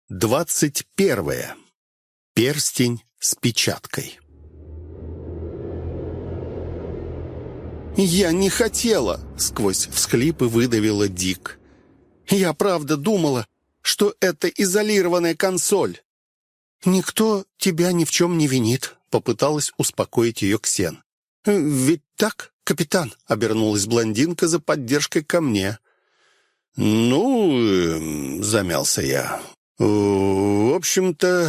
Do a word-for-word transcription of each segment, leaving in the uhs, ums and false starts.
Двадцать первое. Перстень с печаткой. «Я не хотела!» — сквозь всхлипы выдавила Дик. «Я правда думала, что это изолированная консоль». «Никто тебя ни в чем не винит», — попыталась успокоить ее Ксен. «Ведь так, капитан?» — обернулась блондинка за поддержкой ко мне. «Ну...» — замялся я. «В общем-то,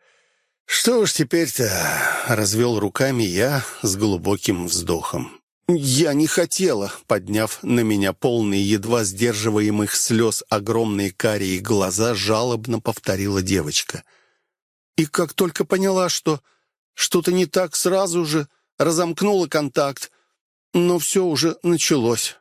что уж теперь-то?» — развел руками я с глубоким вздохом. «Я не хотела», — подняв на меня полные едва сдерживаемых слез огромные карие глаза, жалобно повторила девочка. И как только поняла, что что-то не так, сразу же разомкнула контакт, но все уже началось.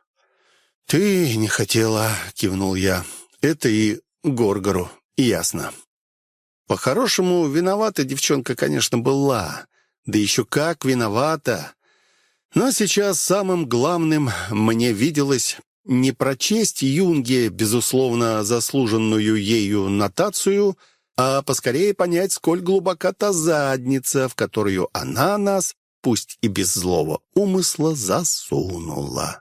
«Ты не хотела», — кивнул я. «Это и Горгору ясно». По-хорошему, виновата девчонка, конечно, была. Да еще как виновата. Но сейчас самым главным мне виделось не прочесть Юнге, безусловно, заслуженную ею нотацию, а поскорее понять, сколь глубока та задница, в которую она нас, пусть и без злого умысла, засунула.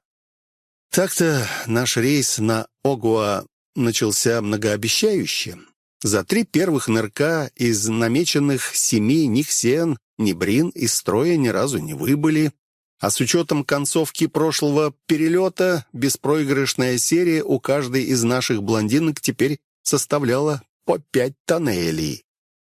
Так-то наш рейс на Огуа начался многообещающе. За три первых нырка из намеченных семи ни Ксен, ни Брин из строя ни разу не выбыли, а с учетом концовки прошлого перелета беспроигрышная серия у каждой из наших блондинок теперь составляла по пять тоннелей.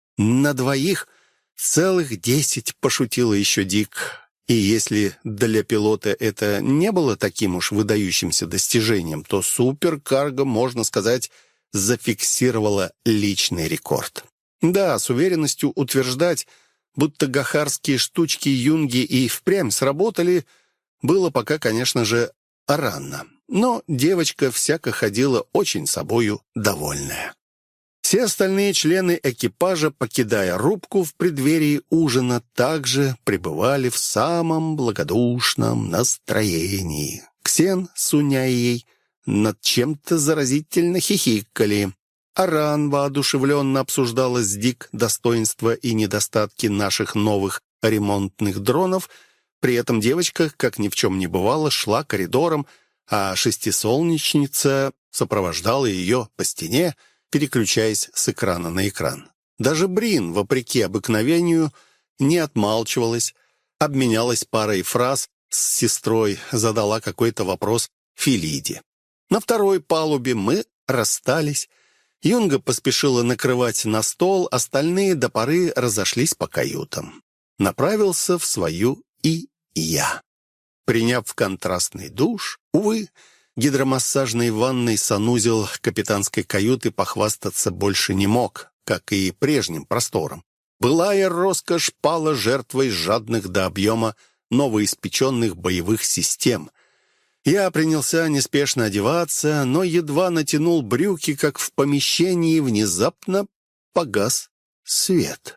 На двоих целых десять, пошутила еще Дик. И если для пилота это не было таким уж выдающимся достижением, то суперкарго, можно сказать, зафиксировала личный рекорд. Да, с уверенностью утверждать, будто гахарские штучки Юнги и впрямь сработали, было пока, конечно же, рано. Но девочка всяко ходила очень собою довольная. Все остальные члены экипажа, покидая рубку в преддверии ужина, также пребывали в самом благодушном настроении. Ксен с Уняей над чем-то заразительно хихикали. Аран воодушевленно обсуждала с Дик достоинства и недостатки наших новых ремонтных дронов. При этом девочка, как ни в чем не бывало, шла коридором, а шестисолнечница сопровождала ее по стене, переключаясь с экрана на экран. Даже Брин, вопреки обыкновению, не отмалчивалась, обменялась парой фраз с сестрой, задала какой-то вопрос Филиде. На второй палубе мы расстались. Юнга поспешила накрывать на стол, остальные до поры разошлись по каютам. Направился в свою и я. Приняв контрастный душ, увы, гидромассажной ванной санузел капитанской каюты похвастаться больше не мог, как и прежним простором. Былая роскошь пала жертвой жадных до объема новоиспеченных боевых систем. Я принялся неспешно одеваться, но едва натянул брюки, как в помещении внезапно погас свет.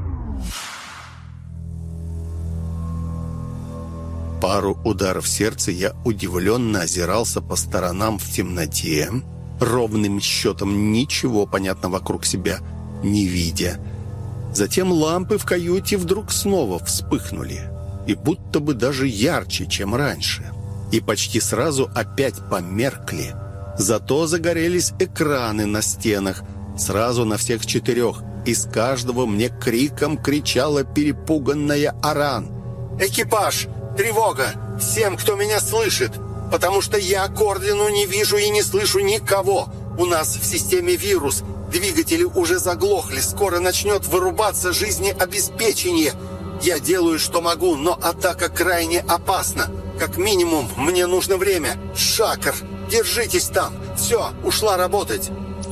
Пару ударов сердца я удивленно озирался по сторонам в темноте, ровным счетом ничего, понятно, вокруг себя не видя. Затем лампы в каюте вдруг снова вспыхнули, и будто бы даже ярче, чем раньше, и почти сразу опять померкли. Зато загорелись экраны на стенах, сразу на всех четырех. Из каждого мне криком кричала перепуганная Аран. «Экипаж! Тревога! Всем, кто меня слышит! Потому что я к ордену не вижу и не слышу никого! У нас в системе вирус! Двигатели уже заглохли! Скоро начнет вырубаться жизнеобеспечение! Я делаю, что могу, но атака крайне опасна! Как минимум, мне нужно время! Шакр, держитесь там! Все, ушла работать!»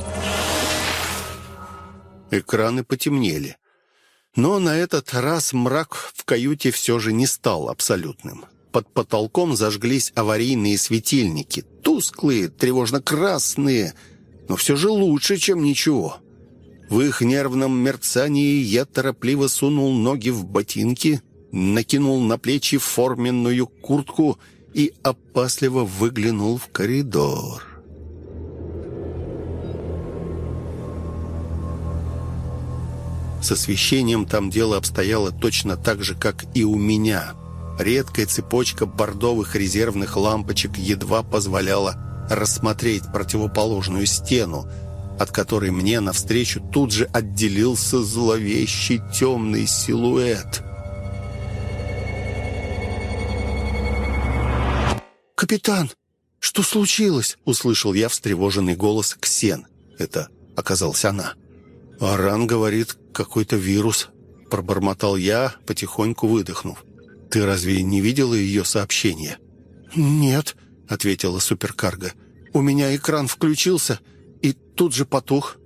Экраны потемнели. Но на этот раз мрак в каюте все же не стал абсолютным. Под потолком зажглись аварийные светильники. Тусклые, тревожно-красные, но все же лучше, чем ничего. В их нервном мерцании я торопливо сунул ноги в ботинки, накинул на плечи форменную куртку и опасливо выглянул в коридор. С освещением там дело обстояло точно так же, как и у меня. Редкая цепочка бордовых резервных лампочек едва позволяла рассмотреть противоположную стену, от которой мне навстречу тут же отделился зловещий темный силуэт. «Капитан, что случилось?» — услышал я встревоженный голос Ксен. Это оказалась она. «Аран говорит, какой-то вирус», — пробормотал я, потихоньку выдохнув. «Ты разве не видела ее сообщение?» «Нет», — ответила суперкарго. «У меня экран включился и тут же потух».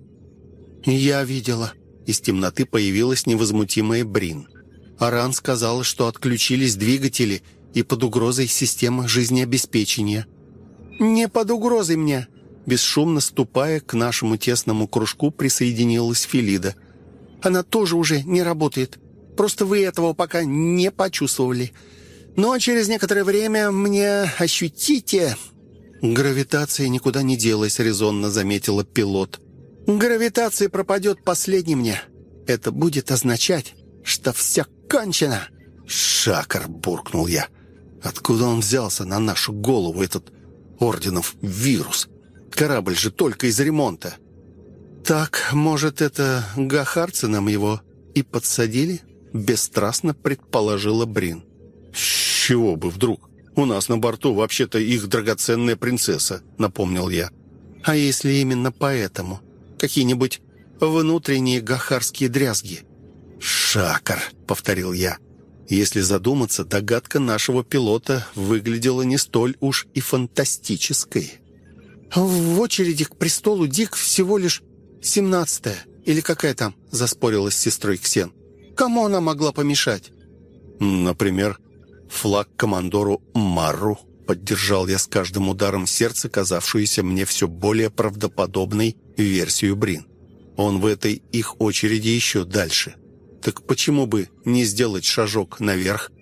«Я видела». Из темноты появилась невозмутимая Брин. Аран сказала, что отключились двигатели и под угрозой система жизнеобеспечения. «Не под угрозой мне!» Бесшумно ступая к нашему тесному кружку, присоединилась Фелида. «Она тоже уже не работает. Просто вы этого пока не почувствовали. Но через некоторое время мне ощутите...» «Гравитация никуда не делась», — резонно заметила пилот. «Гравитация пропадет последней мне. Это будет означать, что все кончено». «Шакар!» — буркнул я. «Откуда он взялся на нашу голову, этот орденов вирус? Корабль же только из ремонта». «Так, может, это гахарцы нам его и подсадили?» — бесстрастно предположила Брин. «С чего бы вдруг? У нас на борту вообще-то их драгоценная принцесса», — напомнил я. «А если именно поэтому? Какие-нибудь внутренние гахарские дрязги?» «Шакар», — повторил я. Если задуматься, догадка нашего пилота выглядела не столь уж и фантастической. «В очереди к престолу Дик всего лишь семнадцатая, или какая там?» — заспорила с сестрой Ксен. «Кому она могла помешать?» «Например, флаг командору Марру», — поддержал я с каждым ударом сердца казавшуюся мне все более правдоподобной версию Брин. «Он в этой их очереди еще дальше. Так почему бы не сделать шажок наверх?»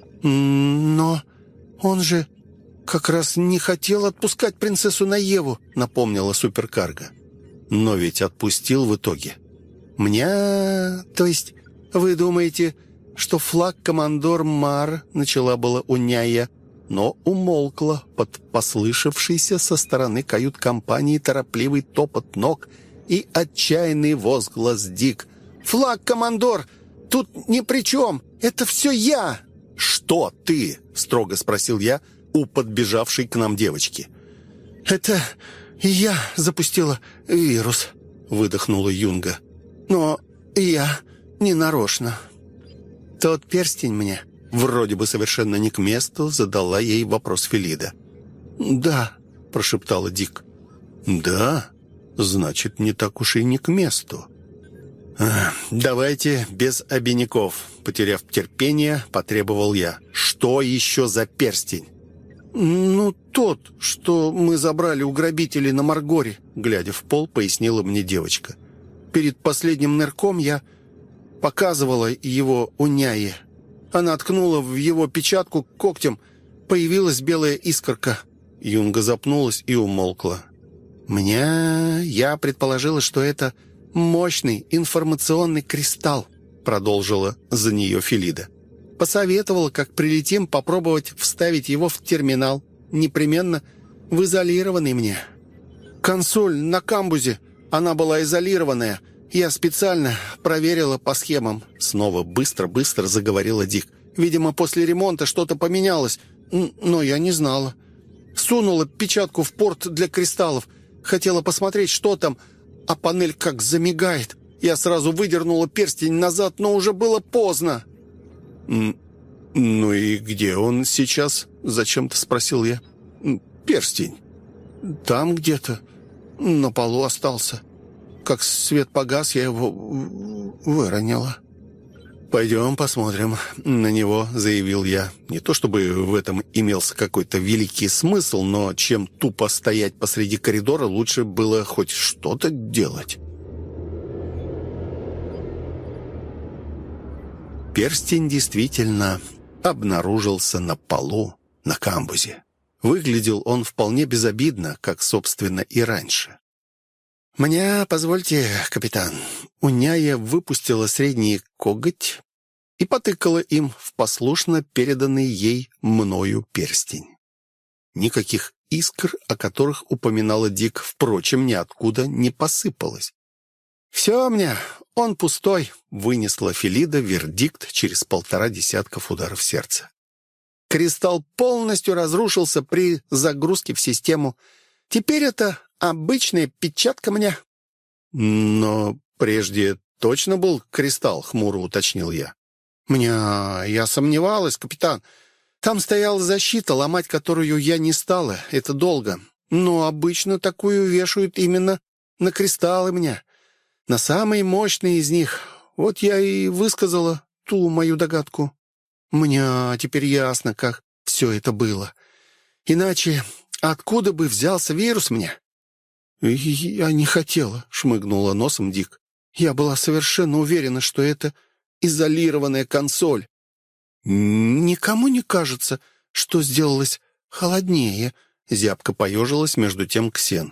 «Но он же как раз не хотел отпускать принцессу Наеву», — напомнила суперкарго. «Но ведь отпустил в итоге». «Мне... То есть вы думаете, что флаг командор Мар...» — начала была Уняя, но умолкла под послышавшийся со стороны кают-компании торопливый топот ног и отчаянный возглас Дик. «Флаг командор! Тут ни при чем! Это все я!» «Что ты?» — строго спросил я у подбежавшей к нам девочки. «Это я запустила вирус», — выдохнула Юнга. «Но я не нарочно». «Тот перстень мне...» — вроде бы совершенно не к месту задала ей вопрос Фелида. «Да», — прошептала Дик. «Да? Значит, не так уж и не к месту». «Давайте без обиняков», — потеряв терпение, потребовал я. «Что еще за перстень?» «Ну, тот, что мы забрали у грабителей на Маргоре», — глядя в пол, пояснила мне девочка. «Перед последним нырком я показывала его Уняе. Она ткнула в его печатку когтем, появилась белая искорка». Юнга запнулась и умолкла. «Мне... Я предположила, что это мощный информационный кристалл», — продолжила за нее Фелида. «Посоветовала, как прилетим, попробовать вставить его в терминал. Непременно в изолированный мне. Консоль на камбузе, она была изолированная. Я специально проверила по схемам». Снова быстро-быстро заговорила Дик. «Видимо, после ремонта что-то поменялось, но я не знала. Сунула печатку в порт для кристаллов. Хотела посмотреть, что там, а панель как замигает. Я сразу выдернула перстень назад, но уже было поздно». «Ну и где он сейчас?» — зачем-то спросил я. «Перстень?» «Там где-то. На полу остался. Как свет погас, я его выронила». «Пойдем посмотрим на него», — заявил я. Не то чтобы в этом имелся какой-то великий смысл, но чем тупо стоять посреди коридора, лучше было хоть что-то делать. Перстень действительно обнаружился на полу на камбузе. Выглядел он вполне безобидно, как, собственно, и раньше. «Мне, позвольте, капитан». Уняя выпустила средний коготь и потыкала им в послушно переданный ей мною перстень. Никаких искр, о которых упоминала Дик, впрочем, ниоткуда не посыпалось. «Все мне, он пустой», — вынесла Фелида вердикт через полтора десятков ударов сердца. «Кристалл полностью разрушился при загрузке в систему. Теперь это обычная печатка мне». «Но прежде точно был кристалл», — хмуро уточнил я. «Мне... я сомневалась, капитан. Там стояла защита, ломать которую я не стала. Это долго. Но обычно такую вешают именно на кристаллы мне. На самые мощные из них. Вот я и высказала ту мою догадку. Мне теперь ясно, как все это было. Иначе откуда бы взялся вирус мне?» «Я не хотела», — шмыгнула носом Дик. «Я была совершенно уверена, что это изолированная консоль. Никому не кажется, что сделалось холоднее», — зябко поежилась между тем Ксен.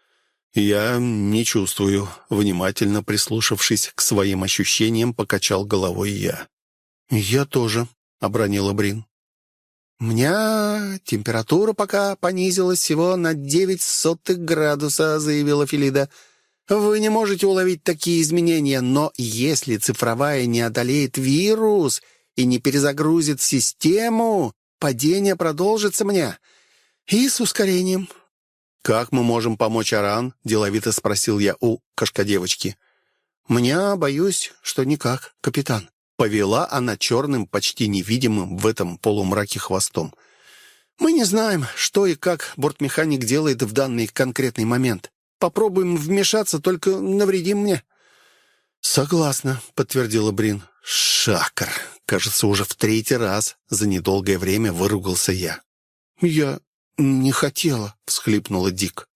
«Я не чувствую», — внимательно прислушавшись к своим ощущениям, покачал головой я. «Я тоже», — обронила Брин. «У меня температура пока понизилась всего на девять сотых градуса», — заявила Фелида. «Вы не можете уловить такие изменения, но если цифровая не одолеет вирус и не перезагрузит систему, падение продолжится мне. И с ускорением». «Как мы можем помочь Аран?» — деловито спросил я у кошкодевочки. «Мне, боюсь, что никак, капитан». Повела она черным, почти невидимым в этом полумраке хвостом. «Мы не знаем, что и как бортмеханик делает в данный конкретный момент. Попробуем вмешаться, только навредим мне». «Согласна», — подтвердила Брин. «Шакр, кажется, уже в третий раз за недолгое время выругался я». «Я не хотела», — всхлипнула Дик.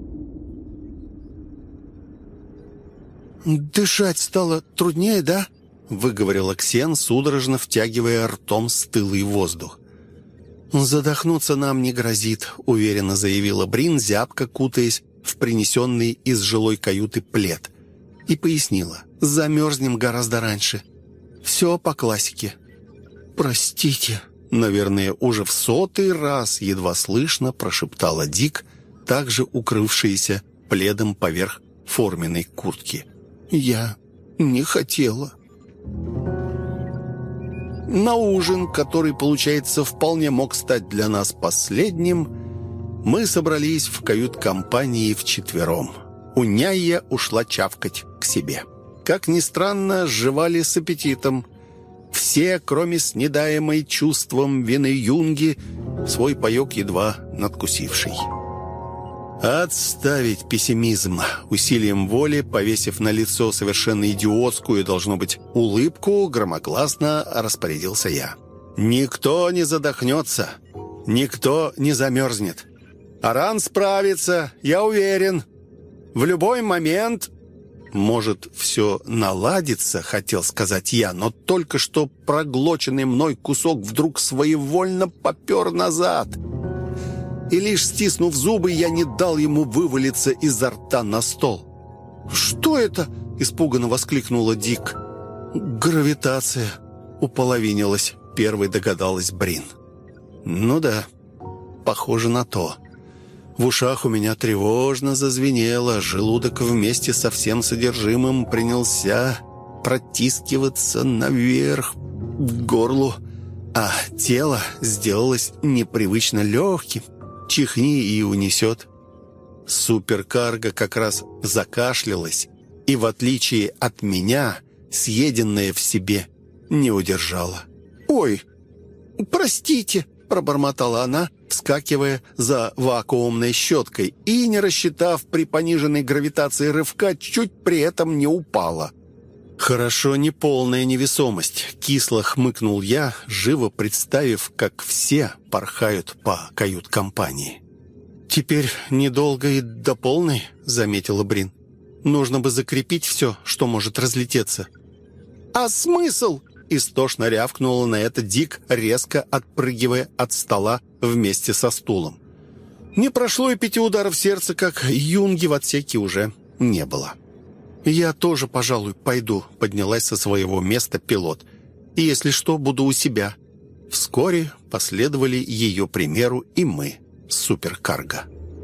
«Дышать стало труднее, да?» — выговорила Ксен, судорожно втягивая ртом стылый воздух. «Задохнуться нам не грозит», — уверенно заявила Брин, зябко кутаясь в принесенный из жилой каюты плед. И пояснила: «Замерзнем гораздо раньше. Все по классике». «Простите», — наверное, уже в сотый раз едва слышно прошептала Дик, также укрывшаяся пледом поверх форменной куртки. «Я не хотела». На ужин, который, получается, вполне мог стать для нас последним, мы собрались в кают-компании вчетвером. Уняйя ушла чавкать к себе. Как ни странно, жевали с аппетитом. Все, кроме снедаемой чувством вины Юнги, свой паёк едва надкусивший. «Отставить пессимизм», — усилием воли, повесив на лицо совершенно идиотскую, должно быть, улыбку, громогласно распорядился я. «Никто не задохнется, никто не замерзнет. Аран справится, я уверен. В любой момент...» «Может, все наладится», — хотел сказать я, но только что проглоченный мной кусок вдруг своевольно попер назад. И лишь стиснув зубы, я не дал ему вывалиться изо рта на стол. «Что это?» — испуганно воскликнула Дик. «Гравитация», — уполовинилась, первой догадалась Брин. «Ну да, похоже на то». В ушах у меня тревожно зазвенело, желудок вместе со всем содержимым принялся протискиваться наверх к горлу, а тело сделалось непривычно легким. Чихни и унесет. Суперкарго как раз закашлялась, и, в отличие от меня, съеденное в себе не удержала. «Ой, простите», — пробормотала она, вскакивая за вакуумной щеткой, и, не рассчитав при пониженной гравитации рывка, чуть при этом не упала. «Хорошо, не полная невесомость», — кисло хмыкнул я, живо представив, как все порхают по кают-компании. «Теперь недолго и до полной», — заметила Брин. «Нужно бы закрепить все, что может разлететься». «А смысл?» — истошно рявкнула на это Дик, резко отпрыгивая от стола вместе со стулом. Не прошло и пяти ударов сердца, как Юнги в отсеке уже не было. «Я тоже, пожалуй, пойду», — поднялась со своего места пилот. «И если что, буду у себя». Вскоре последовали ее примеру и мы с суперкарго.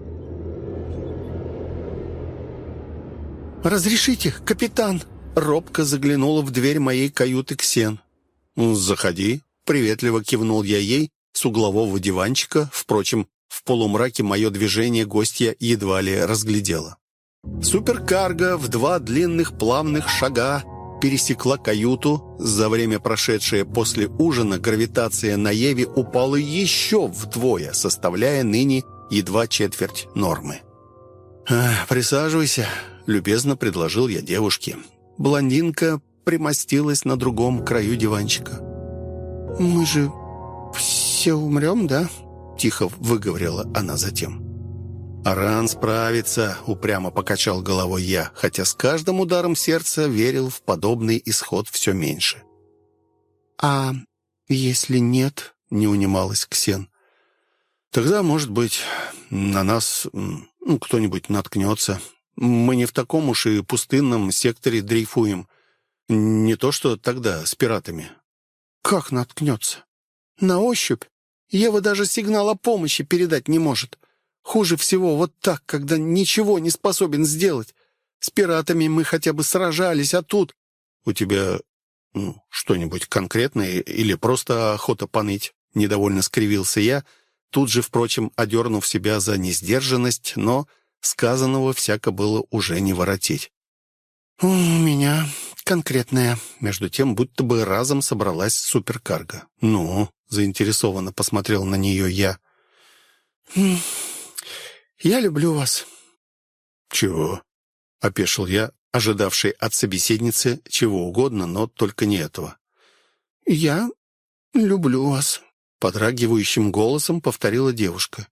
«Разрешите, капитан?» — робко заглянула в дверь моей каюты Ксен. «Заходи», — приветливо кивнул я ей с углового диванчика. Впрочем, в полумраке мое движение гостья едва ли разглядела. Суперкарго в два длинных плавных шага пересекла каюту. За время, прошедшее после ужина, гравитация на Еве упала еще вдвое, составляя ныне едва четверть нормы. «Присаживайся», — любезно предложил я девушке. Блондинка примостилась на другом краю диванчика. «Мы же все умрем, да?» — тихо выговорила она затем. «Аран справится», — упрямо покачал головой я, хотя с каждым ударом сердца верил в подобный исход все меньше. «А если нет?» — не унималась Ксен. «Тогда, может быть, на нас ну, кто-нибудь наткнется. Мы не в таком уж и пустынном секторе дрейфуем. Не то что тогда с пиратами». «Как наткнется? На ощупь? Ева даже сигнал о помощи передать не может. Хуже всего вот так, когда ничего не способен сделать. С пиратами мы хотя бы сражались, а тут...» «У тебя ну, что-нибудь конкретное или просто охота поныть?» — недовольно скривился я, тут же, впрочем, одернув себя за несдержанность, но сказанного всяко было уже не воротить. «У меня конкретное». Между тем, будто бы разом собралась суперкарго. «Ну?» — заинтересованно посмотрел на нее я. «Я люблю вас». «Чего?» — опешил я, ожидавший от собеседницы чего угодно, но только не этого. «Я люблю вас», — подрагивающим голосом повторила девушка.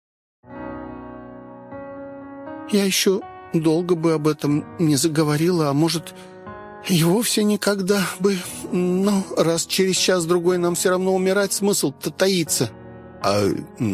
«Я еще долго бы об этом не заговорила, а может, и вовсе никогда бы. Но раз через час-другой нам все равно умирать, смысл-то таится». «А...»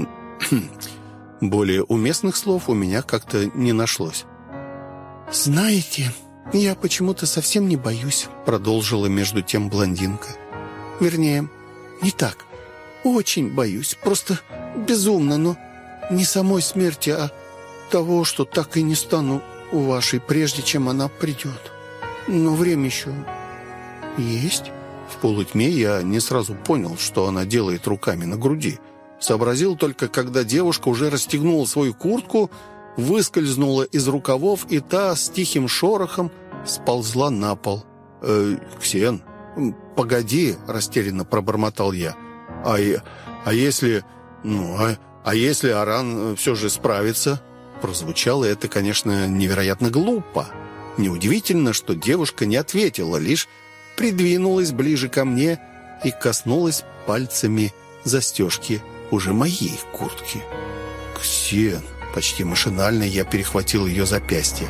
Более уместных слов у меня как-то не нашлось. «Знаете, я почему-то совсем не боюсь», — продолжила между тем блондинка. «Вернее, не так. Очень боюсь. Просто безумно, но не самой смерти, а того, что так и не стану у вашей, прежде чем она придет. Но время еще есть». В полутьме я не сразу понял, что она делает руками на груди. Сообразил только, когда девушка уже расстегнула свою куртку, выскользнула из рукавов, и та с тихим шорохом сползла на пол. «Э, Ксен, погоди», — растерянно пробормотал я. «А, а если... ну, а, а если Аран все же справится?» Прозвучало это, конечно, невероятно глупо. Неудивительно, что девушка не ответила, лишь придвинулась ближе ко мне и коснулась пальцами застежки уже моей куртки. «Ксен!» — почти машинально я перехватил ее запястье.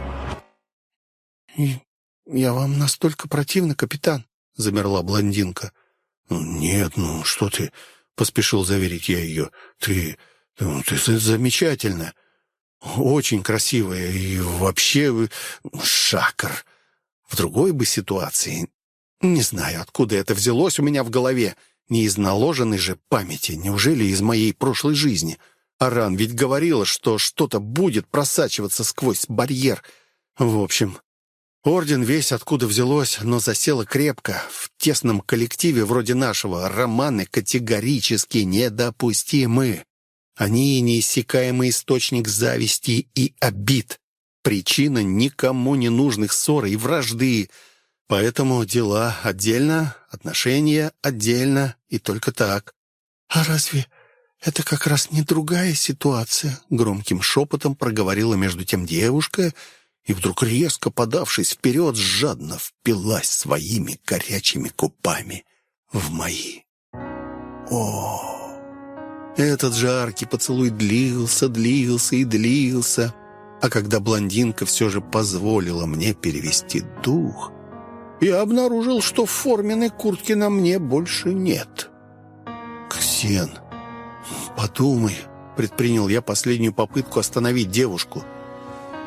«Я вам настолько противна, капитан?» — замерла блондинка. «Нет, ну что ты!» — поспешил заверить я ее. «Ты... ты, ты замечательная, очень красивая и вообще шакр. В другой бы ситуации... не знаю, откуда это взялось у меня в голове. Не из наложенной же памяти, неужели из моей прошлой жизни? Аран ведь говорила, что что-то будет просачиваться сквозь барьер. В общем, орден весь откуда взялось, но засело крепко. В тесном коллективе вроде нашего романы категорически недопустимы. Они неиссякаемый источник зависти и обид. Причина никому не нужных ссор и вражды. Поэтому дела отдельно, отношения отдельно и только так». «А разве это как раз не другая ситуация?» Громким шепотом проговорила между тем девушка и вдруг, резко подавшись вперед, жадно впилась своими горячими губами в мои. О, этот жаркий поцелуй длился, длился и длился. А когда блондинка все же позволила мне перевести дух, я обнаружил, что форменной куртки на мне больше нет. «Ксен, подумай», — предпринял я последнюю попытку остановить девушку.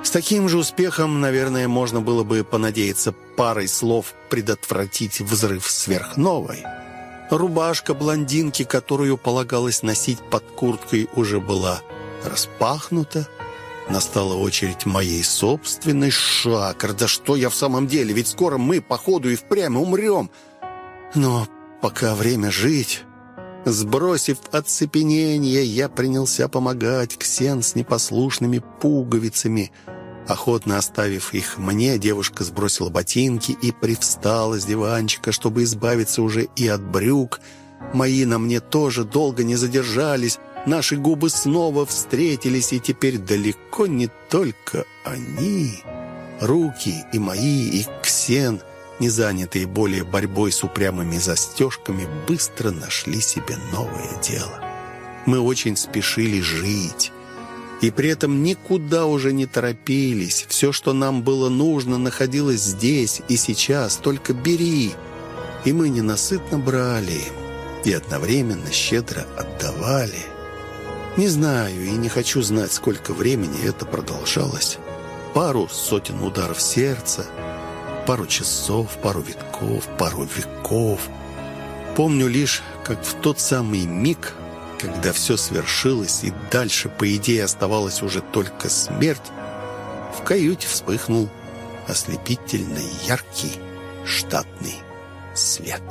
С таким же успехом, наверное, можно было бы понадеяться парой слов предотвратить взрыв сверхновой. Рубашка блондинки, которую полагалось носить под курткой, уже была распахнута. Настала очередь моей собственной. Шакр, да что я в самом деле? Ведь скоро мы, походу, и впрямь умрем. Но пока время жить... Сбросив оцепенение, я принялся помогать Ксен с непослушными пуговицами. Охотно оставив их мне, девушка сбросила ботинки и привстала с диванчика, чтобы избавиться уже и от брюк. Мои на мне тоже долго не задержались. Наши губы снова встретились, и теперь далеко не только они. Руки и мои, и Ксен, не занятые более борьбой с упрямыми застежками, быстро нашли себе новое дело. Мы очень спешили жить, и при этом никуда уже не торопились. Все, что нам было нужно, находилось здесь и сейчас. Только бери. И мы ненасытно брали и одновременно щедро отдавали. Не знаю и не хочу знать, сколько времени это продолжалось. Пару сотен ударов сердца, пару часов, пару витков, пару веков. Помню лишь, как в тот самый миг, когда все свершилось и дальше, по идее, оставалась уже только смерть, в каюте вспыхнул ослепительно яркий штатный свет.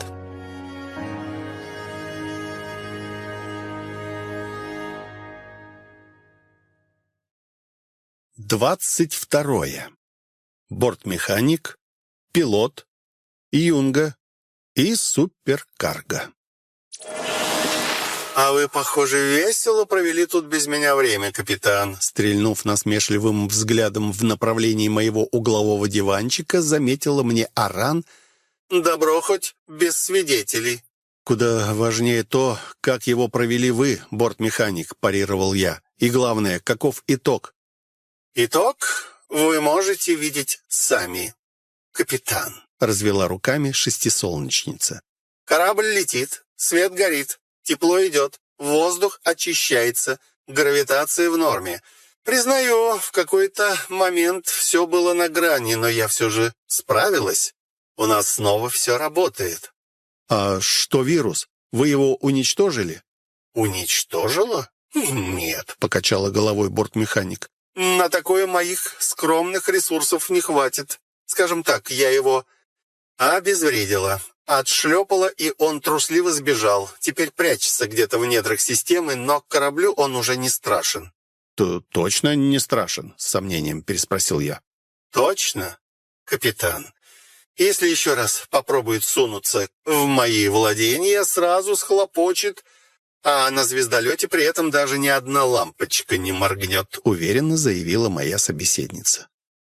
Двадцать второе. Бортмеханик, пилот, юнга и суперкарго. «А вы, похоже, весело провели тут без меня время, капитан», стрельнув насмешливым взглядом в направлении моего углового диванчика, заметила мне Аран. «Добро хоть без свидетелей». «Куда важнее то, как его провели вы, бортмеханик», парировал я. «И главное, каков итог?» «Итог вы можете видеть сами, капитан», развела руками шестисолнечница. «Корабль летит, свет горит. Тепло идет, воздух очищается, гравитация в норме. Признаю, в какой-то момент все было на грани, но я все же справилась. У нас снова все работает». «А что вирус? Вы его уничтожили?» «Уничтожила? Нет», — покачала головой бортмеханик. «На такое моих скромных ресурсов не хватит. Скажем так, я его обезвредила. Отшлепала, и он трусливо сбежал. Теперь прячется где-то в недрах системы, но к кораблю он уже не страшен». «То точно не страшен?» — с сомнением переспросил я. «Точно, капитан. Если еще раз попробует сунуться в мои владения, сразу схлопочет, а на звездолете при этом даже ни одна лампочка не моргнет», — уверенно заявила моя собеседница.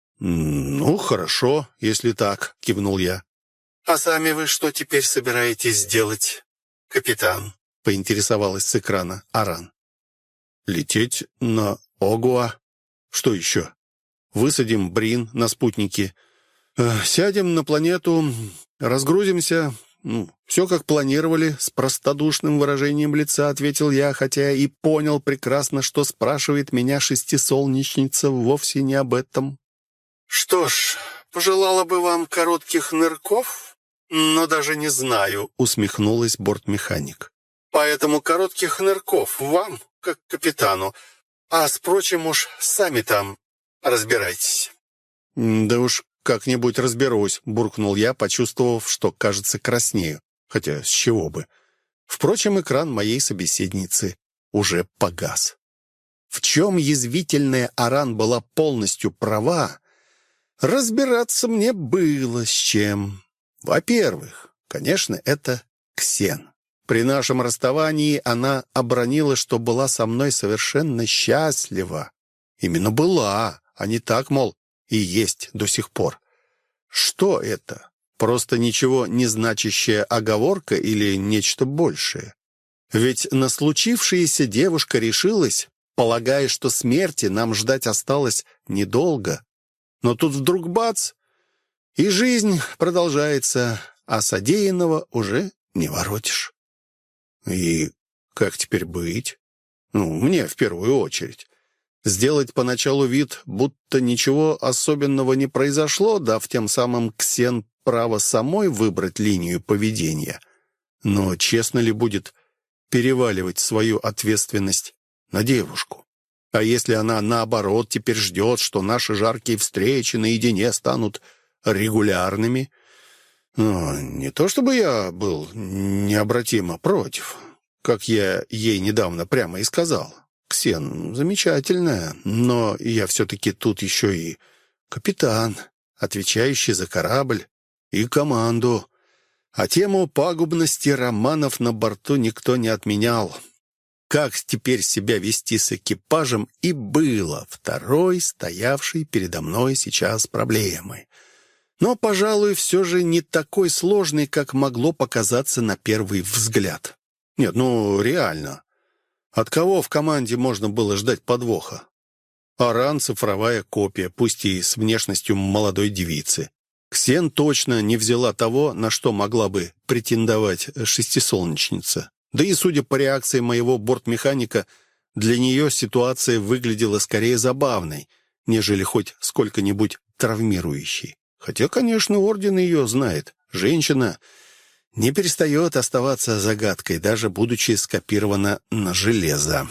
«Ну, хорошо, если так», — кивнул я. «А сами вы что теперь собираетесь делать, капитан?» — поинтересовалась с экрана Аран. «Лететь на Огуа. Что еще? Высадим Брин на спутнике. Э, сядем на планету, разгрузимся. Ну, все как планировали», — с простодушным выражением лица ответил я, хотя и понял прекрасно, что спрашивает меня шестисолнечница вовсе не об этом. «Что ж, пожелала бы вам коротких нырков, но даже не знаю», — усмехнулась бортмеханик. «Поэтому коротких нырков вам, как капитану, а, впрочем, уж сами там разбирайтесь». «Да уж как-нибудь разберусь», — буркнул я, почувствовав, что, кажется, краснею. Хотя с чего бы. Впрочем, экран моей собеседницы уже погас. В чем язвительная Аран была полностью права, разбираться мне было с чем. Во-первых, конечно, это Ксен. При нашем расставании она обронила, что была со мной совершенно счастлива. Именно была, а не так, мол, и есть до сих пор. Что это? Просто ничего не значащая оговорка или нечто большее? Ведь на случившееся девушка решилась, полагая, что смерти нам ждать осталось недолго. Но тут вдруг бац, и жизнь продолжается, а содеянного уже не воротишь. И как теперь быть? Ну, мне в первую очередь. Сделать поначалу вид, будто ничего особенного не произошло, дав тем самым Ксен право самой выбрать линию поведения. Но честно ли будет переваливать свою ответственность на девушку? А если она, наоборот, теперь ждет, что наши жаркие встречи наедине станут регулярными? Ну, не то чтобы я был необратимо против, как я ей недавно прямо и сказал. Ксен замечательная, но я все-таки тут еще и капитан, отвечающий за корабль и команду. А тему пагубности романов на борту никто не отменял. Как теперь себя вести с экипажем и было второй, стоявшей передо мной сейчас проблемой. Но, пожалуй, все же не такой сложный, как могло показаться на первый взгляд. Нет, ну, реально. От кого в команде можно было ждать подвоха? Аран — цифровая копия, пусть и с внешностью молодой девицы. Ксен точно не взяла того, на что могла бы претендовать шестисолнечница. Да и, судя по реакции моего бортмеханика, для нее ситуация выглядела скорее забавной, нежели хоть сколько-нибудь травмирующей. Хотя, конечно, Орден ее знает. Женщина не перестает оставаться загадкой, даже будучи скопирована на железо.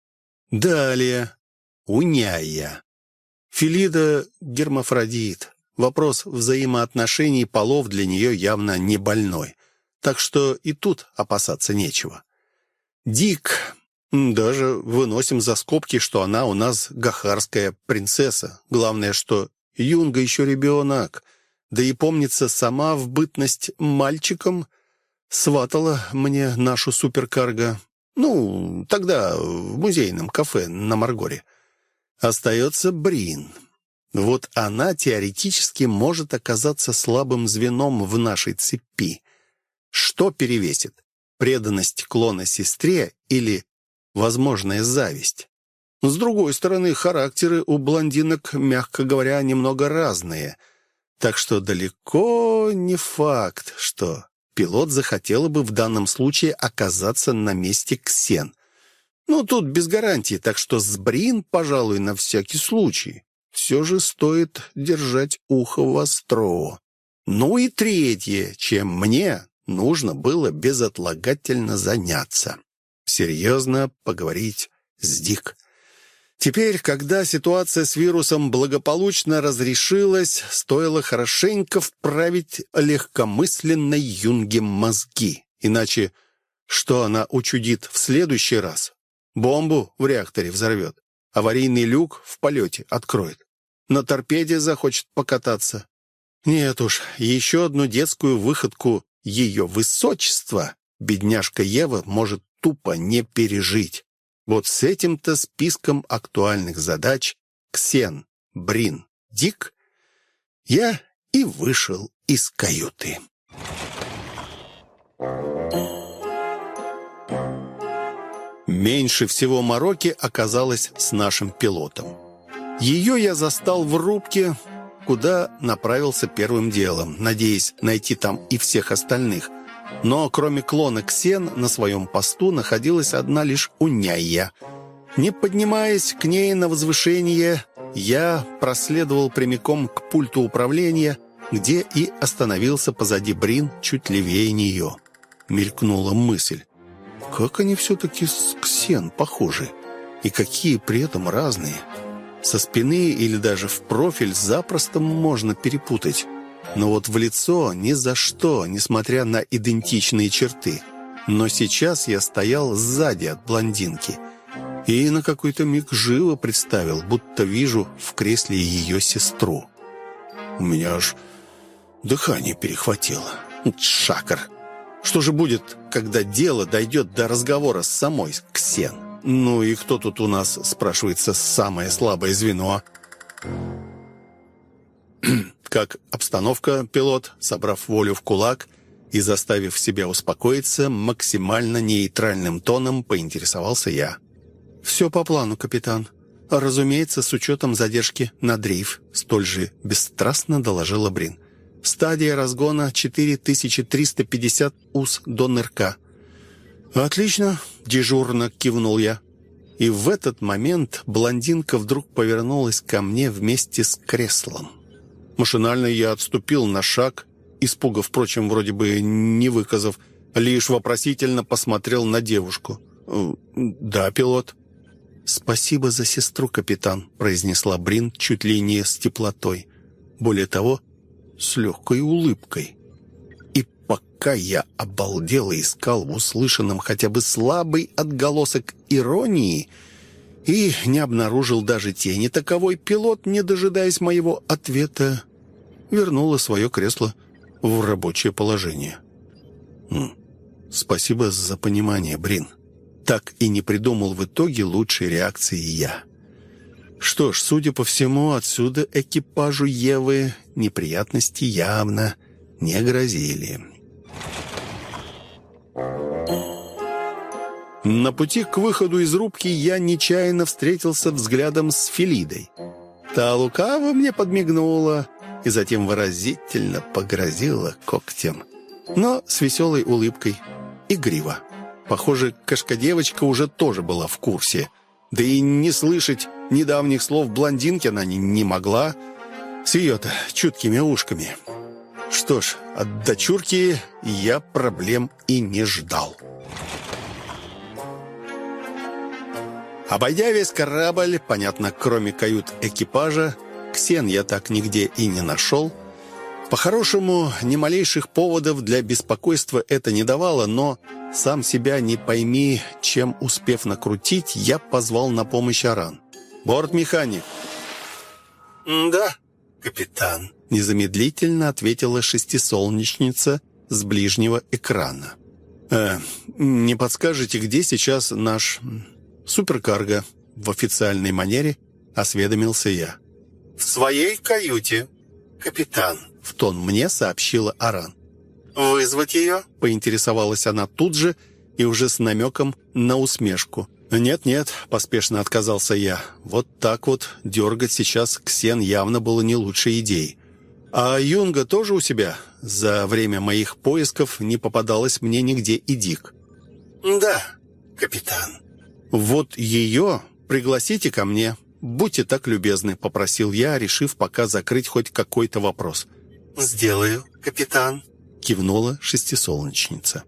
Далее. Уняя. Филида — гермафродит. Вопрос взаимоотношений полов для нее явно не больной. Так что и тут опасаться нечего. Дик. Даже выносим за скобки, что она у нас гахарская принцесса. Главное, что Юнга еще ребенок. Да и, помнится, сама в бытность мальчиком сватала мне нашу суперкарго. Ну, тогда в музейном кафе на Маргоре. Остается Брин. Вот она теоретически может оказаться слабым звеном в нашей цепи. Что перевесит? Преданность клона сестре или возможная зависть? С другой стороны, характеры у блондинок, мягко говоря, немного разные. Так что далеко не факт, что пилот захотела бы в данном случае оказаться на месте Ксен. Ну, тут без гарантии, так что с Брин, пожалуй, на всякий случай. Все же стоит держать ухо востро. Ну и третье, чем мне нужно было безотлагательно заняться. Серьезно поговорить с Дик. Теперь, когда ситуация с вирусом благополучно разрешилась, стоило хорошенько вправить легкомысленной Юнге мозги. Иначе что она учудит в следующий раз? Бомбу в реакторе взорвет, аварийный люк в полете откроет, на торпеде захочет покататься. Нет уж, еще одну детскую выходку ее высочества бедняжка Ева может тупо не пережить. Вот с этим-то списком актуальных задач Ксен, Брин, Дик я и вышел из каюты. Меньше всего мороки оказалось с нашим пилотом. Ее я застал в рубке, куда направился первым делом, надеясь найти там и всех остальных. Но кроме клона Ксен на своем посту находилась одна лишь Уняя. Не поднимаясь к ней на возвышение, я проследовал прямиком к пульту управления, где и остановился позади Брин чуть левее нее. Мелькнула мысль. Как они все-таки с Ксен похожи? И какие при этом разные? Со спины или даже в профиль запросто можно перепутать. Но вот в лицо ни за что, несмотря на идентичные черты. Но сейчас я стоял сзади от блондинки и на какой-то миг живо представил, будто вижу в кресле ее сестру. У меня аж дыхание перехватило. Шакар! Что же будет, когда дело дойдет до разговора с самой Ксен? Ну и кто тут у нас, спрашивается, самое слабое звено? Как обстановка, пилот, собрав волю в кулак и заставив себя успокоиться, максимально нейтральным тоном поинтересовался я. «Все по плану, капитан. Разумеется, с учетом задержки на дрейф», столь же бесстрастно доложила Брин. «Стадия разгона четыре тысячи триста пятьдесят УС до нырка». «Отлично», — дежурно кивнул я. И в этот момент блондинка вдруг повернулась ко мне вместе с креслом. Машинально я отступил на шаг, испуга, впрочем, вроде бы не выказав, лишь вопросительно посмотрел на девушку. «Да, пилот». «Спасибо за сестру, капитан», — произнесла Брин чуть ли не с теплотой. Более того, с легкой улыбкой. И пока я обалдел и искал в услышанном хотя бы слабый отголосок иронии и не обнаружил даже тени таковой, пилот, не дожидаясь моего ответа, вернула свое кресло в рабочее положение. «Спасибо за понимание, Брин». Так и не придумал в итоге лучшей реакции я. Что ж, судя по всему, отсюда экипажу Евы неприятности явно не грозили. На пути к выходу из рубки я нечаянно встретился взглядом с Фелидой. Та лукаво мне подмигнула и затем выразительно погрозила когтем, но с веселой улыбкой, игриво. Похоже, кошка-девочка уже тоже была в курсе. Да и не слышать недавних слов блондинки она не, не могла с ее-то чуткими ушками. Что ж, от дочурки я проблем и не ждал. Обойдя весь корабль, понятно, кроме кают экипажа, Ксен я так нигде и не нашел. По-хорошему, ни малейших поводов для беспокойства это не давало, но сам себя не пойми, чем успев накрутить, я позвал на помощь Аран. «Бортмеханик». «Да, капитан», — незамедлительно ответила шестисолнечница с ближнего экрана. «Э, не подскажете, где сейчас наш суперкарго?» В официальной манере осведомился я. «В своей каюте, капитан», — в тон мне сообщила Аран. «Вызвать ее?» — поинтересовалась она тут же и уже с намеком на усмешку. «Нет-нет», — поспешно отказался я. «Вот так вот дергать сейчас Ксен явно было не лучшей идеей. А Юнга тоже у себя? За время моих поисков не попадалось мне нигде и Дик». «Да, капитан». «Вот ее пригласите ко мне. Будьте так любезны», — попросил я, решив пока закрыть хоть какой-то вопрос. «Сделаю, капитан», — кивнула шестисолнечница.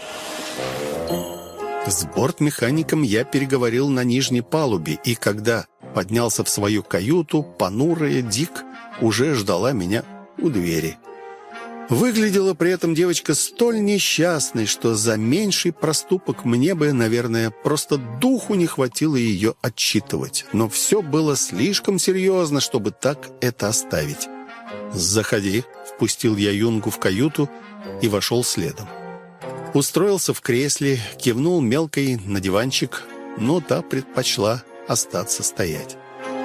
С бортмехаником я переговорил на нижней палубе, и когда поднялся в свою каюту, понурая Дик уже ждала меня у двери. Выглядела при этом девочка столь несчастной, что за меньший проступок мне бы, наверное, просто духу не хватило ее отчитывать. Но все было слишком серьезно, чтобы так это оставить. «Заходи», — впустил я Юнгу в каюту и вошел следом. Устроился в кресле, кивнул мелкой на диванчик, но та предпочла остаться стоять.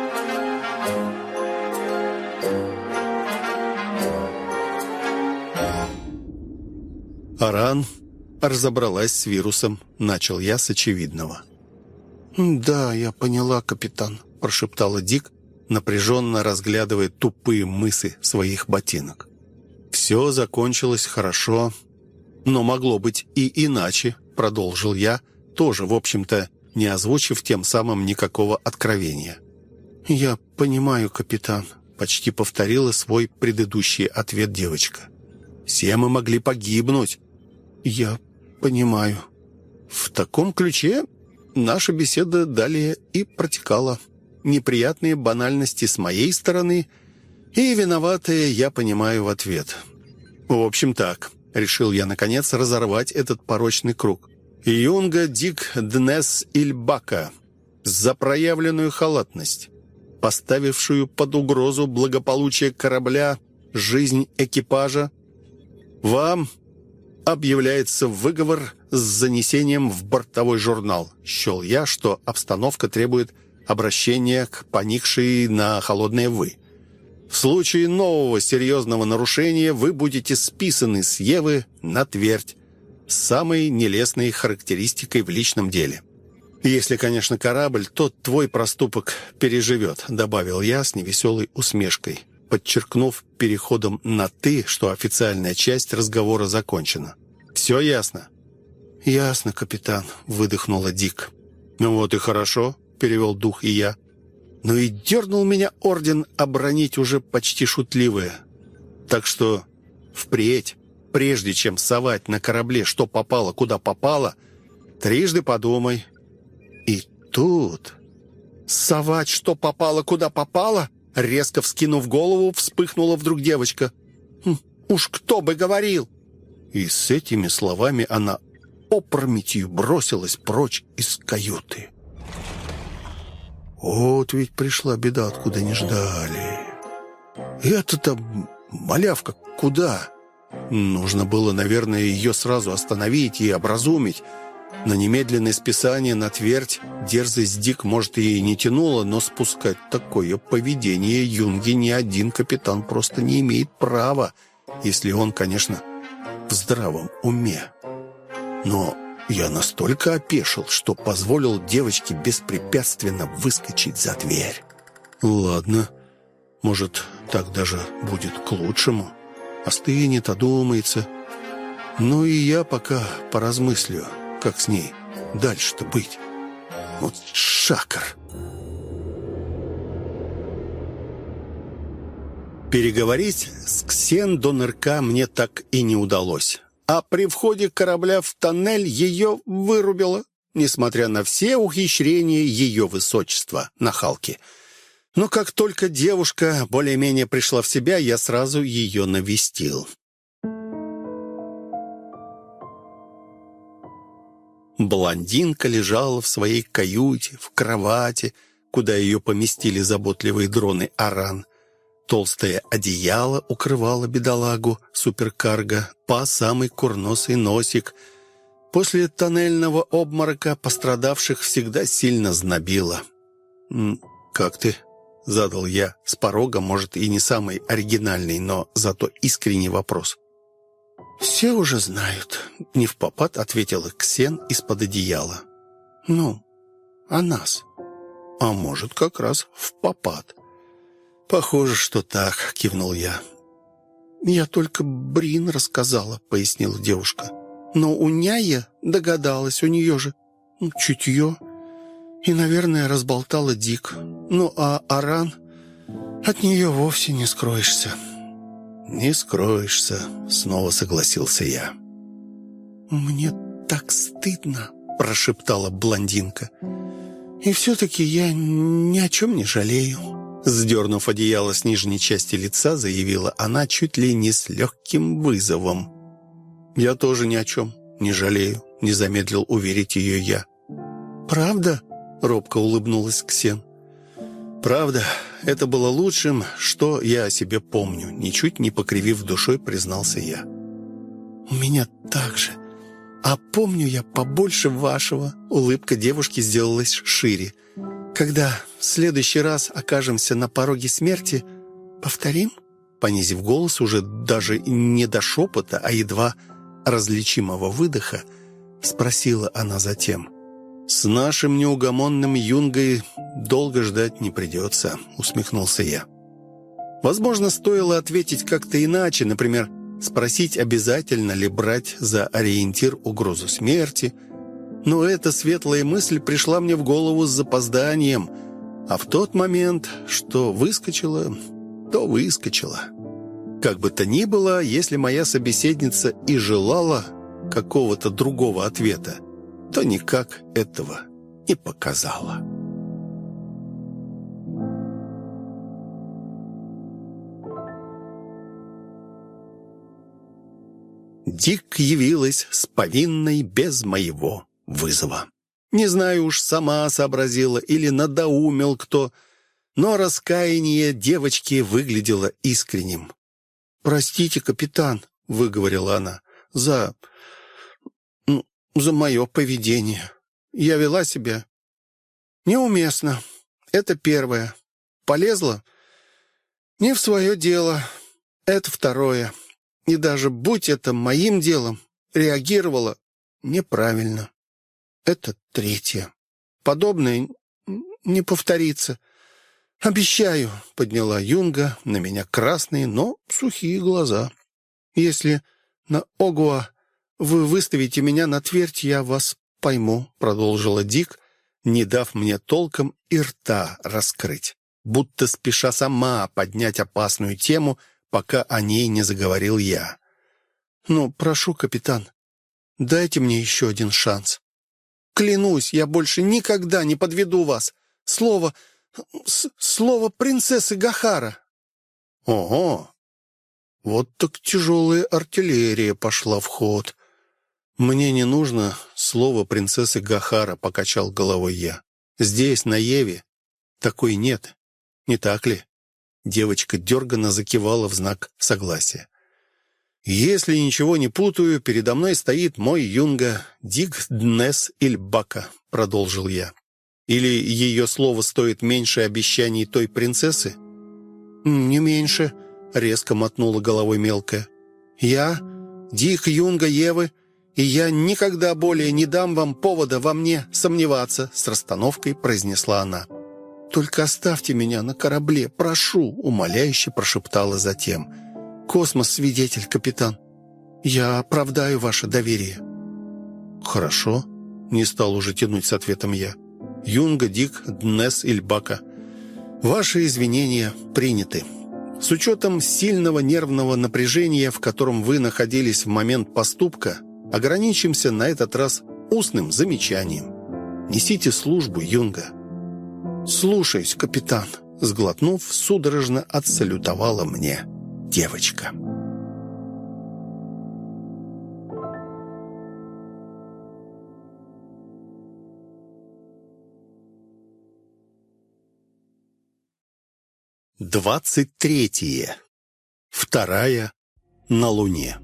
Аран разобралась с вирусом, начал я с очевидного. «Да, я поняла, капитан», — прошептала Дик, напряженно разглядывая тупые мысы своих ботинок. «Все закончилось хорошо, но могло быть и иначе», — продолжил я, тоже, в общем-то, не озвучив тем самым никакого откровения. «Я понимаю, капитан», — почти повторила свой предыдущий ответ девочка. «Все мы могли погибнуть». «Я понимаю». В таком ключе наша беседа далее и протекала. Неприятные банальности с моей стороны и виноватые я понимаю в ответ. В общем так, решил я наконец разорвать этот порочный круг. Юнга Дик Днес Ильбака за проявленную халатность, поставившую под угрозу благополучие корабля, жизнь экипажа, вам объявляется выговор с занесением в бортовой журнал. Счел я, что обстановка требует обращения к поникшей на холодное «вы». В случае нового серьезного нарушения вы будете списаны с Евы на твердь с самой нелестной характеристикой в личном деле. Если, конечно, корабль тот твой проступок переживет, добавил я с невеселой усмешкой, подчеркнув переходом на «ты», что официальная часть разговора закончена. «Все ясно?» «Ясно, капитан», — выдохнула Дик. «Ну вот и хорошо», — перевел дух и я. Но и дернул меня орден обронить уже почти шутливое. Так что впредь, прежде чем совать на корабле, что попало, куда попало, трижды подумай. И тут... «Совать, что попало, куда попало?» Резко вскинув голову, вспыхнула вдруг девочка. «Хм, уж кто бы говорил!» И с этими словами она опрометью бросилась прочь из каюты. Вот ведь пришла беда, откуда не ждали. Это-то малявка куда? Нужно было, наверное, ее сразу остановить и образумить. На немедленное списание на твердь дерзость Дик, может, и не тянула, но спускать такое поведение Юнге ни один капитан просто не имеет права, если он, конечно, в здравом уме. Но я настолько опешил, что позволил девочке беспрепятственно выскочить за дверь. Ладно, может, так даже будет к лучшему. Остынет, одумается. Ну и я пока поразмыслю, как с ней дальше-то быть. Вот шакар. Переговорить с Ксен до нырка мне так и не удалось. А при входе корабля в тоннель ее вырубило, несмотря на все ухищрения ее высочества, нахалки. Но как только девушка более-менее пришла в себя, я сразу ее навестил. Блондинка лежала в своей каюте, в кровати, куда ее поместили заботливые дроны Аран. Толстое одеяло укрывало бедолагу суперкарго по самый курносый носик. После тоннельного обморока пострадавших всегда сильно знобило. «Как ты?» — задал я с порога, может, и не самый оригинальный, но зато искренний вопрос. «Все уже знают», — невпопад ответила Ксен из-под одеяла. «Ну, о нас. А может, как раз впопад». «Похоже, что так», — кивнул я. «Я только Брин рассказала», — пояснила девушка. «Но у Няя догадалась, у нее же ну, чутье. И, наверное, разболтала Дик. Ну, а Аран, от нее вовсе не скроешься». «Не скроешься», — снова согласился я. «Мне так стыдно», — прошептала блондинка. «И все-таки я ни о чем не жалею». Сдернув одеяло с нижней части лица, заявила она чуть ли не с легким вызовом. «Я тоже ни о чем не жалею», — не замедлил уверить ее я. «Правда?» — робко улыбнулась Ксен. «Правда, это было лучшим, что я о себе помню», — ничуть не покривив душой, признался я. «У меня так же. А помню я побольше вашего». Улыбка девушки сделалась шире. «Когда в следующий раз окажемся на пороге смерти, повторим?» Понизив голос уже даже не до шепота, а едва различимого выдоха, спросила она затем. «С нашим неугомонным Юнгой долго ждать не придется», — усмехнулся я. Возможно, стоило ответить как-то иначе, например, спросить, обязательно ли брать за ориентир угрозу смерти. Но эта светлая мысль пришла мне в голову с запозданием, а в тот момент, что выскочила, то выскочила. Как бы то ни было, если моя собеседница и желала какого-то другого ответа, то никак этого не показала. Дик явилась с повинной без моего вызова. Не знаю уж, сама сообразила или надоумил кто, но раскаяние девочки выглядело искренним. «Простите, капитан», — выговорила она, — «за... ну, за мое поведение. Я вела себя неуместно. Это первое. Полезла не в свое дело. Это второе. И даже будь это моим делом, реагировала неправильно. Это третье. Подобное не повторится. «Обещаю», — подняла Юнга на меня красные, но сухие глаза. «Если на Огуа вы выставите меня на твердь, я вас пойму», — продолжила Дик, не дав мне толком и рта раскрыть, будто спеша сама поднять опасную тему, пока о ней не заговорил я. «Ну, прошу, капитан, дайте мне еще один шанс. Клянусь, я больше никогда не подведу вас. Слово... слово принцессы Гахара». «Ого! Вот так тяжелая артиллерия пошла в ход. Мне не нужно слово принцессы Гахара», — покачал головой я. «Здесь, на Еве, такой нет. Не так ли?» Девочка дерганно закивала в знак согласия. «Если ничего не путаю, передо мной стоит мой юнга Дик Днес Ильбака», — продолжил я. «Или ее слово стоит меньше обещаний той принцессы?» «Не меньше», — резко мотнула головой мелкая. «Я, Дик Юнга Евы, и я никогда более не дам вам повода во мне сомневаться», — с расстановкой произнесла она. «Только оставьте меня на корабле, прошу», — умоляюще прошептала затем. «Космос-свидетель, капитан. Я оправдаю ваше доверие». «Хорошо», — не стал уже тянуть с ответом я. «Юнга Дик Днес Ильбака, ваши извинения приняты. С учетом сильного нервного напряжения, в котором вы находились в момент поступка, ограничимся на этот раз устным замечанием. Несите службу, Юнга». «Слушаюсь, капитан», — сглотнув, судорожно отсалютовала мне девочка. Двадцать третье. Вторая на Луне.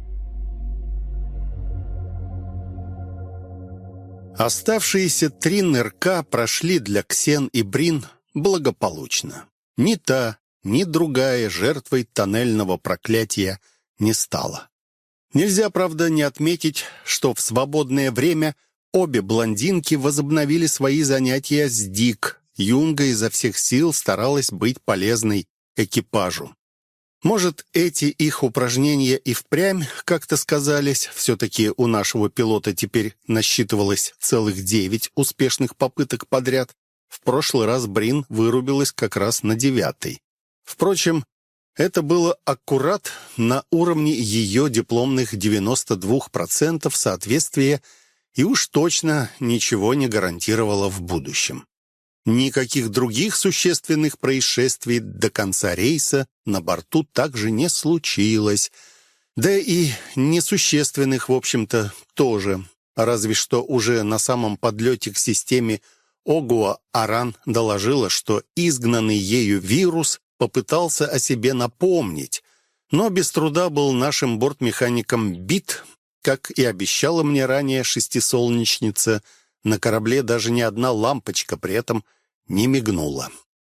Оставшиеся три нырка прошли для Ксен и Брин благополучно. Ни та, ни другая жертвой тоннельного проклятия не стала. Нельзя, правда, не отметить, что в свободное время обе блондинки возобновили свои занятия с Дик. Юнга изо всех сил старалась быть полезной экипажу. Может, эти их упражнения и впрямь как-то сказались. Все-таки у нашего пилота теперь насчитывалось целых девять успешных попыток подряд. В прошлый раз Брин вырубилась как раз на девятой. Впрочем, это было аккурат на уровне ее дипломных девяносто два процента соответствия и уж точно ничего не гарантировало в будущем. Никаких других существенных происшествий до конца рейса на борту также не случилось. Да и несущественных, в общем-то, тоже. Разве что уже на самом подлете к системе Огуа-Аран доложила, что изгнанный ею вирус попытался о себе напомнить, но без труда был нашим бортмехаником бит, как и обещала мне ранее шестисолнечница. На корабле даже ни одна лампочка при этом не мигнула.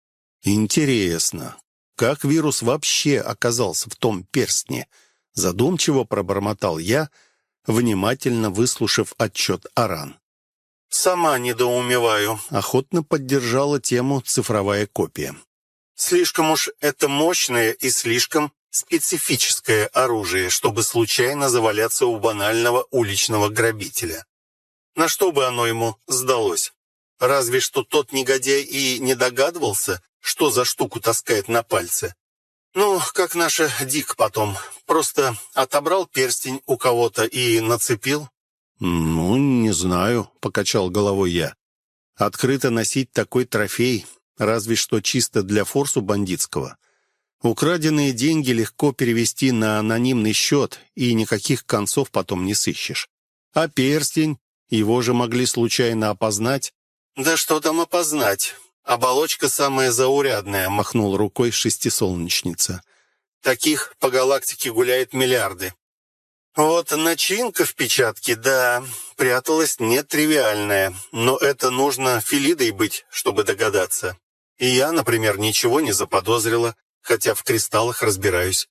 Интересно, как вирус вообще оказался в том перстне? Задумчиво пробормотал я, внимательно выслушав отчет Аран. «Сама недоумеваю», — охотно поддержала тему цифровая копия. «Слишком уж это мощное и слишком специфическое оружие, чтобы случайно заваляться у банального уличного грабителя. На что бы оно ему сдалось? Разве что тот негодяй и не догадывался, что за штуку таскает на пальце. Ну, как наша Дик потом. Просто отобрал перстень у кого-то и нацепил». «Ну, не знаю», — покачал головой я. «Открыто носить такой трофей, разве что чисто для форсу бандитского. Украденные деньги легко перевести на анонимный счет, и никаких концов потом не сыщешь. А перстень, его же могли случайно опознать». «Да что там опознать? Оболочка самая заурядная», — махнул рукой шестисолнечница. «Таких по галактике гуляет миллиарды. Вот начинка в печатке, да, пряталась нетривиальная, но это нужно Филидой быть, чтобы догадаться. И я, например, ничего не заподозрила, хотя в кристаллах разбираюсь».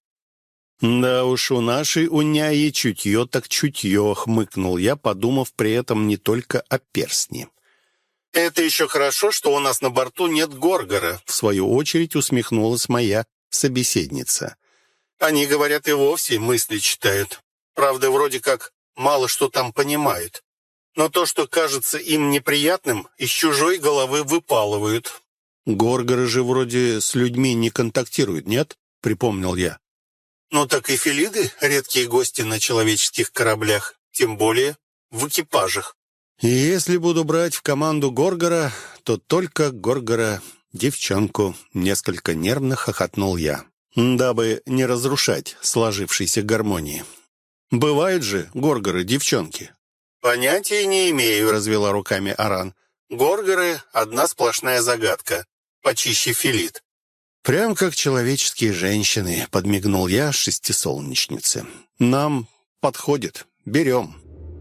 «Да уж, у нашей уняи чутье так чутье», — хмыкнул я, подумав при этом не только о перстне. «Это еще хорошо, что у нас на борту нет Горгора», — в свою очередь усмехнулась моя собеседница. «Они, говорят, и вовсе мысли читают. Правда, вроде как мало что там понимают. Но то, что кажется им неприятным, из чужой головы выпалывают». «Горгоры же вроде с людьми не контактируют, нет?» — припомнил я. «Ну так и филиды — редкие гости на человеческих кораблях, тем более в экипажах». И «Если буду брать в команду Горгора, то только Горгора-девчонку», — несколько нервно хохотнул я, дабы не разрушать сложившейся гармонии. «Бывают же Горгоры-девчонки». «Понятия не имею», — развела руками Аран. «Горгоры — одна сплошная загадка, почище филид». «Прям как человеческие женщины», — подмигнул я шестисолнечнице. «Нам подходит. Берем».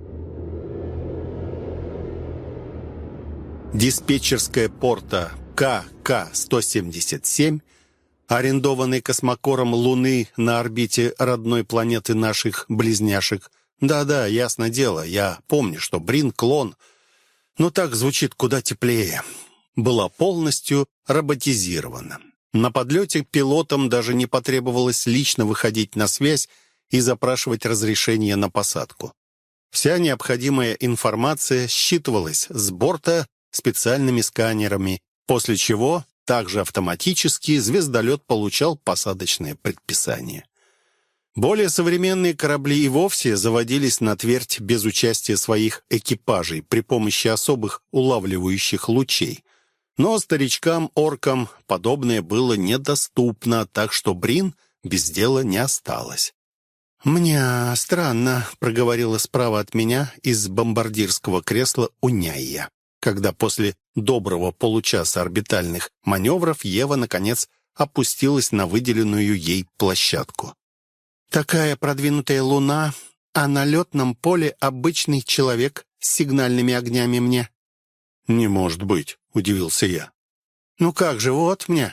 Диспетчерская порта Ка Ка сто семьдесят семь, арендованный космокором Луны на орбите родной планеты наших близняшек. Да-да, ясно дело, я помню, что Брин — клон, но так звучит куда теплее. Была полностью роботизирована. На подлете пилотам даже не потребовалось лично выходить на связь и запрашивать разрешение на посадку. Вся необходимая информация считывалась с борта специальными сканерами, после чего также автоматически звездолет получал посадочное предписание. Более современные корабли и вовсе заводились на твердь без участия своих экипажей при помощи особых улавливающих лучей. Но старичкам-оркам подобное было недоступно, так что Брин без дела не осталась. «Мне странно», — проговорила справа от меня из бомбардирского кресла Уняйя, когда после доброго получаса орбитальных маневров Ева, наконец, опустилась на выделенную ей площадку. «Такая продвинутая луна, а на летном поле обычный человек с сигнальными огнями мне». «Не может быть», — удивился я. «Ну как же, вот мне».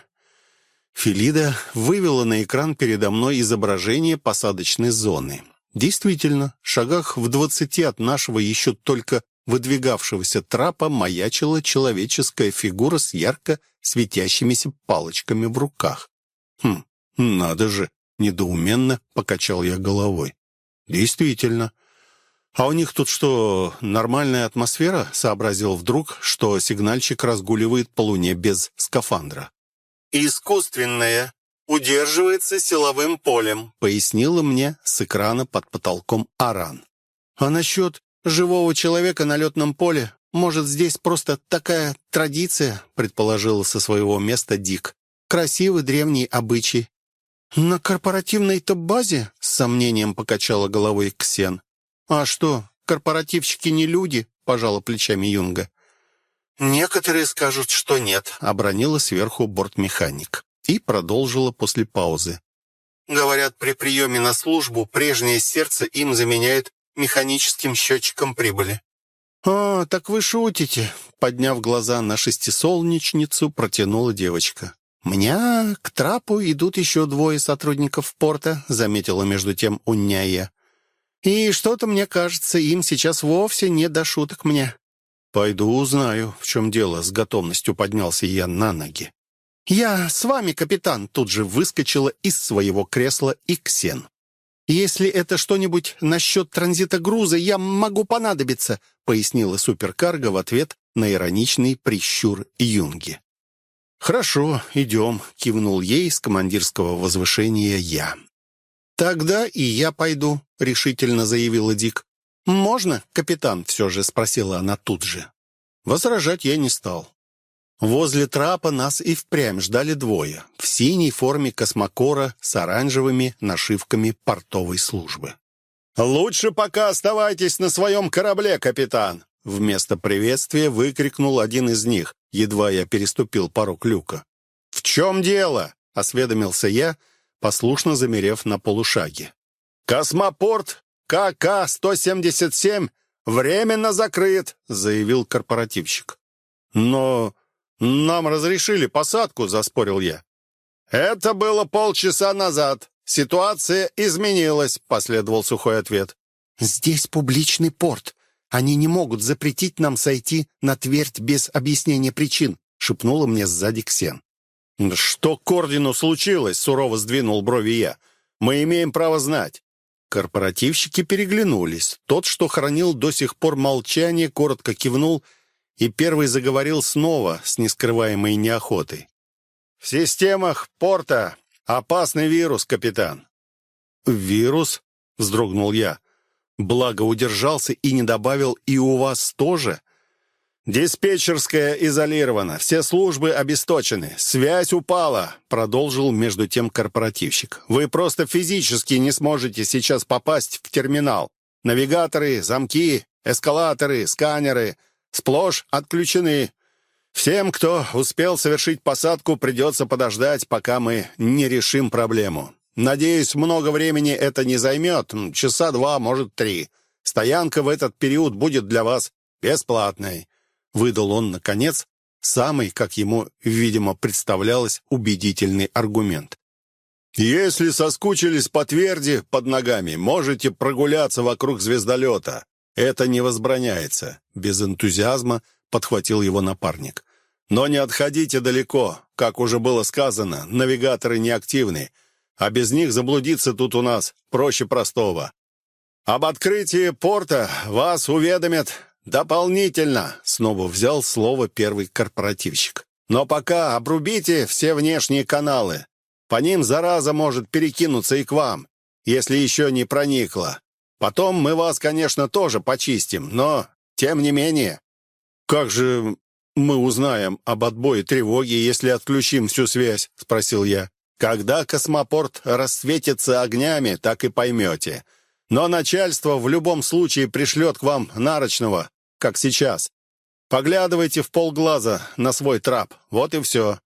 Филида вывела на экран передо мной изображение посадочной зоны. Действительно, в шагах в двадцати от нашего еще только выдвигавшегося трапа маячила человеческая фигура с ярко светящимися палочками в руках. «Хм, надо же!» — недоуменно покачал я головой. «Действительно. А у них тут что, нормальная атмосфера?» — сообразил вдруг, что сигнальщик разгуливает по луне без скафандра. «Искусственная. Удерживается силовым полем», — пояснила мне с экрана под потолком Аран. «А насчет живого человека на летном поле, может, здесь просто такая традиция», — предположила со своего места Дик. «Красивый древний обычай». «На корпоративной-то базе?» — с сомнением покачала головой Ксен. «А что, корпоративщики не люди?» — пожала плечами Юнга. «Некоторые скажут, что нет», — обронила сверху бортмеханик и продолжила после паузы. «Говорят, при приеме на службу прежнее сердце им заменяют механическим счетчиком прибыли». «А, так вы шутите», — подняв глаза на шестисолнечницу, протянула девочка. «Меня к трапу идут еще двое сотрудников порта», — заметила между тем Уняя. «И что-то, мне кажется, им сейчас вовсе не до шуток мне». «Пойду узнаю, в чем дело», — с готовностью поднялся я на ноги. «Я с вами, капитан», — тут же выскочила из своего кресла и Ксен. «Если это что-нибудь насчет транзита груза, я могу понадобиться», — пояснила суперкарго в ответ на ироничный прищур Юнги. «Хорошо, идем», — кивнул ей с командирского возвышения я. «Тогда и я пойду», — решительно заявила Дик. «Можно, капитан?» — все же спросила она тут же. Возражать я не стал. Возле трапа нас и впрямь ждали двое, в синей форме космокора с оранжевыми нашивками портовой службы. «Лучше пока оставайтесь на своем корабле, капитан!» Вместо приветствия выкрикнул один из них, едва я переступил порог люка. «В чем дело?» — осведомился я, послушно замерев на полушаге. «Космопорт Ка Ка сто семьдесят семь временно закрыт», — заявил корпоративщик. «Но нам разрешили посадку», — заспорил я. «Это было полчаса назад. Ситуация изменилась», — последовал сухой ответ. «Здесь публичный порт. Они не могут запретить нам сойти на твердь без объяснения причин», — шепнула мне сзади Ксен. «Что к ордену случилось?» — сурово сдвинул брови я. «Мы имеем право знать». Корпоративщики переглянулись. Тот, что хранил до сих пор молчание, коротко кивнул и первый заговорил снова с нескрываемой неохотой. «В системах порта опасный вирус, капитан». «Вирус?» — вздрогнул я. Благо удержался и не добавил «и у вас тоже». «Диспетчерская изолирована, все службы обесточены, связь упала», — продолжил между тем корпоративщик. «Вы просто физически не сможете сейчас попасть в терминал. Навигаторы, замки, эскалаторы, сканеры сплошь отключены. Всем, кто успел совершить посадку, придется подождать, пока мы не решим проблему. Надеюсь, много времени это не займет, часа два, может, три. Стоянка в этот период будет для вас бесплатной». Выдал он, наконец, самый, как ему, видимо, представлялось, убедительный аргумент. «Если соскучились по тверди под ногами, можете прогуляться вокруг звездолета. Это не возбраняется», — без энтузиазма подхватил его напарник. «Но не отходите далеко. Как уже было сказано, навигаторы неактивны, а без них заблудиться тут у нас проще простого. Об открытии порта вас уведомят дополнительно», — снова взял слово первый корпоративщик. «Но пока обрубите все внешние каналы. По ним зараза может перекинуться и к вам, если еще не проникла. Потом мы вас, конечно, тоже почистим, но тем не менее». «Как же мы узнаем об отбое тревоги, если отключим всю связь?» — спросил я. «Когда космопорт расцветится огнями, так и поймете. Но начальство в любом случае пришлет к вам нарочного, как сейчас. Поглядывайте в полглаза на свой трап. Вот и все».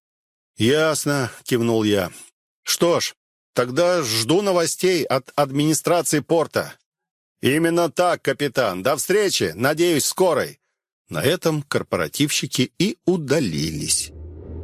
«Ясно», — кивнул я. «Что ж, тогда жду новостей от администрации порта». «Именно так, капитан. До встречи. Надеюсь, скорой». На этом корпоративщики и удалились.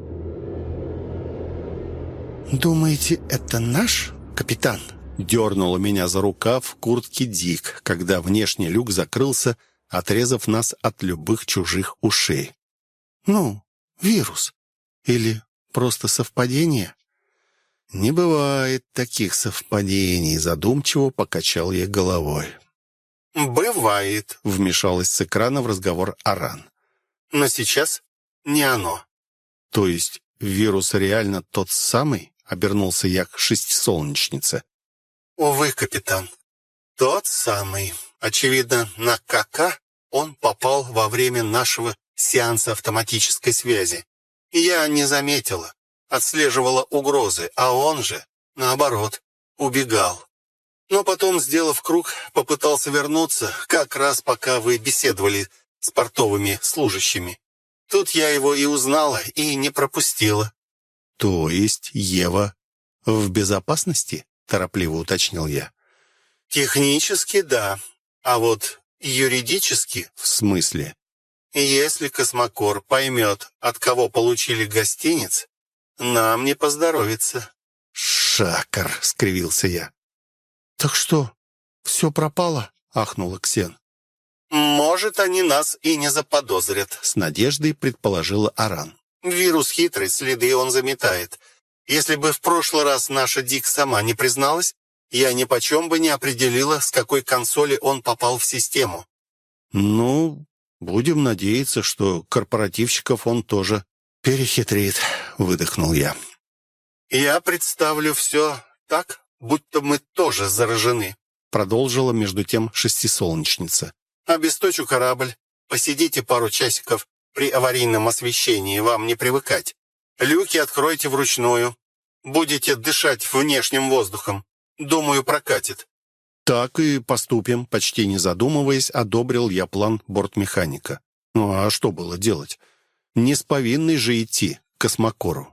«Думаете, это наш капитан?» Дернула меня за рукав в куртке Дик, когда внешний люк закрылся, отрезав нас от любых чужих ушей. «Ну, вирус. Или просто совпадение?» «Не бывает таких совпадений», — задумчиво покачал я головой. «Бывает», — вмешалась с экрана в разговор Аран. «Но сейчас не оно». «То есть вирус реально тот самый?» — обернулся я к шестисолнечнице. «Увы, капитан, тот самый. Очевидно, на КК он попал во время нашего сеанса автоматической связи. Я не заметила, отслеживала угрозы, а он же, наоборот, убегал. Но потом, сделав круг, попытался вернуться, как раз пока вы беседовали с портовыми служащими. Тут я его и узнала, и не пропустила». «То есть Ева в безопасности?» — торопливо уточнил я. «Технически, да. А вот юридически...» «В смысле?» «Если Космокор поймет, от кого получили гостиниц, нам не поздоровится». «Шакар!» — скривился я. «Так что, все пропало?» — ахнула Ксен. «Может, они нас и не заподозрят», — с надеждой предположила Аран. «Вирус хитрый, следы он заметает. Если бы в прошлый раз наша Дик сама не призналась, я ни почем бы не определила, с какой консоли он попал в систему». «Ну, будем надеяться, что корпоративщиков он тоже перехитрит», — выдохнул я. «Я представлю все так, будто мы тоже заражены», — продолжила между тем шестисолнечница. «Обесточу корабль. Посидите пару часиков при аварийном освещении, вам не привыкать. Люки откройте вручную. Будете дышать внешним воздухом. Думаю, прокатит». «Так и поступим», — почти не задумываясь, одобрил я план бортмеханика. Ну а что было делать? Не с повинной же идти к Космокору.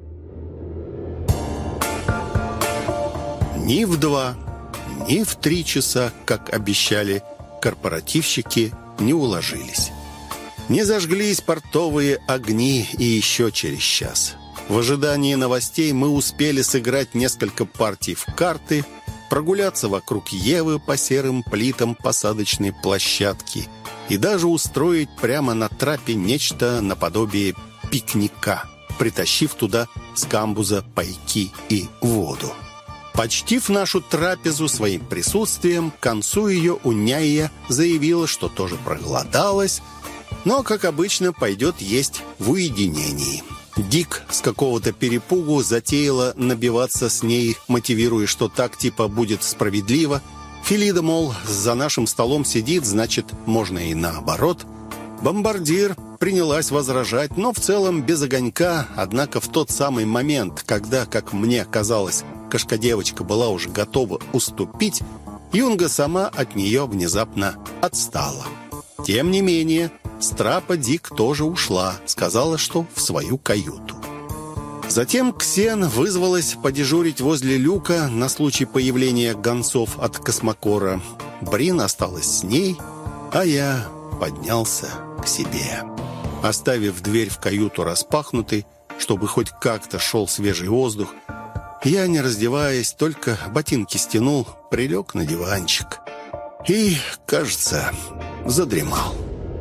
Ни в два, ни в три часа, как обещали, корпоративщики не уложились. Не зажглись портовые огни и еще через час. В ожидании новостей мы успели сыграть несколько партий в карты, прогуляться вокруг Евы по серым плитам посадочной площадки и даже устроить прямо на трапе нечто наподобие пикника, притащив туда с камбуза пайки и воду. Почтив нашу трапезу своим присутствием, к концу ее Уняйя заявила, что тоже проголодалась, но, как обычно, пойдет есть в уединении. Дик с какого-то перепугу затеяла набиваться с ней, мотивируя, что так типа будет справедливо. Филида, мол, за нашим столом сидит, значит, можно и наоборот. Бомбардир принялась возражать, но в целом без огонька. Однако в тот самый момент, когда, как мне казалось, кошка-девочка была уже готова уступить, Юнга сама от нее внезапно отстала. Тем не менее, с трапа Дик тоже ушла, сказала, что в свою каюту. Затем Ксен вызвалась подежурить возле люка на случай появления гонцов от Космокора. Брин осталась с ней, а я поднялся к себе. Оставив дверь в каюту распахнутой, чтобы хоть как-то шел свежий воздух, я, не раздеваясь, только ботинки стянул, прилег на диванчик и, кажется, задремал.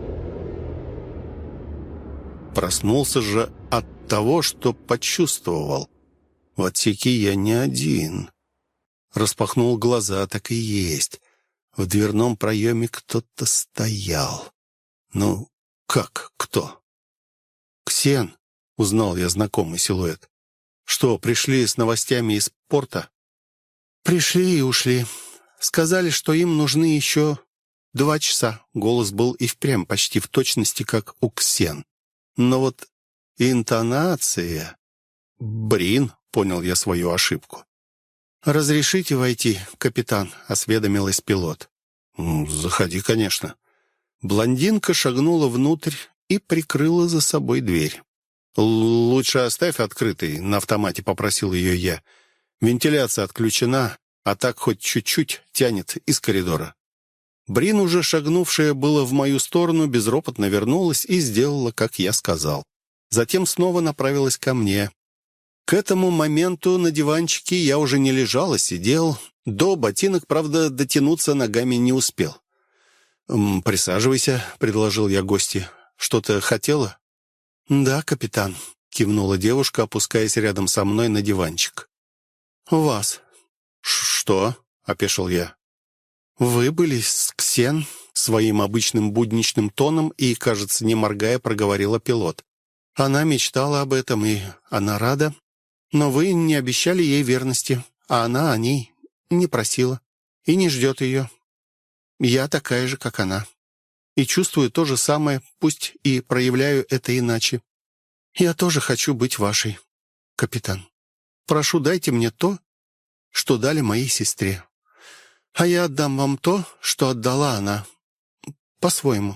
Проснулся же от того, что почувствовал. В отсеке я не один. Распахнул глаза, так и есть. В дверном проеме кто-то стоял. Ну, как кто? «Ксен», — узнал я знакомый силуэт. «Что, пришли с новостями из порта?» «Пришли и ушли. Сказали, что им нужны еще два часа». Голос был и впрямь почти в точности, как у Ксен. Но вот интонация... «Брин», — понял я свою ошибку. «Разрешите войти, капитан?» — осведомилась пилот. «Заходи, конечно». Блондинка шагнула внутрь и прикрыла за собой дверь. «Лучше оставь открытой», — на автомате попросил ее я. «Вентиляция отключена, а так хоть чуть-чуть тянет из коридора». Брин, уже шагнувшая было в мою сторону, безропотно вернулась и сделала, как я сказал. Затем снова направилась ко мне. К этому моменту на диванчике я уже не лежал, а сидел. До ботинок, правда, дотянуться ногами не успел. «Присаживайся», — предложил я гости. «Что-то хотела?» «Да, капитан», — кивнула девушка, опускаясь рядом со мной на диванчик. «Вас». «Что?» — опешил я. «Вы были с Ксен», — своим обычным будничным тоном и, кажется, не моргая, проговорила пилот. «Она мечтала об этом, и она рада. Но вы не обещали ей верности, а она о ней не просила и не ждет ее. Я такая же, как она. И чувствую то же самое, пусть и проявляю это иначе. Я тоже хочу быть вашей, капитан. Прошу, дайте мне то, что дали моей сестре. А я отдам вам то, что отдала она. По-своему».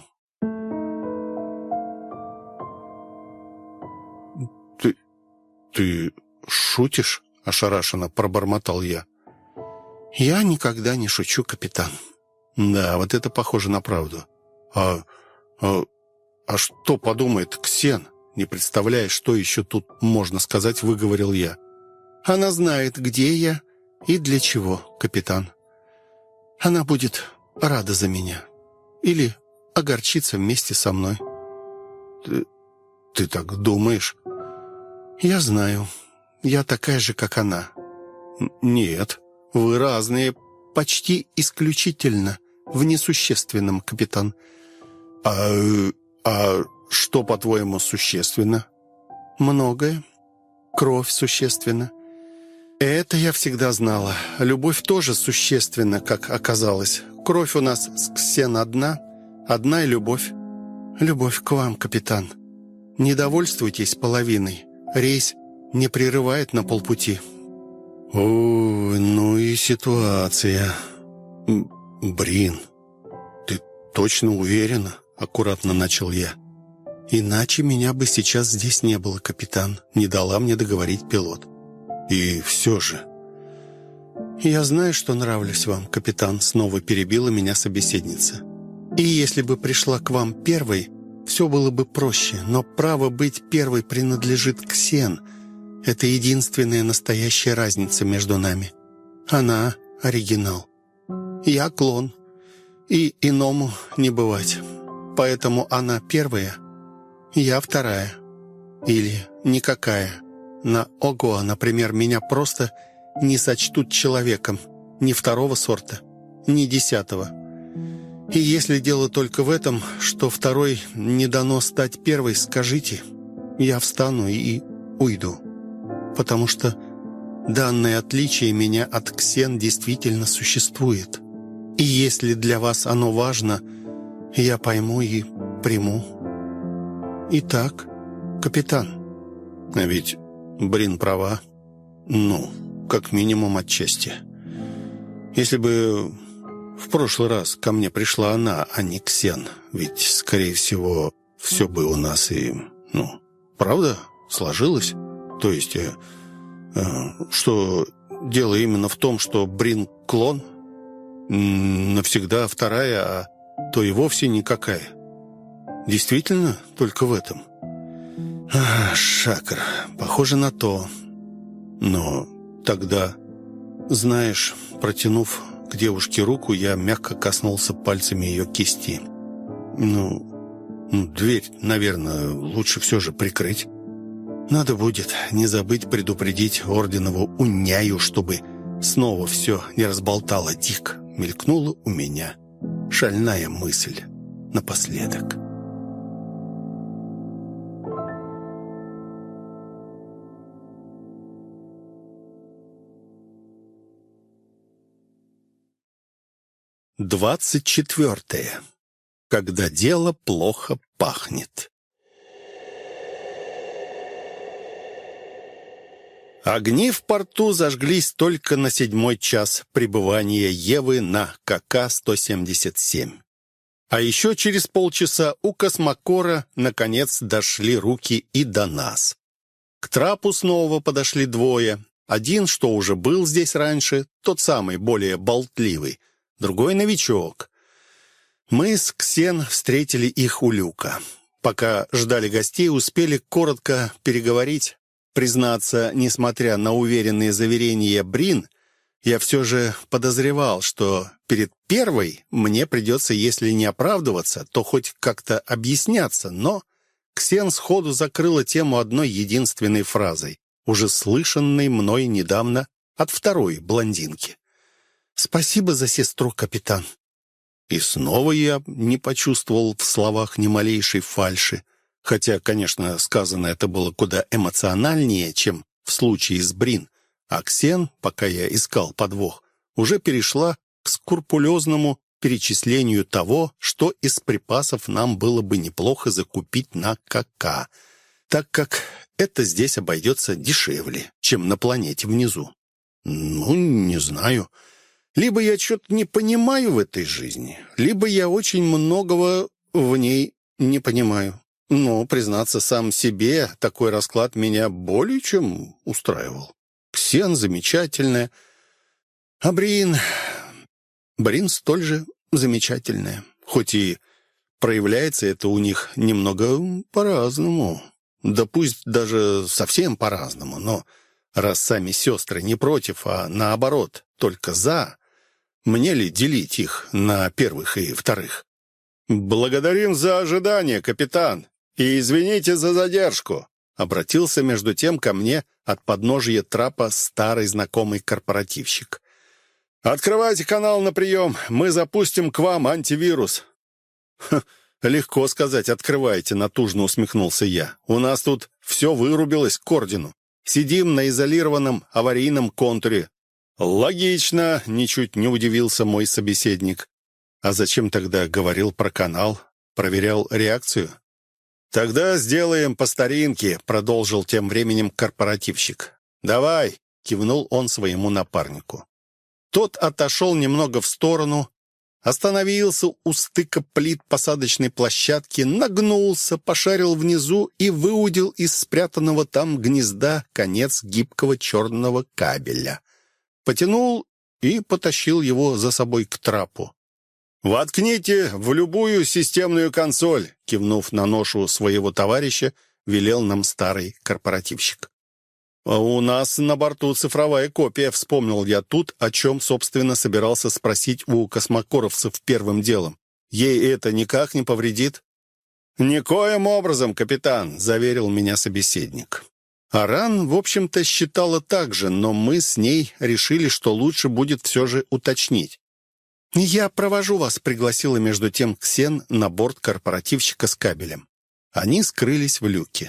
«Ты... ты шутишь?» — ошарашенно пробормотал я. «Я никогда не шучу, капитан». «Да, вот это похоже на правду. А... а, а что подумает Ксен? Не представляя, что еще тут можно сказать, выговорил я. Она знает, где я и для чего, капитан. Она будет рада за меня. Или огорчится вместе со мной». «Ты, ты так думаешь?» «Я знаю. Я такая же, как она». «Нет, вы разные, почти исключительно, в несущественном, капитан». «А, а что, по-твоему, существенно?» «Многое. Кровь существенна. Это я всегда знала. Любовь тоже существенна, как оказалось. Кровь у нас с Ксен одна, одна и любовь. Любовь к вам, капитан. Не довольствуйтесь половиной. Рейс не прерывает на полпути». «Ой, ну и ситуация. Брин, ты точно уверена?» — аккуратно начал я. «Иначе меня бы сейчас здесь не было, капитан», — не дала мне договорить пилот. «И все же...» «Я знаю, что нравлюсь вам, капитан», — снова перебила меня собеседница. «И если бы пришла к вам первой, все было бы проще, но право быть первой принадлежит Ксен. Это единственная настоящая разница между нами. Она — оригинал. Я — клон. И иному не бывать. Поэтому она первая, я вторая. Или никакая. На Огуа, например, меня просто не сочтут человеком. Ни второго сорта, ни десятого. И если дело только в этом, что второй не дано стать первой, скажите, я встану и уйду. Потому что данное отличие меня от Ксен действительно существует. И если для вас оно важно, я пойму и приму. Итак, капитан. А ведь Брин права. Ну, как минимум отчасти. Если бы в прошлый раз ко мне пришла она, а не Ксен, ведь, скорее всего, все бы у нас и, ну, правда, сложилось. То есть, э, э, что дело именно в том, что Брин клон, навсегда вторая, а то и вовсе никакая. Действительно, только в этом. А, Шакр, похоже на то. Но тогда, знаешь, протянув к девушке руку, я мягко коснулся пальцами ее кисти. Ну, ну дверь, наверное, лучше все же прикрыть. Надо будет не забыть предупредить Орденову Уняю, чтобы снова все не разболтало. Дик, мелькнула у меня шальная мысль напоследок. Двадцать четвертое. Когда дело плохо пахнет. Огни в порту зажглись только на седьмой час пребывания Евы на ка ка сто семьдесят семь. А еще через полчаса у Космокора наконец дошли руки и до нас. К трапу снова подошли двое. Один, что уже был здесь раньше, тот самый, более болтливый. Другой новичок. Мы с Ксен встретили их у люка. Пока ждали гостей, успели коротко переговорить. Признаться, несмотря на уверенные заверения Брин, я все же подозревал, что перед первой мне придется, если не оправдываться, то хоть как-то объясняться, но Ксен сходу закрыла тему одной единственной фразой, уже слышанной мной недавно от второй блондинки. «Спасибо за сестру, капитан». И снова я не почувствовал в словах ни малейшей фальши, хотя, конечно, сказано это было куда эмоциональнее, чем в случае с Брин, а Ксен, пока я искал подвох, уже перешла к скрупулезному перечислению того, что из припасов нам было бы неплохо закупить на ка ка, так как это здесь обойдется дешевле, чем на планете внизу. Ну, не знаю. Либо я что-то не понимаю в этой жизни, либо я очень многого в ней не понимаю. Но, признаться сам себе, такой расклад меня более чем устраивал. Ксен замечательная, а Брин... Брин столь же замечательная, хоть и проявляется это у них немного по-разному. Да пусть даже совсем по-разному, но раз сами сестры не против, а наоборот, только за... Мне ли делить их на первых и вторых? «Благодарим за ожидание, капитан, и извините за задержку», обратился между тем ко мне от подножия трапа старый знакомый корпоративщик. «Открывайте канал на прием, мы запустим к вам антивирус». Ха, легко сказать «открывайте», натужно усмехнулся я. «У нас тут все вырубилось к ордену. Сидим на изолированном аварийном контуре». «Логично», — ничуть не удивился мой собеседник. «А зачем тогда говорил про канал? Проверял реакцию?» «Тогда сделаем по старинке», — продолжил тем временем корпоративщик. «Давай», — кивнул он своему напарнику. Тот отошел немного в сторону, остановился у стыка плит посадочной площадки, нагнулся, пошарил внизу и выудил из спрятанного там гнезда конец гибкого черного кабеля. Потянул и потащил его за собой к трапу. «Воткните в любую системную консоль», — кивнув на ношу своего товарища, велел нам старый корпоративщик. «А у нас на борту цифровая копия», — вспомнил я тут, о чем, собственно, собирался спросить у космокоровцев первым делом. «Ей это никак не повредит?» «Никоим образом, капитан», — заверил меня собеседник. Аран, в общем-то, считала так же, но мы с ней решили, что лучше будет все же уточнить. «Я провожу вас», — пригласила между тем Ксен на борт корпоративщика с кабелем. Они скрылись в люке.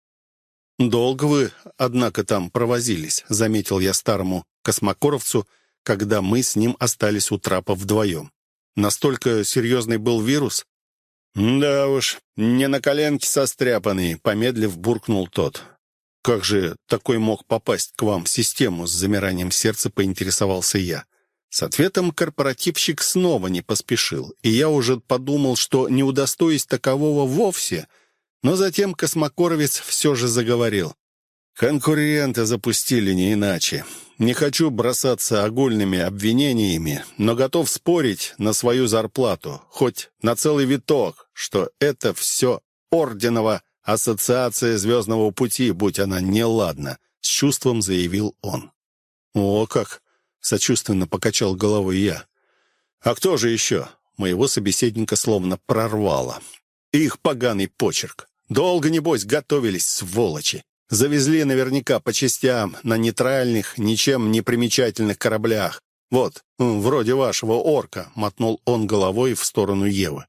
«Долго вы, однако, там провозились», — заметил я старому космокоровцу, когда мы с ним остались у трапа вдвоем. «Настолько серьезный был вирус?» «Да уж, не на коленке состряпанный», — помедлив буркнул тот. «Как же такой мог попасть к вам в систему?» — с замиранием сердца поинтересовался я. С ответом корпоративщик снова не поспешил, и я уже подумал, что не удостоюсь такового вовсе, но затем космокоровец все же заговорил. «Конкуренты запустили не иначе. Не хочу бросаться огульными обвинениями, но готов спорить на свою зарплату, хоть на целый виток, что это все орденова ассоциация Звездного пути, будь она неладна», — с чувством заявил он. «О как!» — сочувственно покачал головой я. «А кто же еще?» Моего собеседника словно прорвало. Их поганый почерк. Долго, небось, готовились, сволочи. Завезли наверняка по частям на нейтральных, ничем не примечательных кораблях. Вот, вроде вашего орка», — мотнул он головой в сторону Евы.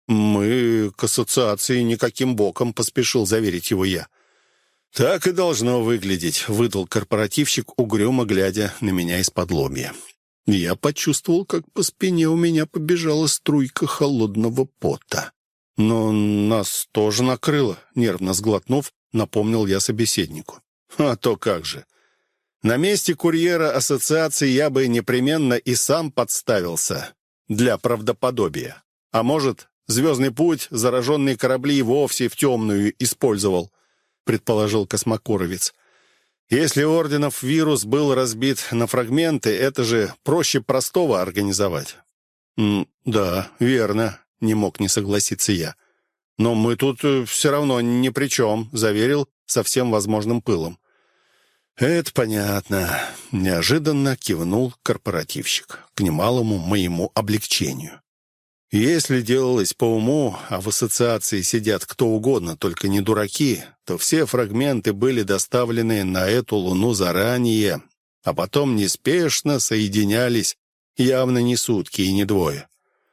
«Мы к ассоциации никаким боком», — поспешил заверить его я. «Так и должно выглядеть», — выдал корпоративщик, угрюмо глядя на меня из-под лобья. Я почувствовал, как по спине у меня побежала струйка холодного пота. «Но нас тоже накрыло», — нервно сглотнув, напомнил я собеседнику. «А то как же. На месте курьера ассоциации я бы непременно и сам подставился для правдоподобия. А может, Звездный путь зараженные корабли вовсе в темную использовал», — предположил космокоровец. «Если орденов вирус был разбит на фрагменты, это же проще простого организовать». М «Да, верно», — не мог не согласиться я. «Но мы тут все равно ни при чем», — заверил со всем возможным пылом. «Это понятно», — неожиданно кивнул корпоративщик, к немалому моему облегчению. «Если делалось по уму, а в ассоциации сидят кто угодно, только не дураки, то все фрагменты были доставлены на эту луну заранее, а потом неспешно соединялись, явно не сутки и не двое».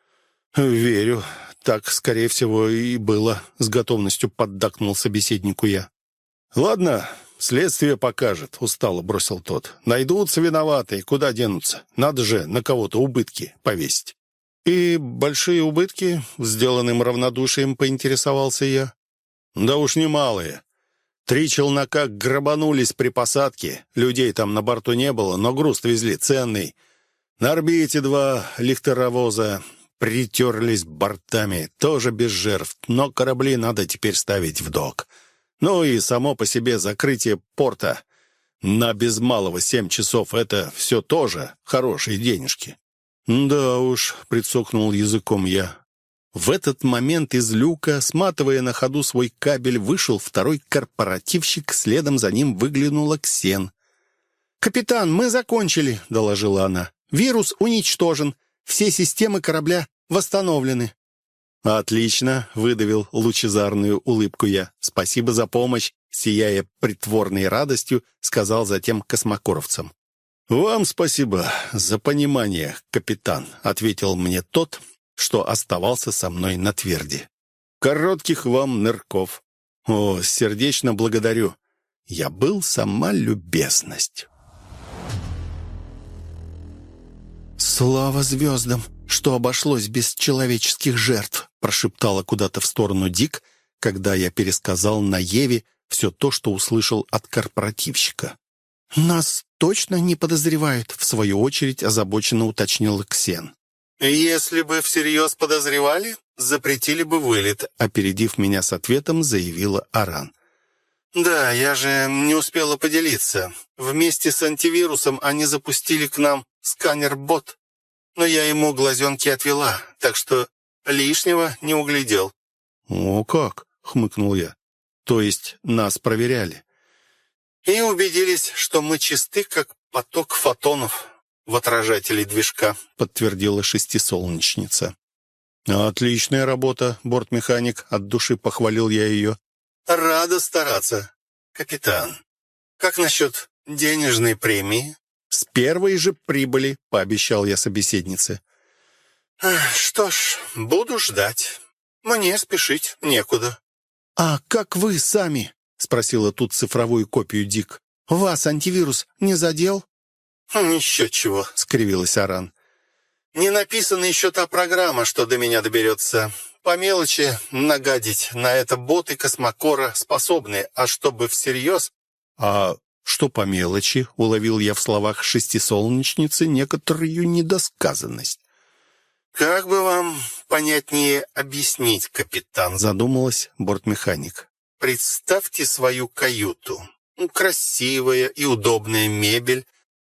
«Верю, так, скорее всего, и было», — с готовностью поддакнул собеседнику я. «Ладно, следствие покажет», — устало бросил тот. «Найдутся виноватые, куда денутся? Надо же на кого-то убытки повесить». «И большие убытки?» — сделанным равнодушием поинтересовался я. «Да уж немалые. Три челнока грабанулись при посадке, людей там на борту не было, но груз везли ценный. На орбите два лихтеровоза притерлись бортами, тоже без жертв, но корабли надо теперь ставить в док. Ну и само по себе закрытие порта на без малого семь часов — это все тоже хорошие денежки». «Да уж», — прицокнул языком я. В этот момент из люка, сматывая на ходу свой кабель, вышел второй корпоративщик, следом за ним выглянула Ксен. «Капитан, мы закончили», — доложила она. «Вирус уничтожен, все системы корабля восстановлены». «Отлично», — выдавил лучезарную улыбку я. «Спасибо за помощь», — сияя притворной радостью, сказал затем космокоровцам. «Вам спасибо за понимание, капитан», — ответил мне тот, что оставался со мной на тверди. «Коротких вам нырков». «О, сердечно благодарю. Я был сама любезность». «Слава звездам, что обошлось без человеческих жертв», прошептала куда-то в сторону Дик, когда я пересказал на Еве все то, что услышал от корпоративщика. «Нас точно не подозревают?» — в свою очередь озабоченно уточнил Ксен. «Если бы всерьез подозревали, запретили бы вылет», — опередив меня с ответом, заявила Аран. «Да, я же не успела поделиться. Вместе с антивирусом они запустили к нам сканер-бот, но я ему глазенки отвела, так что лишнего не углядел». «О как!» — хмыкнул я. «То есть нас проверяли?» «И убедились, что мы чисты, как поток фотонов в отражателе движка», — подтвердила шестисолнечница. «Отличная работа, бортмеханик», — от души похвалил я ее. «Рада стараться, капитан». Как насчет денежной премии?» «С первой же прибыли», — пообещал я собеседнице. «Что ж, буду ждать. Мне спешить некуда». «А как вы сами?» — спросила тут цифровую копию Дик. «Вас антивирус не задел?» «Еще чего», — скривилась Аран. «Не написана еще та программа, что до меня доберется. По мелочи нагадить на это боты Космокора способны, а чтобы всерьез...» «А что по мелочи?» — уловил я в словах шестисолнечницы некоторую недосказанность. «Как бы вам понятнее объяснить, капитан?» — задумалась бортмеханик. «Представьте свою каюту. Красивая и удобная мебель,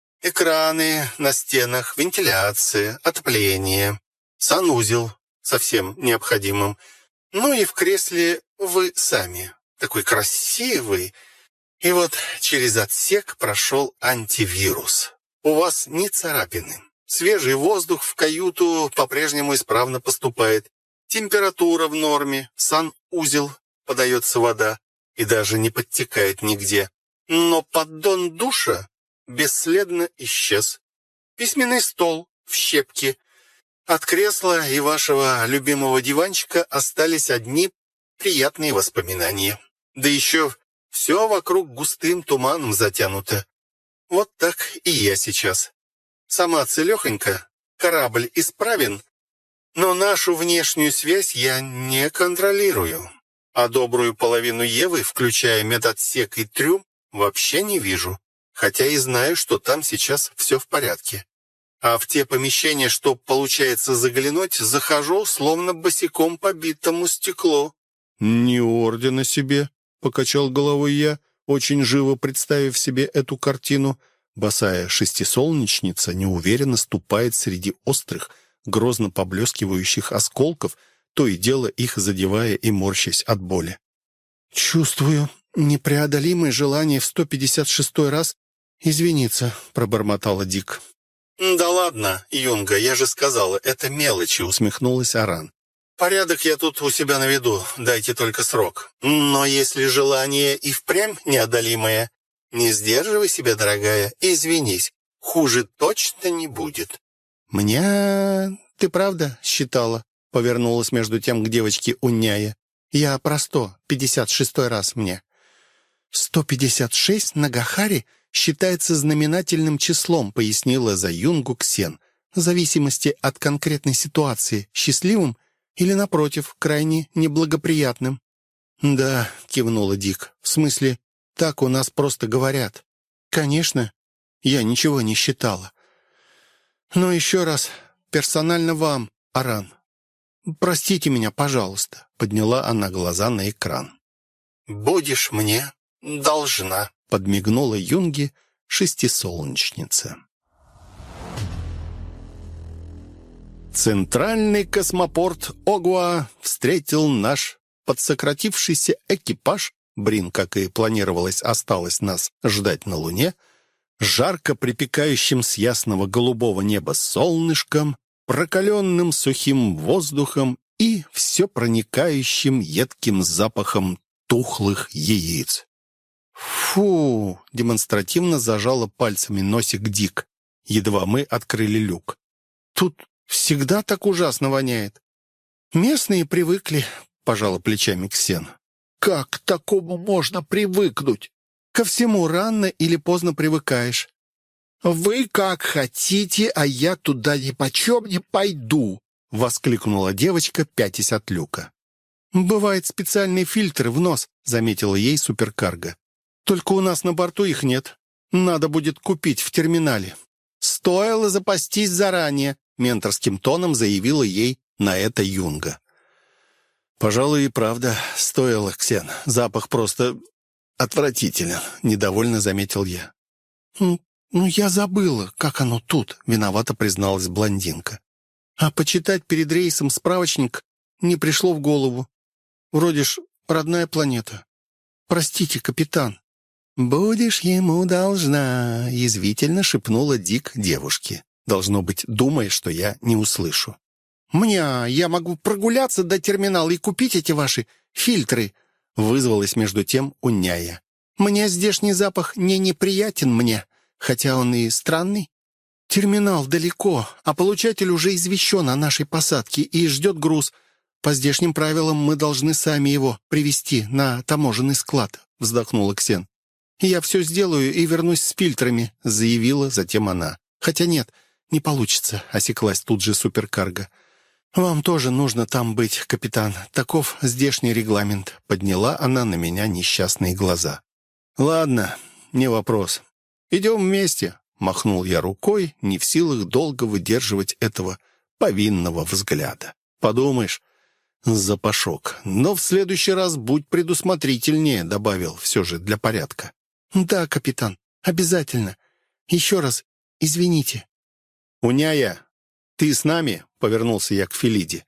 экраны на стенах, вентиляция, отопление, санузел со всем необходимым. Ну и в кресле вы сами, такой красивый. И вот через отсек прошел антивирус. У вас ни царапины. Свежий воздух в каюту по-прежнему исправно поступает. Температура в норме, санузел, подается вода и даже не подтекает нигде. Но поддон душа бесследно исчез. Письменный стол в щепке. От кресла и вашего любимого диванчика остались одни приятные воспоминания. Да еще все вокруг густым туманом затянуто. Вот так и я сейчас. Сама целехонька, корабль исправен, но нашу внешнюю связь я не контролирую. А добрую половину Евы, включая медотсек и трюм, вообще не вижу, хотя и знаю, что там сейчас все в порядке. А в те помещения, что получается заглянуть, захожу, словно босиком по битому стеклу. «Не ордена себе», — покачал головой я, очень живо представив себе эту картину. Босая шестисолнечница неуверенно ступает среди острых, грозно поблескивающих осколков, то и дело их задевая и морщась от боли. «Чувствую непреодолимое желание в сто пятьдесят шестой раз извиниться», — пробормотала Дик. «Да ладно, Юнга, я же сказала, это мелочи», — усмехнулась Аран. «Порядок я тут у себя наведу, дайте только срок. Но если желание и впрямь неодолимое, не сдерживай себя, дорогая, извинись, хуже точно не будет». «Меня ты правда считала?» — повернулась между тем к девочке Уняя. «Я про сто пятьдесят шестой раз мне». «сто пятьдесят шесть на Гахаре считается знаменательным числом», — пояснила за Юнгу Ксен, «в зависимости от конкретной ситуации, счастливым или, напротив, крайне неблагоприятным». «Да», — кивнула Дик, — «в смысле, так у нас просто говорят». «Конечно, я ничего не считала. Но еще раз, персонально вам, Аран, простите меня, пожалуйста», — подняла она глаза на экран. «Будешь мне должна», — подмигнула Юнге шестисолнечница. Центральный космопорт Огуа встретил наш подсократившийся экипаж. Брин, как и планировалось, осталось нас ждать на Луне, жарко припекающим с ясного голубого неба солнышком, прокаленным сухим воздухом и все проникающим едким запахом тухлых яиц. «Фу!» — демонстративно зажала пальцами носик Дик. Едва мы открыли люк. «Тут всегда так ужасно воняет». «Местные привыкли», — пожала плечами Ксен. «Как к такому можно привыкнуть? Ко всему рано или поздно привыкаешь». «Вы как хотите, а я туда ни почем не пойду», — воскликнула девочка, пятясь от люка. «Бывают специальные фильтры в нос», — заметила ей суперкарго. «Только у нас на борту их нет. Надо будет купить в терминале». «Стоило запастись заранее», — менторским тоном заявила ей на это Юнга. «Пожалуй, и правда стоило, Ксен. Запах просто отвратителен», — недовольно заметил я. «Ну, ну я забыла, как оно тут», — виновато призналась блондинка. «А почитать перед рейсом справочник не пришло в голову. Вроде ж родная планета. Простите, капитан». «Будешь ему должна», — язвительно шепнула Дик девушке. Должно быть, думая, что я не услышу. «Мне, я могу прогуляться до терминала и купить эти ваши фильтры», — вызвалась между тем Уняя. Мне здешний запах не неприятен мне, хотя он и странный. Терминал далеко, а получатель уже извещен о нашей посадке и ждет груз. По здешним правилам мы должны сами его привезти на таможенный склад», — вздохнула Ксен. «Я все сделаю и вернусь с фильтрами», — заявила затем она. «Хотя нет, не получится», — осеклась тут же суперкарго. «Вам тоже нужно там быть, капитан. Таков здешний регламент», — подняла она на меня несчастные глаза. «Ладно, не вопрос. Идем вместе», — махнул я рукой, не в силах долго выдерживать этого повинного взгляда. «Подумаешь, запашок. Но в следующий раз будь предусмотрительнее», — добавил все же для порядка. «Да, капитан, обязательно. Еще раз извините». «Уняя, ты с нами?» — повернулся я к Фелиде.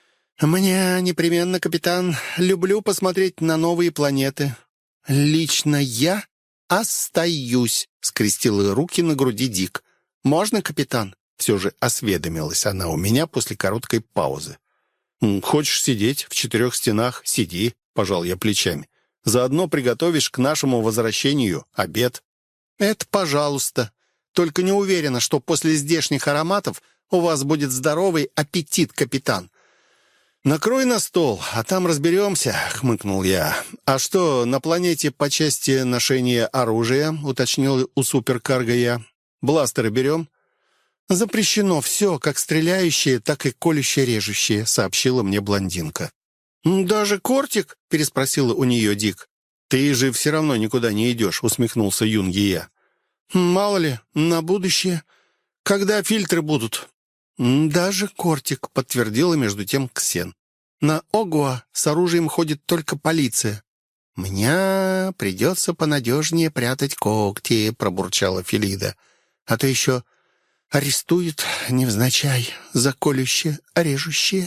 «Мне непременно, капитан. Люблю посмотреть на новые планеты». «Лично я остаюсь», — скрестила руки на груди Дик. «Можно, капитан?» — все же осведомилась она у меня после короткой паузы. «Хочешь сидеть в четырех стенах? Сиди», — пожал я плечами. «Заодно приготовишь к нашему возвращению обед». «Это пожалуйста. Только не уверена, что после здешних ароматов у вас будет здоровый аппетит, капитан». «Накрой на стол, а там разберемся», — хмыкнул я. «А что, на планете по части ношения оружия?» — уточнил у суперкарго я. «Бластеры берем?» «Запрещено все, как стреляющие, так и колюще-режущие», — сообщила мне блондинка. «Даже кортик?» — переспросила у нее Дик. «Ты же все равно никуда не идешь», — усмехнулся Юнги я. «Мало ли, на будущее. Когда фильтры будут?» «Даже кортик», — подтвердила между тем Ксен. «На Огуа с оружием ходит только полиция». «Мне придется понадежнее прятать когти», — пробурчала Фелида. «А то еще арестуют невзначай за колющее, режущее».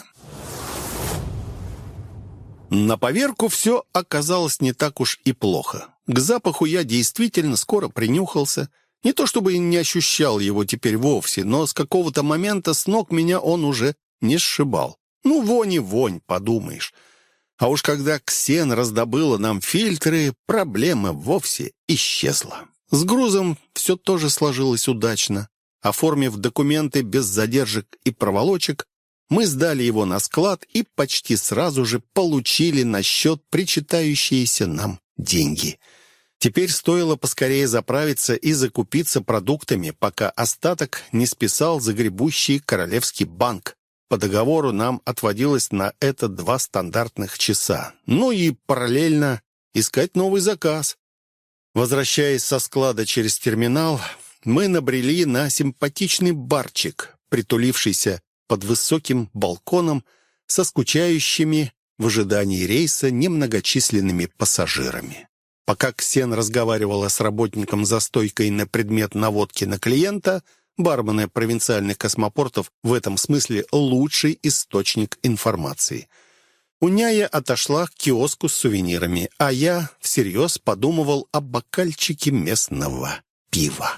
На поверку все оказалось не так уж и плохо. К запаху я действительно скоро принюхался. Не то чтобы не ощущал его теперь вовсе, но с какого-то момента с ног меня он уже не сшибал. Ну, вонь и вонь, подумаешь. А уж когда Ксен раздобыла нам фильтры, проблема вовсе исчезла. С грузом все тоже сложилось удачно. Оформив документы без задержек и проволочек, мы сдали его на склад и почти сразу же получили на счет причитающиеся нам деньги. Теперь стоило поскорее заправиться и закупиться продуктами, пока остаток не списал загребущий Королевский банк. По договору нам отводилось на это два стандартных часа. Ну и параллельно искать новый заказ. Возвращаясь со склада через терминал, мы набрели на симпатичный барчик, притулившийся под высоким балконом со скучающими в ожидании рейса немногочисленными пассажирами. Пока Ксен разговаривала с работником за стойкой на предмет наводки на клиента, бармены провинциальных космопортов в этом смысле лучший источник информации. Уняя отошла к киоску с сувенирами, а я всерьез подумывал о бокальчике местного пива.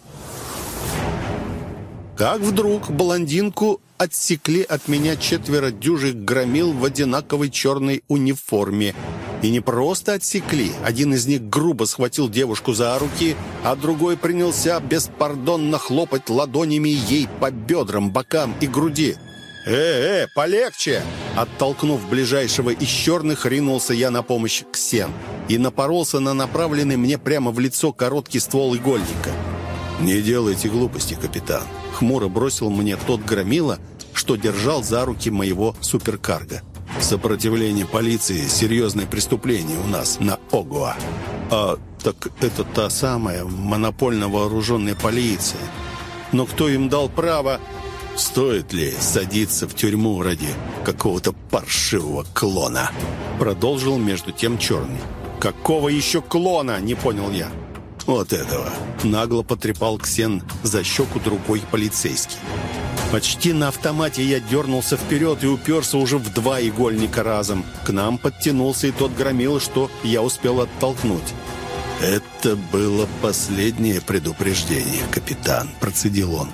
Как вдруг блондинку отсекли от меня четверо дюжих громил в одинаковой черной униформе. И не просто отсекли. Один из них грубо схватил девушку за руки, а другой принялся беспардонно хлопать ладонями ей по бедрам, бокам и груди. «Э, э, полегче!» Оттолкнув ближайшего из черных, ринулся я на помощь Ксен и напоролся на направленный мне прямо в лицо короткий ствол игольника. «Не делайте глупости, капитан», — хмуро бросил мне тот громила, что держал за руки моего суперкарго. «Сопротивление полиции — серьезное преступление у нас на Огуа». «А, так это та самая монопольно вооруженная полиция. Но кто им дал право...» «Стоит ли садиться в тюрьму ради какого-то паршивого клона?» Продолжил между тем черный. «Какого еще клона?» — не понял я. «Вот этого!» — нагло потрепал Ксен за щеку другой полицейский. Почти на автомате я дернулся вперед и уперся уже в два игольника разом. К нам подтянулся и тот громил, что я успел оттолкнуть. «Это было последнее предупреждение, капитан», — процедил он.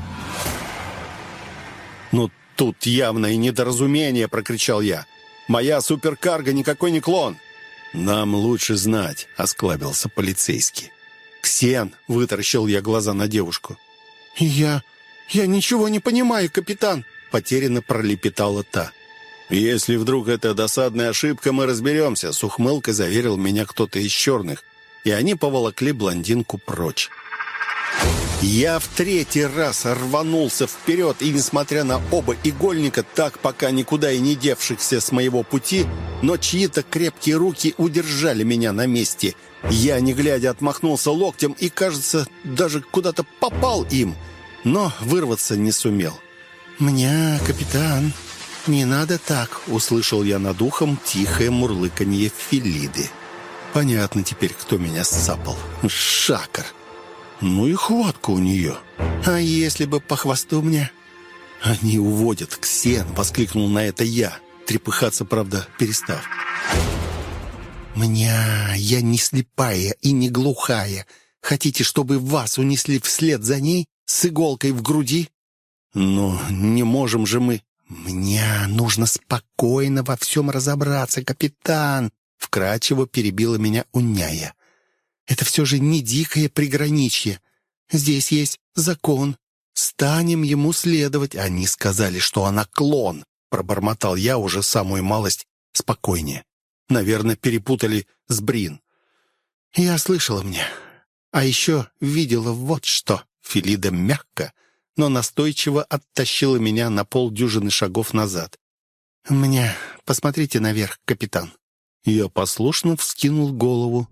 «Ну, тут явное недоразумение», — прокричал я. «Моя суперкарго никакой не клон». «Нам лучше знать», — осклабился полицейский. «Ксен!» — вытаращил я глаза на девушку. «Я... я ничего не понимаю, капитан!» — потерянно пролепетала та. «Если вдруг это досадная ошибка, мы разберемся», — с ухмылкой заверил меня кто-то из черных, и они поволокли блондинку прочь. Я в третий раз рванулся вперед, и, несмотря на оба игольника, так пока никуда и не девшихся с моего пути, но чьи-то крепкие руки удержали меня на месте. Я, не глядя, отмахнулся локтем и, кажется, даже куда-то попал им, но вырваться не сумел. «Мне, капитан, не надо так», — услышал я над ухом тихое мурлыканье Филиды. Понятно теперь, кто меня сцапал. Шакар. Ну и хватка у нее. «А если бы по хвосту мне?» «Они уводят, Ксен!» — воскликнул на это я, трепыхаться, правда, перестав. «Мне, я не слепая и не глухая. Хотите, чтобы вас унесли вслед за ней с иголкой в груди?» «Но не можем же мы...» «Мне нужно спокойно во всем разобраться, капитан!» — вкратчиво перебила меня Уняя. «Это все же не дикое приграничье. Здесь есть закон. Станем ему следовать». «Они сказали, что она клон», — пробормотал я уже самую малость спокойнее. «Наверное, перепутали с Брин». «Я слышала мне. А еще видела вот что». Филида мягко, но настойчиво оттащила меня на полдюжины шагов назад. «Мне посмотрите наверх, капитан». Я послушно вскинул голову.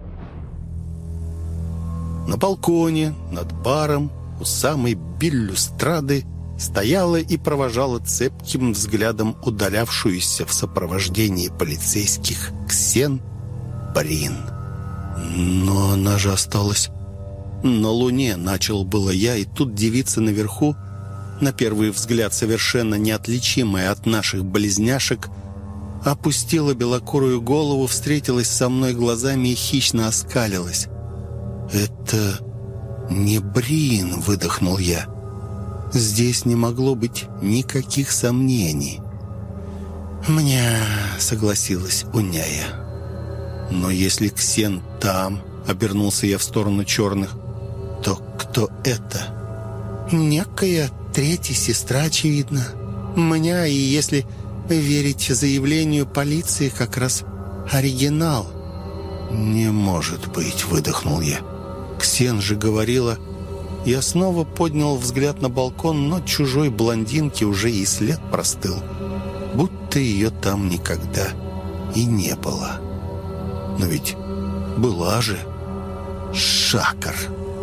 На балконе, над баром, у самой биллюстрады стояла и провожала цепким взглядом удалявшуюся в сопровождении полицейских Ксен Брин. Но она же осталась на Луне, начал было я, и тут девица наверху, на первый взгляд совершенно неотличимая от наших близняшек, опустила белокурую голову, встретилась со мной глазами и хищно оскалилась. «Это не Брин», — выдохнул я. Здесь не могло быть никаких сомнений. «Мне», — согласилась Уняя. «Но если Ксен там», — обернулся я в сторону черных, — «то кто это?» «Некая третья сестра, очевидно. Меня, и если верить заявлению полиции, как раз оригинал». «Не может быть», — выдохнул я. «Ксен же говорила...» Я снова поднял взгляд на балкон, но чужой блондинки уже и след простыл, будто ее там никогда и не было. Но ведь была же Шакар.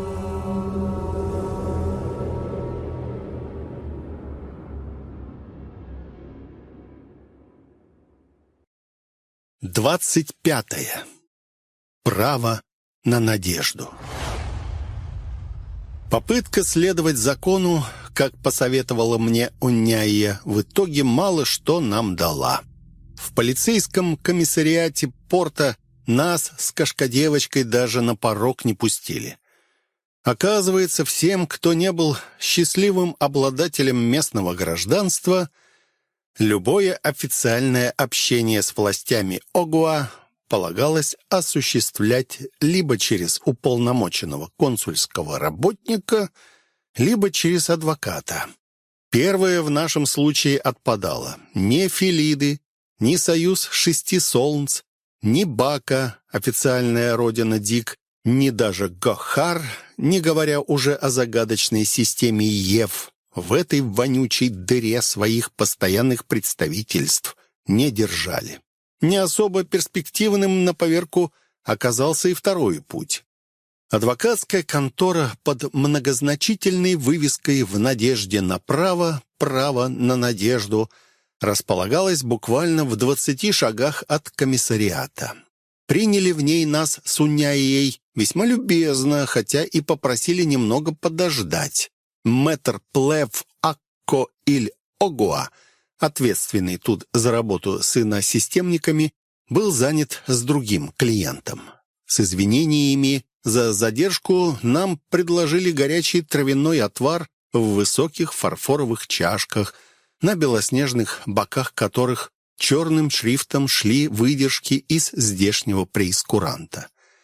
Двадцать пятое. Право на надежду. Попытка следовать закону, как посоветовала мне Уняя, в итоге мало что нам дала. В полицейском комиссариате порта нас с кошкодевочкой даже на порог не пустили. Оказывается, всем, кто не был счастливым обладателем местного гражданства, любое официальное общение с властями Огуа полагалось осуществлять либо через уполномоченного консульского работника, либо через адвоката. Первое в нашем случае отпадало. Ни Филиды, ни Союз Шести Солнц, ни Бака, официальная родина Дик, ни даже Гохар, не говоря уже о загадочной системе Ев, в этой вонючей дыре своих постоянных представительств не держали. Не особо перспективным на поверку оказался и второй путь. Адвокатская контора под многозначительной вывеской «В надежде на право, право на надежду» располагалась буквально в двадцати шагах от комиссариата. Приняли в ней нас с Уняей весьма любезно, хотя и попросили немного подождать. Мэтр Плев Акко Иль Огуа, ответственный тут за работу с иносистемниками, был занят с другим клиентом. С извинениями за задержку нам предложили горячий травяной отвар в высоких фарфоровых чашках, на белоснежных боках которых черным шрифтом шли выдержки из здешнего преискуранта.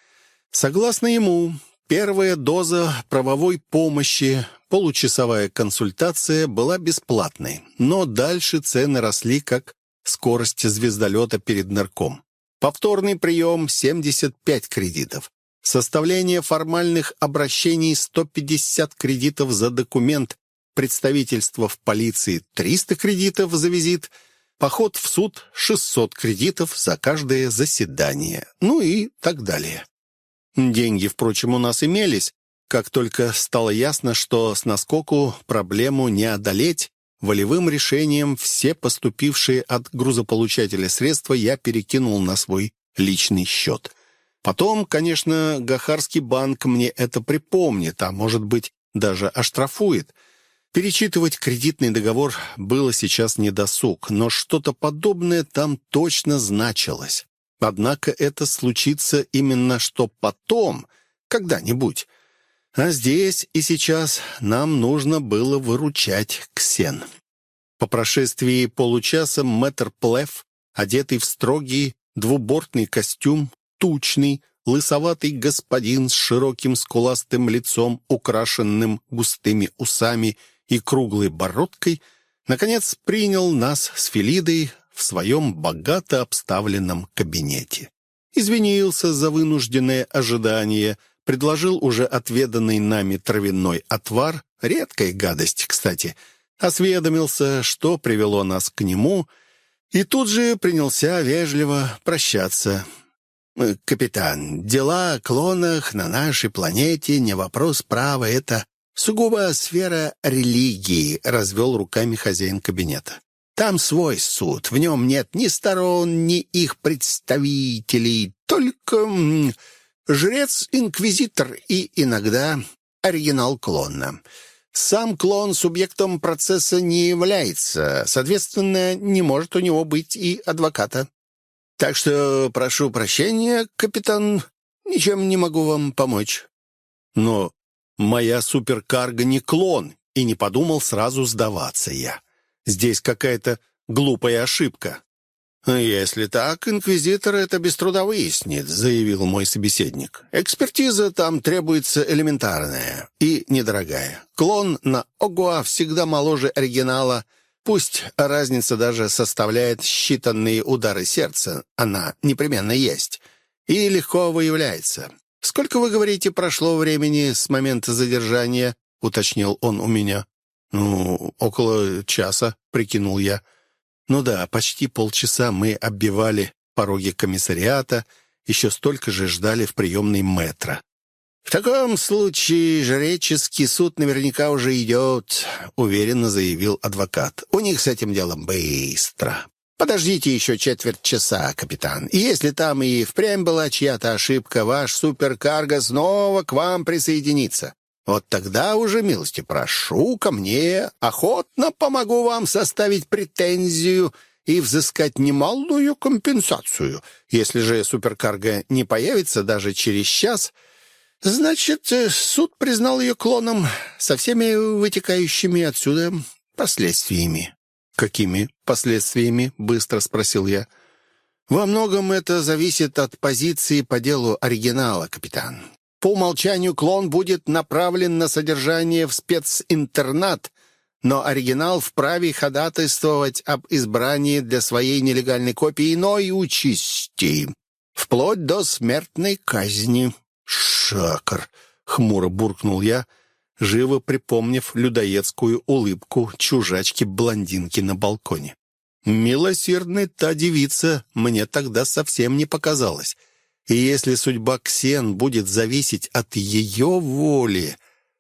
Согласно ему, первая доза правовой помощи, получасовая консультация была бесплатной, но дальше цены росли, как скорость звездолета перед нырком. Повторный прием — семьдесят пять кредитов. Составление формальных обращений — сто пятьдесят кредитов за документ. Представительство в полиции — триста кредитов за визит. Поход в суд — шестьсот кредитов за каждое заседание. Ну и так далее. Деньги, впрочем, у нас имелись. Как только стало ясно, что с наскоку проблему не одолеть, волевым решением все поступившие от грузополучателя средства я перекинул на свой личный счет. Потом, конечно, Гахарский банк мне это припомнит, а может быть, даже оштрафует. Перечитывать кредитный договор было сейчас недосуг, но что-то подобное там точно значилось. Однако это случится именно что потом, когда-нибудь. А здесь и сейчас нам нужно было выручать Ксен. По прошествии получаса мэтр Плеф, одетый в строгий двубортный костюм, тучный, лысоватый господин с широким скуластым лицом, украшенным густыми усами и круглой бородкой, наконец принял нас с Фелидой в своем богато обставленном кабинете. Извинился за вынужденное ожидание, предложил уже отведанный нами травяной отвар, редкая гадость, кстати, осведомился, что привело нас к нему, и тут же принялся вежливо прощаться. «Капитан, дела о клонах на нашей планете не вопрос права, это сугубо сфера религии», — развел руками хозяин кабинета. «Там свой суд, в нем нет ни сторон, ни их представителей, только м, жрец-инквизитор и иногда оригинал клона. Сам клон субъектом процесса не является, соответственно, не может у него быть и адвоката. Так что прошу прощения, капитан, ничем не могу вам помочь». «Но моя суперкарго не клон», и не подумал сразу сдаваться я. «Здесь какая-то глупая ошибка». «Если так, инквизитор это без труда выяснит», — заявил мой собеседник. «Экспертиза там требуется элементарная и недорогая. Клон на Огуа всегда моложе оригинала. Пусть разница даже составляет считанные удары сердца, она непременно есть. И легко выявляется. Сколько, вы говорите, прошло времени с момента задержания?» — уточнил он у меня. «Ну, около часа», — прикинул я. «Ну да, почти полчаса мы оббивали пороги комиссариата, еще столько же ждали в приемной мэтра». «В таком случае жреческий суд наверняка уже идет», — уверенно заявил адвокат. «У них с этим делом быстро. Подождите еще четверть часа, капитан. И если там и впрямь была чья-то ошибка, ваш суперкарго снова к вам присоединится. Вот тогда уже, милости прошу, ко мне, охотно помогу вам составить претензию и взыскать немалую компенсацию. Если же суперкарго не появится даже через час, значит, суд признал ее клоном со всеми вытекающими отсюда последствиями». «Какими последствиями?» — быстро спросил я. «Во многом это зависит от позиции по делу оригинала, капитан. По умолчанию клон будет направлен на содержание в специнтернат, но оригинал вправе ходатайствовать об избрании для своей нелегальной копии иной участи, вплоть до смертной казни». «Шакар!» — хмуро буркнул я, живо припомнив людоедскую улыбку чужачки-блондинки на балконе. Милосердная та девица мне тогда совсем не показалась. И если судьба Ксен будет зависеть от ее воли...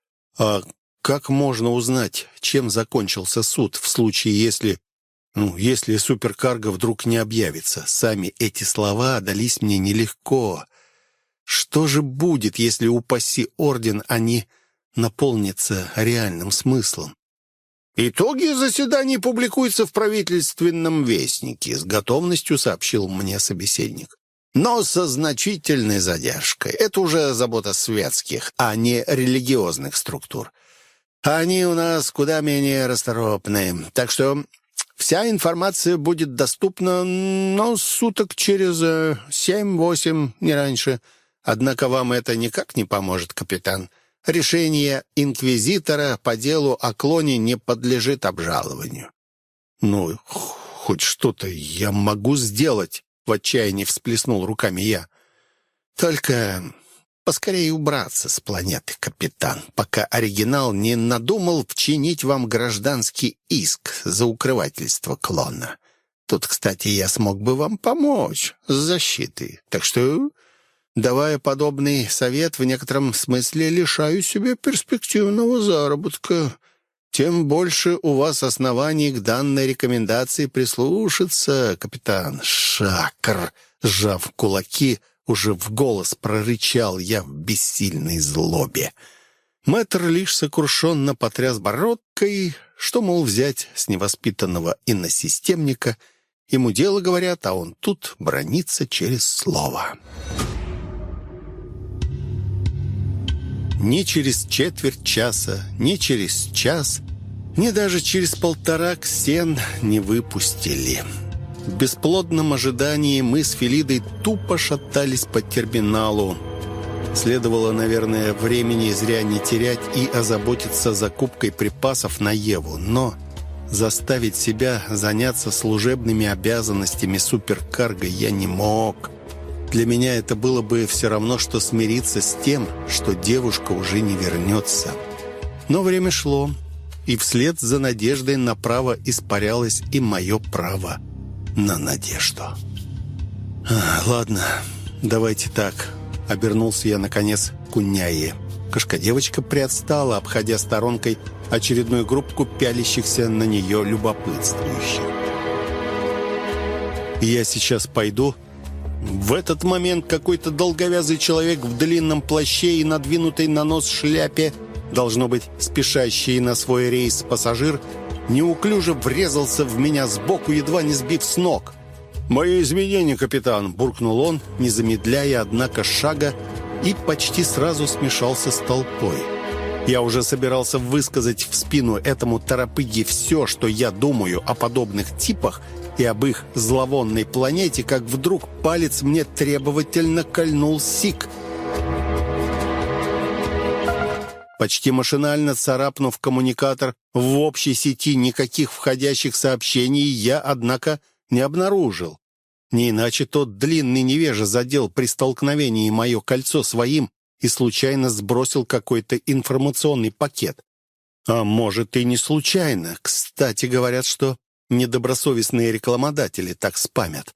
А как можно узнать, чем закончился суд в случае, если... Ну, если суперкарго вдруг не объявится? Сами эти слова дались мне нелегко. Что же будет, если, упаси орден, они наполнятся реальным смыслом? «Итоги заседаний публикуются в правительственном вестнике», — с готовностью сообщил мне собеседник. «Но со значительной задержкой. Это уже забота светских, а не религиозных структур. Они у нас куда менее расторопные. Так что Вся информация будет доступна, но суток через семь-восемь, не раньше. Однако вам это никак не поможет, капитан. Решение инквизитора по делу о клоне не подлежит обжалованию». «Ну, хоть что-то я могу сделать», — в отчаянии всплеснул руками я. «Только поскорее убраться с планеты, капитан, пока оригинал не надумал вчинить вам гражданский иск за укрывательство клона. Тут, кстати, я смог бы вам помочь с защитой. Так что, давая подобный совет, в некотором смысле лишаю себя перспективного заработка. Тем больше у вас оснований к данной рекомендации прислушаться, капитан Шакр». Сжав кулаки, уже в голос прорычал я в бессильной злобе. Мэтр лишь сокрушенно потряс бородкой, что, мол, взять с невоспитанного иносистемника. Ему дело говорят, а он тут бранится через слово. Ни через четверть часа, ни через час, ни даже через полтора Ксен не выпустили. В бесплодном ожидании мы с Фелидой тупо шатались по терминалу. Следовало, наверное, времени зря не терять и озаботиться закупкой припасов на Еву, но заставить себя заняться служебными обязанностями суперкарго я не мог. Для меня это было бы все равно, что смириться с тем, что девушка уже не вернется. Но время шло, и вслед за надеждой направо испарялось и мое право на надежду. А, «Ладно, давайте так», — обернулся я, наконец, к Уняе. Кошка-девочка приотстала, обходя сторонкой очередную группку пялящихся на нее любопытствующих. «Я сейчас пойду». В этот момент какой-то долговязый человек в длинном плаще и надвинутой на нос шляпе, должно быть, спешащий на свой рейс пассажир, неуклюже врезался в меня сбоку, едва не сбив с ног. «Мои извинения, капитан!» — буркнул он, не замедляя, однако, шага, и почти сразу смешался с толпой. Я уже собирался высказать в спину этому торопыге все, что я думаю о подобных типах и об их зловонной планете, как вдруг палец мне требовательно кольнул сик. Почти машинально царапнув коммуникатор, в общей сети никаких входящих сообщений я, однако, не обнаружил. Не иначе тот длинный невежа задел при столкновении мое кольцо своим и случайно сбросил какой-то информационный пакет. А может, и не случайно. Кстати, говорят, что недобросовестные рекламодатели так спамят.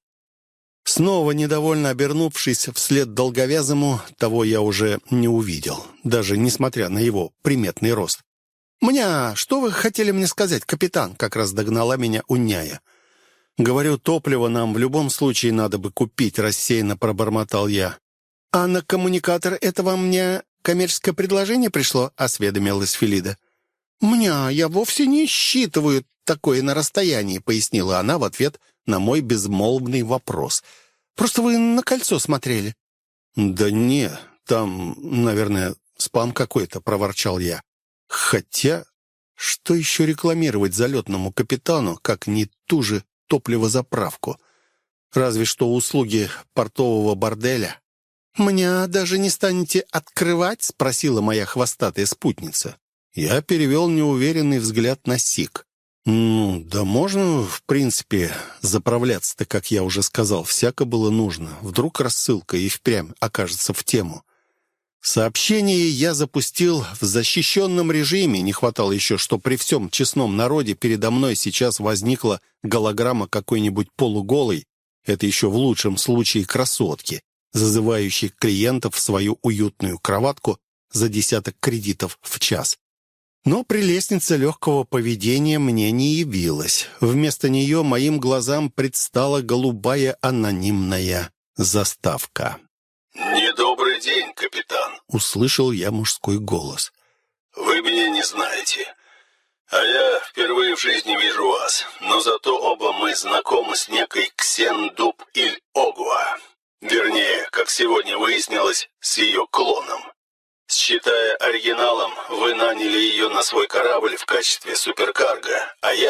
Снова недовольно обернувшись вслед долговязому, того я уже не увидел, даже несмотря на его приметный рост. «Мня, что вы хотели мне сказать, капитан?» — как раз догнала меня Уняя. «Говорю, топливо нам в любом случае надо бы купить», — рассеянно пробормотал я. «А на коммуникатор это вам мне коммерческое предложение пришло?» — осведомилась Фелида. «Мня, я вовсе не считываю такое на расстоянии», — пояснила она в ответ на мой безмолвный вопрос. «Просто вы на кольцо смотрели». «Да не, там, наверное, спам какой-то», — проворчал я. «Хотя, что еще рекламировать залетному капитану, как не ту же топливозаправку? Разве что услуги портового борделя». «Меня даже не станете открывать?» — спросила моя хвостатая спутница. Я перевел неуверенный взгляд на Сик. «Ну, да можно, в принципе, заправляться-то, как я уже сказал, всяко было нужно. Вдруг рассылка и впрямь окажется в тему». Сообщение я запустил в защищенном режиме. Не хватало еще, что при всем честном народе передо мной сейчас возникла голограмма какой-нибудь полуголой, это еще в лучшем случае красотки, зазывающей клиентов в свою уютную кроватку за десяток кредитов в час. Но прелестница легкого поведения мне не явилась. Вместо нее моим глазам предстала голубая анонимная заставка. «Недобрый день, капитан», — услышал я мужской голос. «Вы меня не знаете, а я впервые в жизни вижу вас, но зато оба мы знакомы с некой Ксен Дуб-Иль-Огуа. Вернее, как сегодня выяснилось, с ее клоном. Считая оригиналом, вы наняли ее на свой корабль в качестве суперкарго, а я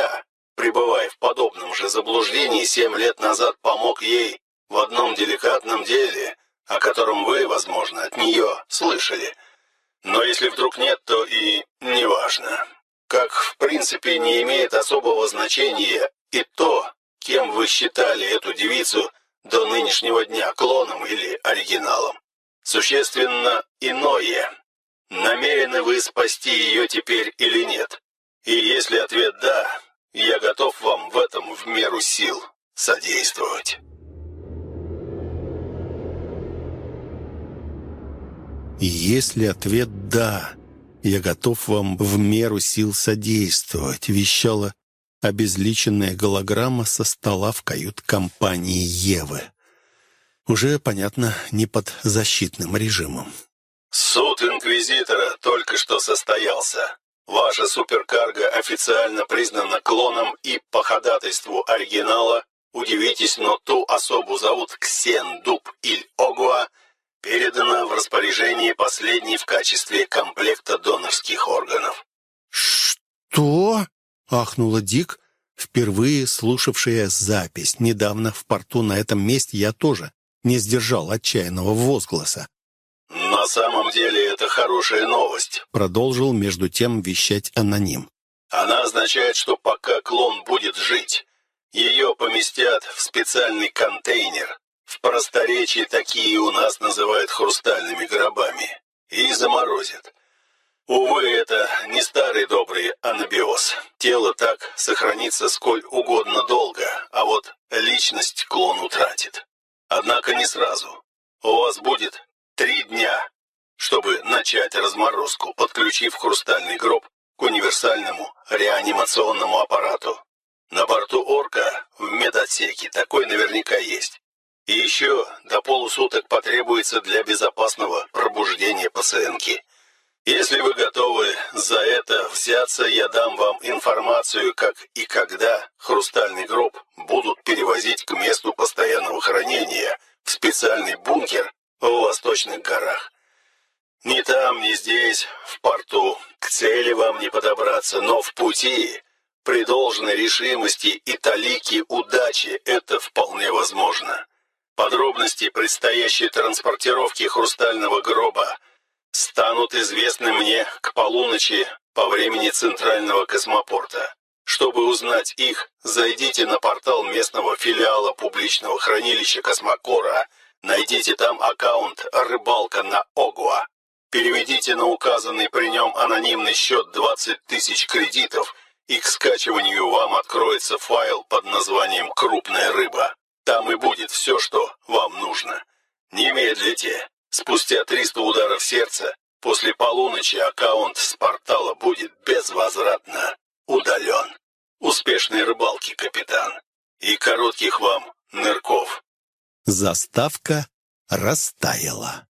пребывая в подобном же заблуждении, семь лет назад помог ей в одном деликатном деле, о котором вы, возможно, от нее слышали. Но если вдруг нет, то и неважно. Как, в принципе, не имеет особого значения и то, кем вы считали эту девицу до нынешнего дня, клоном или оригиналом. Существенно иное. Намерены вы спасти ее теперь или нет? И если ответ «да», я готов вам в этом в меру сил содействовать. Если ответ «да», я готов вам в меру сил содействовать, вещала обезличенная голограмма со стола в кают-компании Евы. Уже, понятно, не под защитным режимом. Суд Инквизитора только что состоялся. Ваша суперкарго официально признана клоном, и по ходатайству оригинала, удивитесь, но ту особу зовут Ксен Дуб Иль Огуа, передана в распоряжение последней в качестве комплекта донорских органов. «Что?» — ахнула Дик, впервые слушавшая запись. Недавно в порту на этом месте я тоже не сдержал отчаянного возгласа. «На самом деле это хорошая новость», — продолжил между тем вещать аноним. «Она означает, что пока клон будет жить, ее поместят в специальный контейнер. В просторечии такие у нас называют хрустальными гробами. И заморозят. Увы, это не старый добрый анабиоз. Тело так сохранится сколь угодно долго, а вот личность клон утратит. Однако не сразу. У вас будет три дня, чтобы начать разморозку, подключив хрустальный гроб к универсальному реанимационному аппарату. На борту «Орка» в медотсеке такой наверняка есть. И еще до полусуток потребуется для безопасного пробуждения пациентки. Если вы готовы за это взяться, я дам вам информацию, как и когда хрустальный гроб будут перевозить к месту постоянного хранения в специальный бункер в Восточных горах. Ни там, ни здесь, в порту, к цели вам не подобраться, но в пути, при должной решимости и талике удачи, это вполне возможно. Подробности предстоящей транспортировки хрустального гроба станут известны мне к полуночи по времени Центрального космопорта. Чтобы узнать их, зайдите на портал местного филиала публичного хранилища Космокора, найдите там аккаунт «Рыбалка на Огуа». Переведите на указанный при нем анонимный счет двадцать тысяч кредитов, и к скачиванию вам откроется файл под названием «Крупная рыба». Там и будет все, что вам нужно. Не медлите. Спустя триста ударов сердца, после полуночи аккаунт с портала будет безвозвратно удален. Успешной рыбалки, капитан. И коротких вам нырков. Заставка растаяла.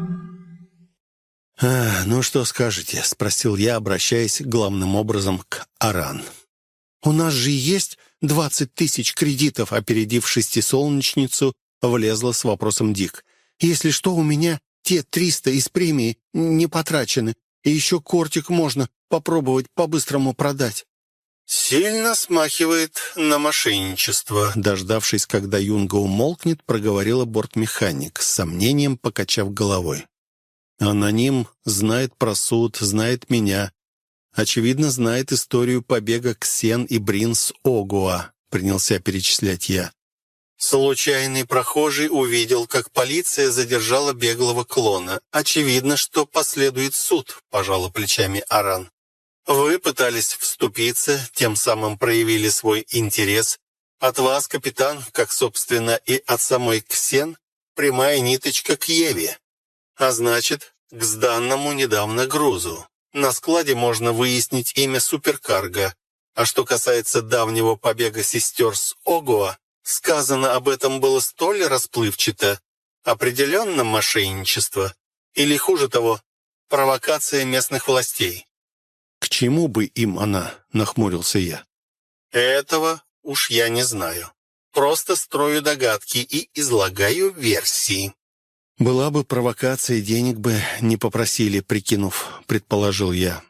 «А, ну что скажете?» — спросил я, обращаясь главным образом к Аран. «У нас же есть двадцать тысяч кредитов», — опередив шестисолнечницу, влезла с вопросом Дик. «Если что, у меня те триста из премии не потрачены, и еще кортик можно попробовать по-быстрому продать». «Сильно смахивает на мошенничество», — дождавшись, когда Юнга умолкнет, проговорила бортмеханик, с сомнением покачав головой. «Аноним знает про суд, знает меня. Очевидно, знает историю побега Ксен и Брин с Огуа», — принялся перечислять я. Случайный прохожий увидел, как полиция задержала беглого клона. Очевидно, что последует суд, пожала плечами Аран. Вы пытались вступиться, тем самым проявили свой интерес. От вас, капитан, как, собственно, и от самой Ксен, прямая ниточка к Еве. А значит, к сданному недавно грузу. На складе можно выяснить имя суперкарго. А что касается давнего побега сестер с Огуа, сказано об этом было столь расплывчато. Определенно мошенничество. Или, хуже того, провокация местных властей. «К чему бы им она?» — нахмурился я. «Этого уж я не знаю. Просто строю догадки и излагаю версии». «Была бы провокация, денег бы не попросили», — прикинув, предположил я.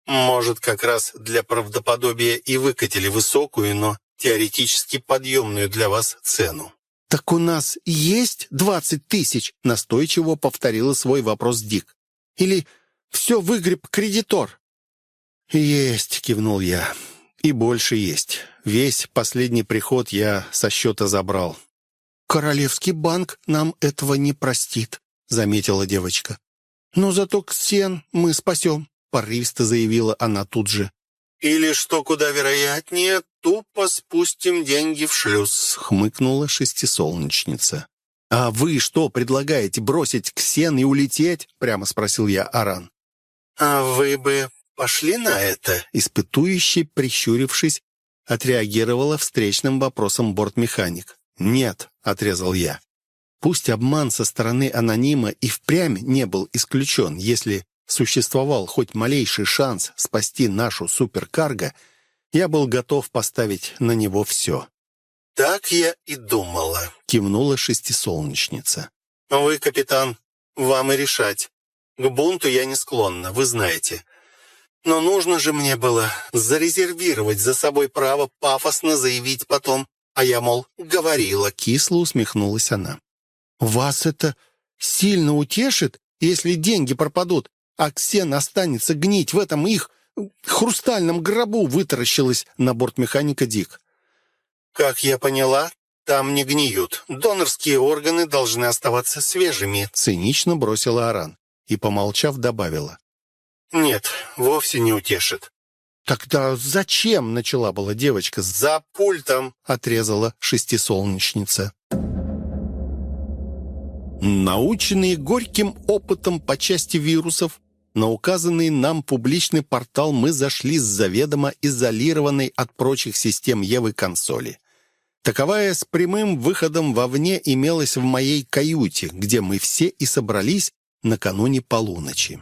Может, как раз для правдоподобия и выкатили высокую, но теоретически подъемную для вас цену». «Так у нас есть двадцать тысяч?» — настойчиво повторила свой вопрос Дик. «Или все выгреб кредитор?» «Есть», — кивнул я. «И больше есть. Весь последний приход я со счета забрал». «Королевский банк нам этого не простит», — заметила девочка. «Но зато Ксен мы спасем», — порывисто заявила она тут же. «Или, что куда вероятнее, тупо спустим деньги в шлюз», — хмыкнула шестисолнечница. «А вы что предлагаете, бросить Ксен и улететь?» — прямо спросил я Аран. «А вы бы пошли на это?» Испытующий, прищурившись, отреагировала встречным вопросом бортмеханик. «Нет», — отрезал я. Пусть обман со стороны анонима и впрямь не был исключен, если существовал хоть малейший шанс спасти нашу суперкарго, я был готов поставить на него все. «Так я и думала», — кивнула шестисолнечница. «Вы, капитан, вам и решать. К бунту я не склонна, вы знаете. Но нужно же мне было зарезервировать за собой право пафосно заявить потом, а я, мол, говорила». Кисло усмехнулась она. «Вас это сильно утешит, если деньги пропадут, а Ксен останется гнить в этом их хрустальном гробу?» — вытаращилась на бортмеханика Дик. «Как я поняла, там не гниют. Донорские органы должны оставаться свежими», — цинично бросила Аран и, помолчав, добавила. «Нет, вовсе не утешит». «Тогда зачем?» — начала была девочка. «За пультом», — отрезала шестисолнечница. Наученные горьким опытом по части вирусов, на указанный нам публичный портал мы зашли с заведомо изолированной от прочих систем Евы консоли. Таковая с прямым выходом вовне имелась в моей каюте, где мы все и собрались накануне полуночи.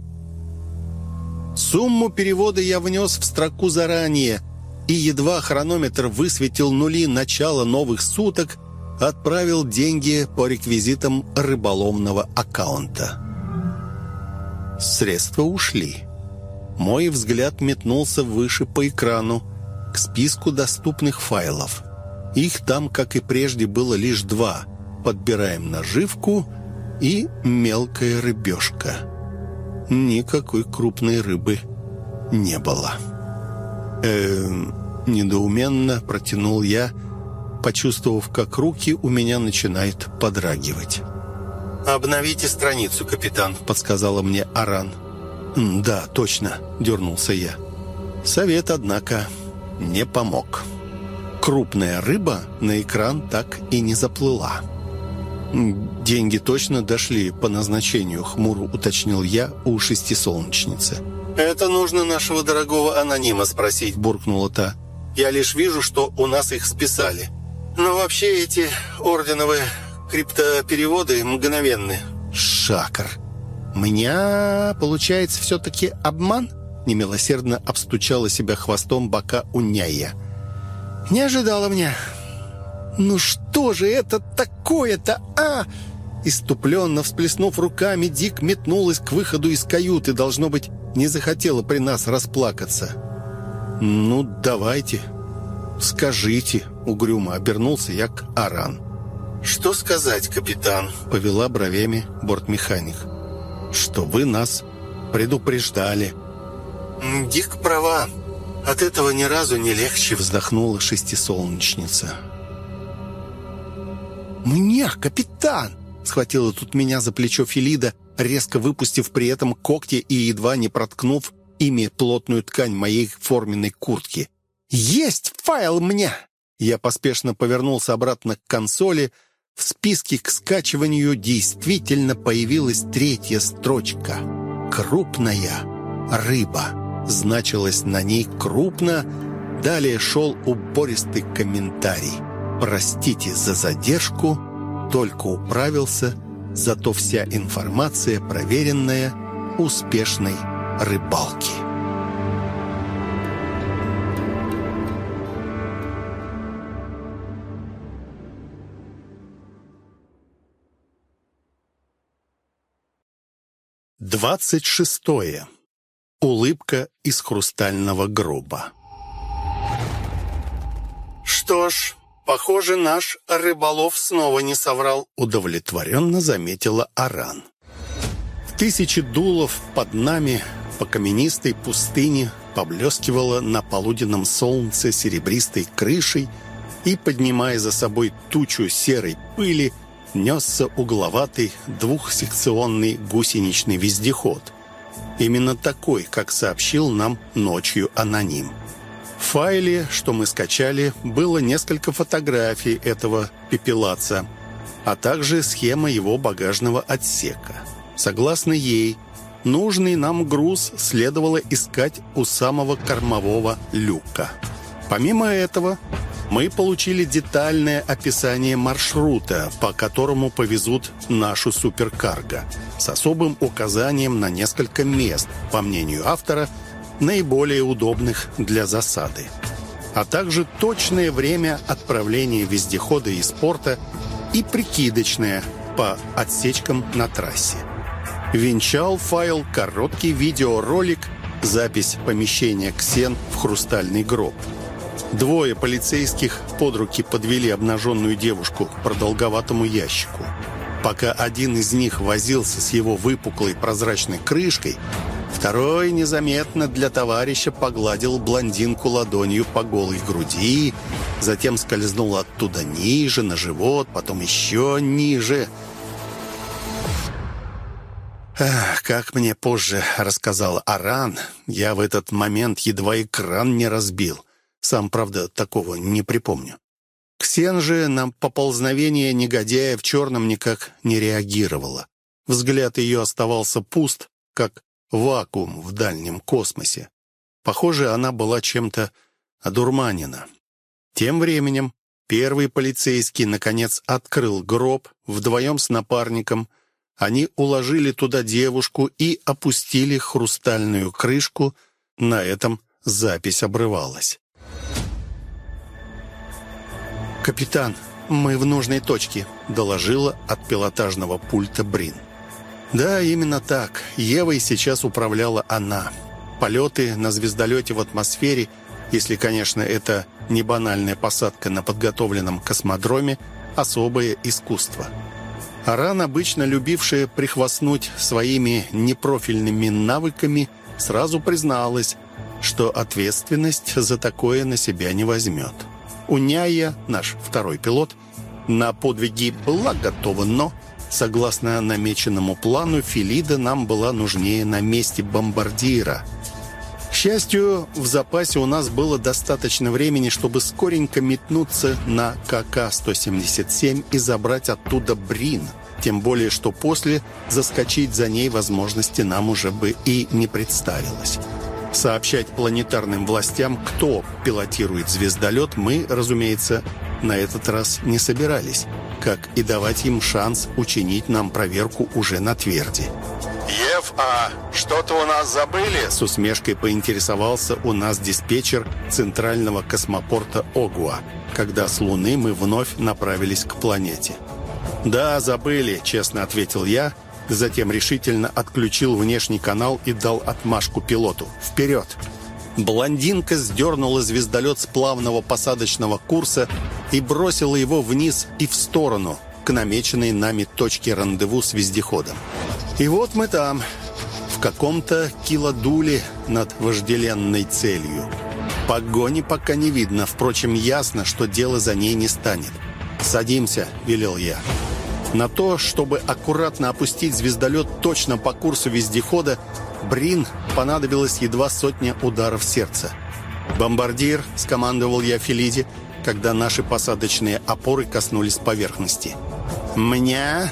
Сумму перевода я внес в строку заранее, и едва хронометр высветил нули начала новых суток, отправил деньги по реквизитам рыболовного аккаунта. Средства ушли. Мой взгляд метнулся выше по экрану, к списку доступных файлов. Их там, как и прежде, было лишь два. Подбираем наживку и мелкая рыбешка. Никакой крупной рыбы не было. Эм, недоуменно протянул я, почувствовав, как руки у меня начинают подрагивать. «Обновите страницу, капитан», — подсказала мне Аран. «Да, точно», — дернулся я. Совет, однако, не помог. Крупная рыба на экран так и не заплыла. «Деньги точно дошли по назначению», — хмуро уточнил я у шестисолнечницы. «Это нужно нашего дорогого анонима спросить», — буркнула та. «Я лишь вижу, что у нас их списали. Но вообще эти орденовые криптопереводы мгновенны». «Шакар, меня, получается, все-таки обман?» Немилосердно обстучала себя хвостом бока Уняя. «Не ожидала меня. Ну что же это такое-то, а?» Иступленно всплеснув руками, Дик метнулась к выходу из каюты. Должно быть, не захотела при нас расплакаться. «Ну, давайте, скажите», — угрюмо обернулся я к Аран. «Что сказать, капитан?» — повела бровями бортмеханик. «Что вы нас предупреждали». «Дик права. От этого ни разу не легче», — вздохнула шестисолнечница. «Мне, капитан!» — схватила тут меня за плечо Фелида, резко выпустив при этом когти и едва не проткнув ими плотную ткань моей форменной куртки. «Есть файл мне!» Я поспешно повернулся обратно к консоли. В списке к скачиванию действительно появилась третья строчка. «Крупная рыба». Значилось на ней «крупно». Далее шел убористый комментарий. «Простите за задержку, только управился, зато вся информация проверенная успешной рыбалки». Двадцать шестое. улыбка из хрустального гроба. «Что ж, похоже, наш рыболов снова не соврал», — удовлетворенно заметила Аран. В тысячи дулов под нами по каменистой пустыне поблескивала на полуденном солнце серебристой крышей и, поднимая за собой тучу серой пыли, несся угловатый двухсекционный гусеничный вездеход. Именно такой, как сообщил нам ночью аноним. В файле, что мы скачали, было несколько фотографий этого пепелаца, а также схема его багажного отсека. Согласно ей, нужный нам груз следовало искать у самого кормового люка. Помимо этого, мы получили детальное описание маршрута, по которому повезут нашу суперкарго, с особым указанием на несколько мест, по мнению автора, наиболее удобных для засады, а также точное время отправления вездехода из порта и прикидочное по отсечкам на трассе. Венчал файл короткий видеоролик, запись помещения Ксен в хрустальный гроб. Двое полицейских под руки подвели обнаженную девушку к продолговатому ящику. Пока один из них возился с его выпуклой прозрачной крышкой, второй незаметно для товарища погладил блондинку ладонью по голой груди, затем скользнул оттуда ниже, на живот, потом еще ниже. Ах, как мне позже рассказала Аран, я в этот момент едва экран не разбил. Сам, правда, такого не припомню. Ксен же на поползновение негодяя в черном никак не реагировала. Взгляд ее оставался пуст, как вакуум в дальнем космосе. Похоже, она была чем-то одурманена. Тем временем первый полицейский, наконец, открыл гроб вдвоем с напарником. Они уложили туда девушку и опустили хрустальную крышку. На этом запись обрывалась. «Капитан, мы в нужной точке», — доложила от пилотажного пульта Брин. Да, именно так. Евой сейчас управляла она. Полеты на звездолете в атмосфере, если, конечно, это не банальная посадка на подготовленном космодроме, особое искусство. Аран, обычно любившая прихвастнуть своими непрофильными навыками, сразу призналась, что ответственность за такое на себя не возьмет. Уняя, наш второй пилот, на подвиги была готова, но, согласно намеченному плану, Фелида нам была нужнее на месте бомбардира. К счастью, в запасе у нас было достаточно времени, чтобы скоренько метнуться на ка ка сто семьдесят семь и забрать оттуда Брин. Тем более, что после заскочить за ней возможности нам уже бы и не представилось. Сообщать планетарным властям, кто пилотирует звездолет, мы, разумеется, на этот раз не собирались, как и давать им шанс учинить нам проверку уже на тверди. «Ев, а что-то у нас забыли?» С усмешкой поинтересовался у нас диспетчер центрального космопорта Огуа, когда с Луны мы вновь направились к планете. «Да, забыли», — честно ответил я, затем решительно отключил внешний канал и дал отмашку пилоту. «Вперед!» Блондинка сдернула звездолет с плавного посадочного курса и бросила его вниз и в сторону, к намеченной нами точке рандеву с вездеходом. И вот мы там, в каком-то килодуле над вожделенной целью. Погони пока не видно, впрочем, ясно, что дело за ней не станет. «Садимся», — велел я. На то, чтобы аккуратно опустить звездолет точно по курсу вездехода, Брин понадобилось едва сотня ударов сердца. «Бомбардир», — скомандовал я Фелиде, когда наши посадочные опоры коснулись поверхности. «Мня!»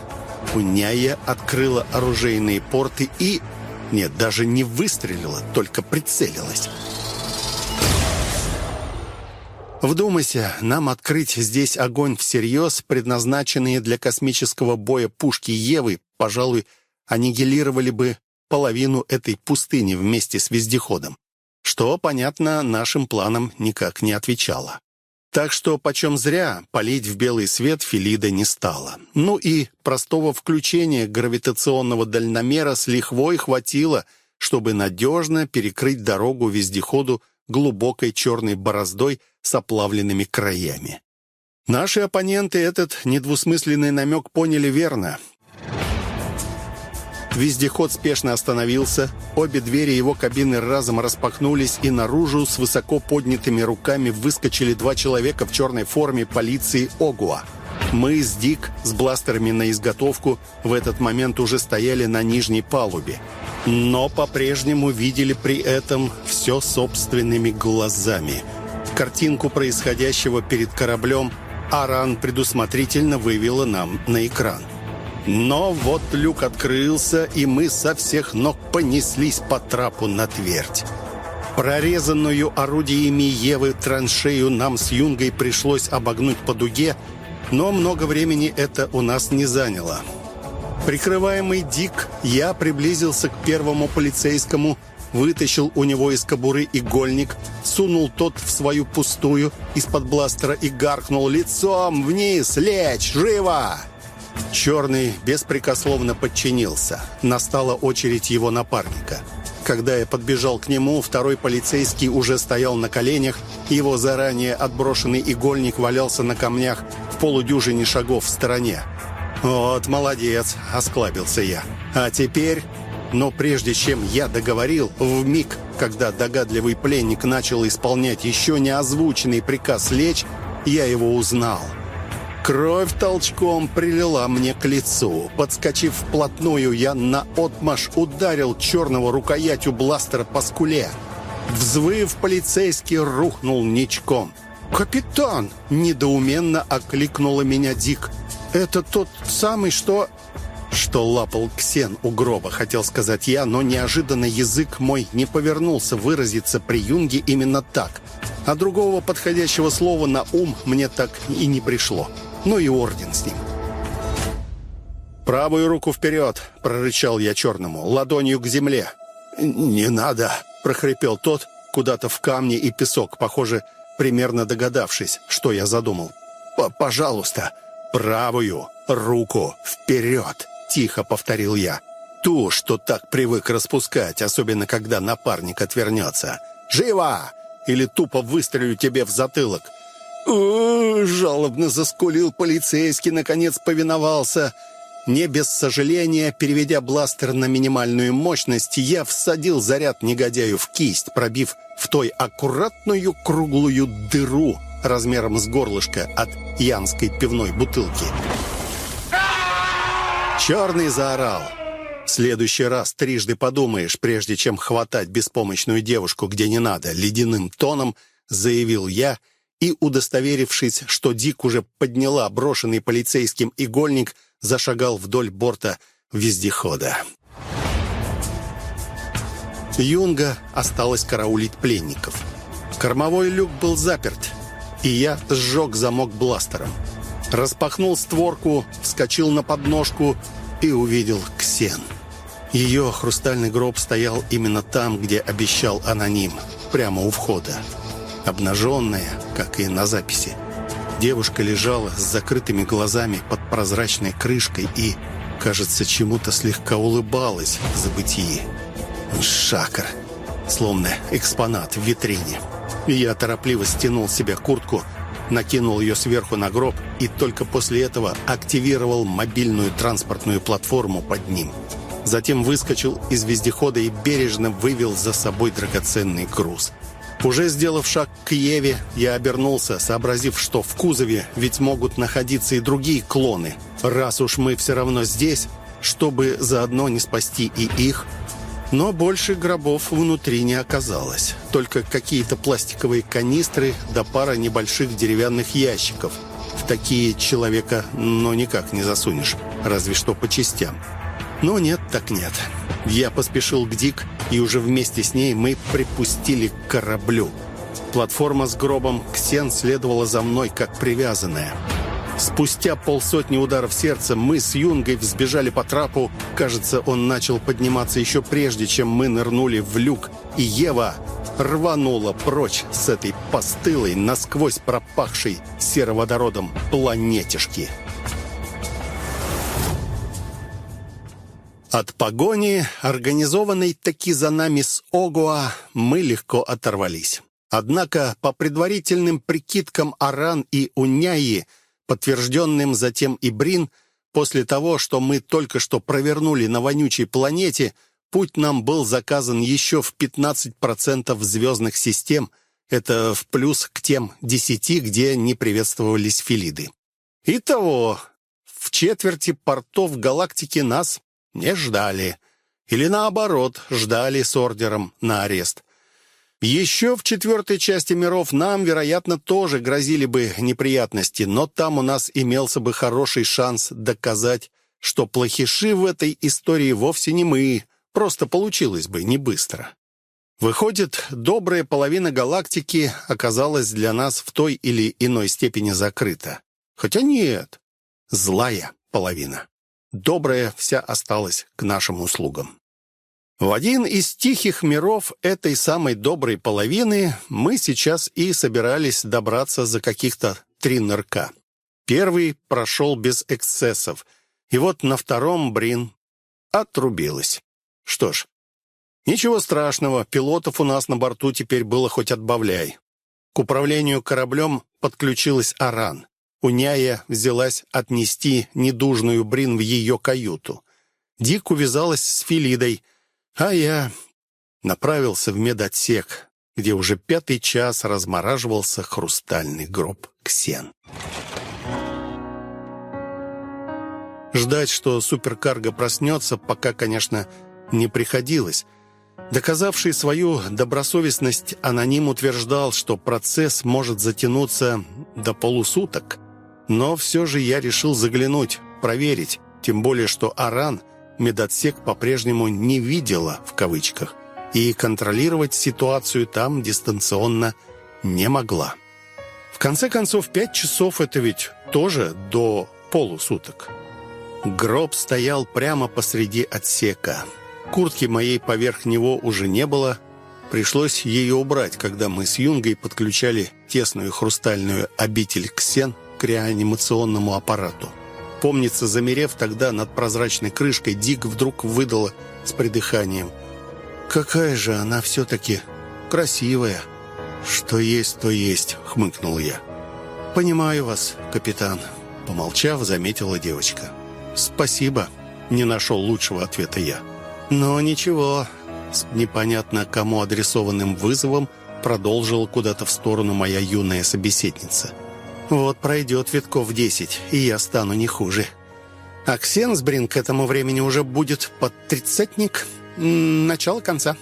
Уняя открыла оружейные порты и... Нет, даже не выстрелила, только прицелилась. Вдумайся, нам открыть здесь огонь всерьез, предназначенные для космического боя пушки Евы, пожалуй, аннигилировали бы половину этой пустыни вместе с вездеходом, что, понятно, нашим планам никак не отвечало. Так что, почем зря, палить в белый свет Фелида не стала. Ну и простого включения гравитационного дальномера с лихвой хватило, чтобы надежно перекрыть дорогу вездеходу глубокой черной бороздой с оплавленными краями. Наши оппоненты этот недвусмысленный намек поняли верно. Вездеход спешно остановился, обе двери его кабины разом распахнулись, и наружу с высоко поднятыми руками выскочили два человека в черной форме полиции Огуа. Мы с Дик с бластерами на изготовку в этот момент уже стояли на нижней палубе, но по-прежнему видели при этом все собственными глазами. Картинку происходящего перед кораблем Аран предусмотрительно вывела нам на экран. Но вот люк открылся, и мы со всех ног понеслись по трапу на твердь. Прорезанную орудиями Евы траншею нам с Юнгой пришлось обогнуть по дуге, но много времени это у нас не заняло. Прикрываемый Дик, я приблизился к первому полицейскому, вытащил у него из кобуры игольник, сунул тот в свою пустую из-под бластера и гаркнул: «Лицом вниз! Лечь! Живо!» Черный беспрекословно подчинился. Настала очередь его напарника. Когда я подбежал к нему, второй полицейский уже стоял на коленях, его заранее отброшенный игольник валялся на камнях в полудюжине шагов в стороне. «Вот молодец!» — осклабился я. «А теперь...» Но прежде чем я договорил, вмиг, когда догадливый пленник начал исполнять еще не озвученный приказ лечь, я его узнал. Кровь толчком прилила мне к лицу. Подскочив вплотную, я наотмашь ударил черного рукоятью бластера по скуле. Взвыв, полицейский рухнул ничком. «Капитан!» — недоуменно окликнула меня Дик. «Это тот самый, что...» «Что лапал Ксен у гроба», — хотел сказать я, но неожиданно язык мой не повернулся выразиться при Юнге именно так. А другого подходящего слова на ум мне так и не пришло. Ну и орден с ним. «Правую руку вперед!» — прорычал я черному, ладонью к земле. «Не надо!» — прохрипел тот куда-то в камни и песок, похоже, примерно догадавшись, что я задумал. «Пожалуйста, правую руку вперед!» — тихо повторил я. «Ту, что так привык распускать, особенно когда напарник отвернется. Живо! Или тупо выстрелю тебе в затылок!» «О-о-о!» — жалобно заскулил полицейский, наконец повиновался. Не без сожаления, переведя бластер на минимальную мощность, я всадил заряд негодяю в кисть, пробив в той аккуратную круглую дыру размером с горлышко от янской пивной бутылки. Черный заорал. В следующий раз трижды подумаешь, прежде чем хватать беспомощную девушку где не надо, ледяным тоном заявил я, и, удостоверившись, что Дик уже подняла брошенный полицейским игольник, зашагал вдоль борта вездехода. Юнга осталась караулить пленников. Кормовой люк был заперт, и я сжег замок бластером. Распахнул створку, вскочил на подножку и увидел Ксен. Ее хрустальный гроб стоял именно там, где обещал аноним, прямо у входа. Обнаженная, как и на записи, девушка лежала с закрытыми глазами под прозрачной крышкой и, кажется, чему-то слегка улыбалась в забытии. Шакр, словно экспонат в витрине. Я торопливо стянул с себя куртку, накинул ее сверху на гроб и только после этого активировал мобильную транспортную платформу под ним. Затем выскочил из вездехода и бережно вывел за собой драгоценный груз. Уже сделав шаг к Еве, я обернулся, сообразив, что в кузове ведь могут находиться и другие клоны. Раз уж мы все равно здесь, чтобы заодно не спасти и их. Но больше гробов внутри не оказалось. Только какие-то пластиковые канистры да пара небольших деревянных ящиков. В такие человека, ну, никак не засунешь, разве что по частям. Но нет так нет. Я поспешил к Дик, и уже вместе с ней мы припустили к кораблю. Платформа с гробом Ксен следовала за мной, как привязанная. Спустя полсотни ударов сердца мы с Юнгой взбежали по трапу. Кажется, он начал подниматься еще прежде, чем мы нырнули в люк, и Ева рванула прочь с этой постылой, насквозь пропахшей сероводородом планетишки. От погони, организованной таки за нами с Огуа, мы легко оторвались. Однако, по предварительным прикидкам Аран и Уняи, подтвержденным затем и Брин, после того, что мы только что провернули на вонючей планете, путь нам был заказан еще в пятнадцать процентов звездных систем. Это в плюс к тем десяти, где не приветствовались филиды. Итого, в четверти портов галактики нас не ждали. Или наоборот, ждали с ордером на арест. Еще в четвертой части миров нам, вероятно, тоже грозили бы неприятности, но там у нас имелся бы хороший шанс доказать, что плохиши в этой истории вовсе не мы, просто получилось бы не быстро. Выходит, добрая половина галактики оказалась для нас в той или иной степени закрыта. Хотя нет, злая половина. Добрая вся осталась к нашим услугам. В один из тихих миров этой самой доброй половины мы сейчас и собирались добраться за каких-то три нырка. Первый прошел без эксцессов, и вот на втором Брин отрубилась. Что ж, ничего страшного, пилотов у нас на борту теперь было хоть отбавляй. К управлению кораблем подключилась Аран. Уняя взялась отнести недужную Брин в ее каюту. Дик увязалась с Филидой, а я направился в медотсек, где уже пятый час размораживался хрустальный гроб Ксен. Ждать, что суперкарго проснется, пока, конечно, не приходилось. Доказавший свою добросовестность, аноним утверждал, что процесс может затянуться до полусуток. Но все же я решил заглянуть, проверить, тем более, что Аран медотсек по-прежнему не видела, в кавычках, и контролировать ситуацию там дистанционно не могла. В конце концов, пять часов — это ведь тоже до полусуток. Гроб стоял прямо посреди отсека. Куртки моей поверх него уже не было. Пришлось ее убрать, когда мы с Юнгой подключали тесную хрустальную обитель Ксен к реанимационному аппарату. Помнится, замерев тогда над прозрачной крышкой, Дик вдруг выдала с придыханием: «Какая же она все-таки красивая!» «Что есть, то есть», — хмыкнул я. «Понимаю вас, капитан», — помолчав, заметила девочка. «Спасибо», — не нашел лучшего ответа я. «Но ничего», — с непонятно кому адресованным вызовом продолжила куда-то в сторону моя юная собеседница. «Вот пройдет витков десять, и я стану не хуже. А Ксенсбрин к этому времени уже будет под тридцатник, начало конца».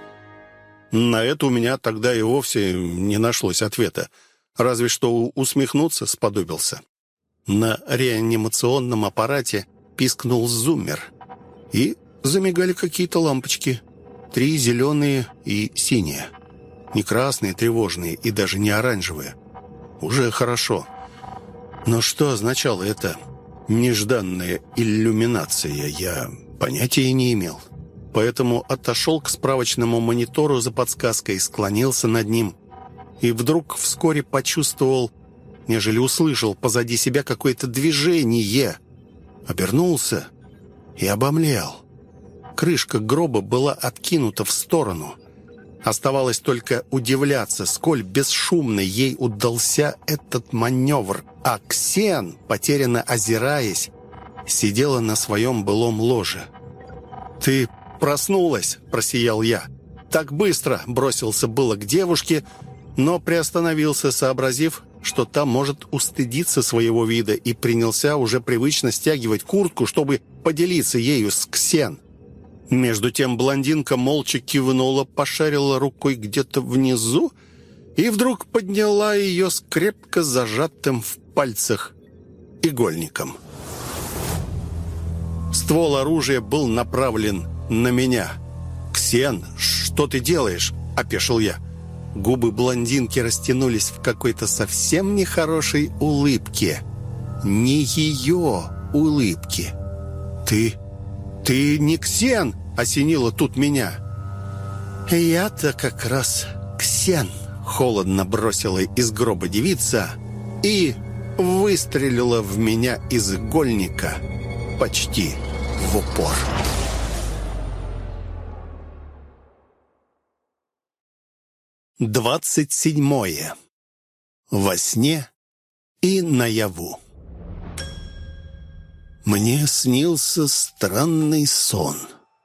На это у меня тогда и вовсе не нашлось ответа, разве что усмехнуться сподобился. На реанимационном аппарате пискнул зуммер, и замигали какие-то лампочки. Три зеленые и синие. Не красные, тревожные, и даже не оранжевые. Уже хорошо. Но что означала эта нежданная иллюминация, я понятия не имел. Поэтому отошел к справочному монитору за подсказкой, склонился над ним. И вдруг вскоре почувствовал, нежели услышал позади себя какое-то движение. Обернулся и обомлел. Крышка гроба была откинута в сторону. Оставалось только удивляться, сколь бесшумно ей удался этот маневр. А Ксен, потерянно озираясь, сидела на своем былом ложе. «Ты проснулась!» – просиял я. Так быстро бросился было к девушке, но приостановился, сообразив, что та может устыдиться своего вида, и принялся уже привычно стягивать куртку, чтобы поделиться ею с Ксен. Между тем блондинка молча кивнула, пошарила рукой где-то внизу и вдруг подняла ее с крепко зажатым в пальцах игольником. Ствол оружия был направлен на меня. «Ксен, что ты делаешь?» – опешил я. Губы блондинки растянулись в какой-то совсем нехорошей улыбке. Не ее улыбки. «Ты... ты не Ксен!» — осенило тут меня. «Я-то как раз Ксен!» — холодно бросила из гроба девица и выстрелила в меня из игольника почти в упор. Двадцать седьмое. Во сне и наяву. Мне снился странный сон.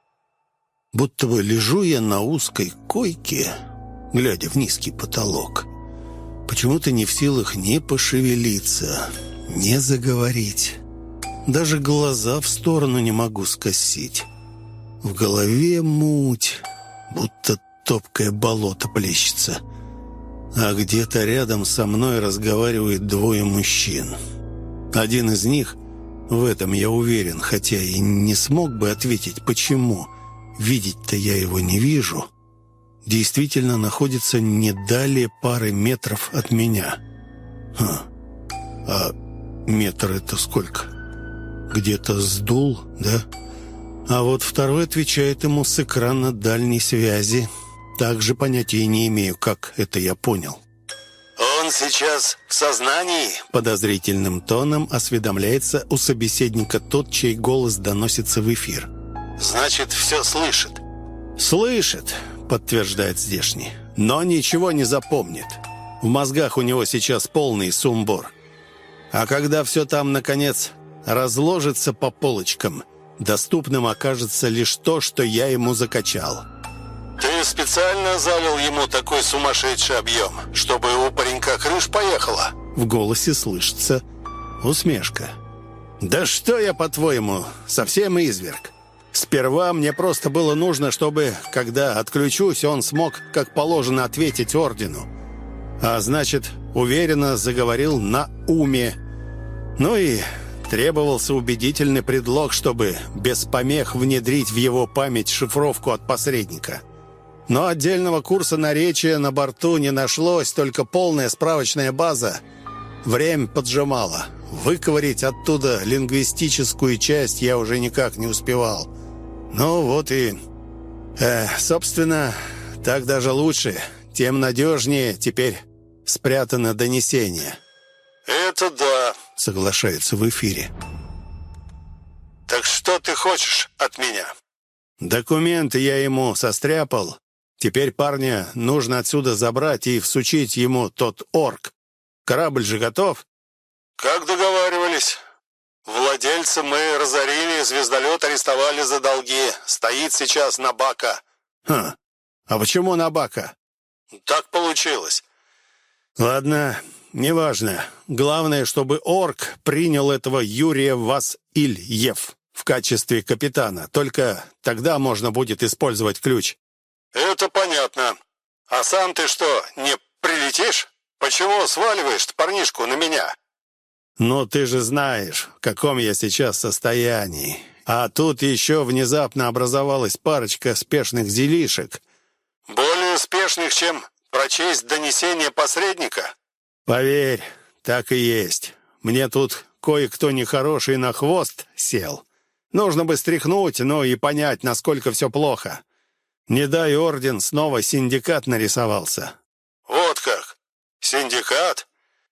Будто бы лежу я на узкой койке, глядя в низкий потолок. Почему-то не в силах ни пошевелиться, ни заговорить. Даже глаза в сторону не могу скосить. В голове муть, будто топкое болото плещется. А где-то рядом со мной разговаривают двое мужчин. Один из них, в этом я уверен, хотя и не смог бы ответить, почему. Видеть-то я его не вижу. Действительно находится не далее пары метров от меня. Ха. А метр это сколько? Где-то сдул, да? А вот второй отвечает ему с экрана дальней связи. Также понятия не имею, как это я понял. «Он сейчас в сознании?» Подозрительным тоном осведомляется у собеседника тот, чей голос доносится в эфир. «Значит, все слышит?» «Слышит», подтверждает здешний, но ничего не запомнит. В мозгах у него сейчас полный сумбур. А когда все там, наконец, разложится по полочкам, доступным окажется лишь то, что я ему закачал. «Ты специально залил ему такой сумасшедший объем, чтобы у паренька крыш поехала?» В голосе слышится усмешка. «Да что я, по-твоему, совсем изверг? Сперва мне просто было нужно, чтобы, когда отключусь, он смог, как положено, ответить ордену. А значит, уверенно заговорил на уме. Ну и требовался убедительный предлог, чтобы без помех внедрить в его память шифровку от посредника. Но отдельного курса наречия на борту не нашлось, только полная справочная база. Время поджимало. Выковырить оттуда лингвистическую часть я уже никак не успевал. Ну вот и... Э, собственно, так даже лучше. Тем надежнее теперь спрятано донесение. «Это да», — соглашается в эфире. «Так что ты хочешь от меня?» Документы я ему состряпал. Теперь парня нужно отсюда забрать и всучить ему тот орк. Корабль же готов? «Как договаривались. Владельца мы разорили, звездолет арестовали за долги. Стоит сейчас на Бака». «Хм, а почему на Бака?» «Так получилось». «Ладно, неважно. Главное, чтобы орк принял этого Юрия Васильев в качестве капитана. Только тогда можно будет использовать ключ». «Это понятно. А сам ты что, не прилетишь? Почему сваливаешь парнишку на меня?» «Ну, ты же знаешь, в каком я сейчас состоянии. А тут еще внезапно образовалась парочка спешных делишек». «Более спешных, чем прочесть донесение посредника?» «Поверь, так и есть. Мне тут кое-кто нехороший на хвост сел. Нужно бы стряхнуть, ну и понять, насколько все плохо. Не дай орден, снова синдикат нарисовался». «Вот как? Синдикат?»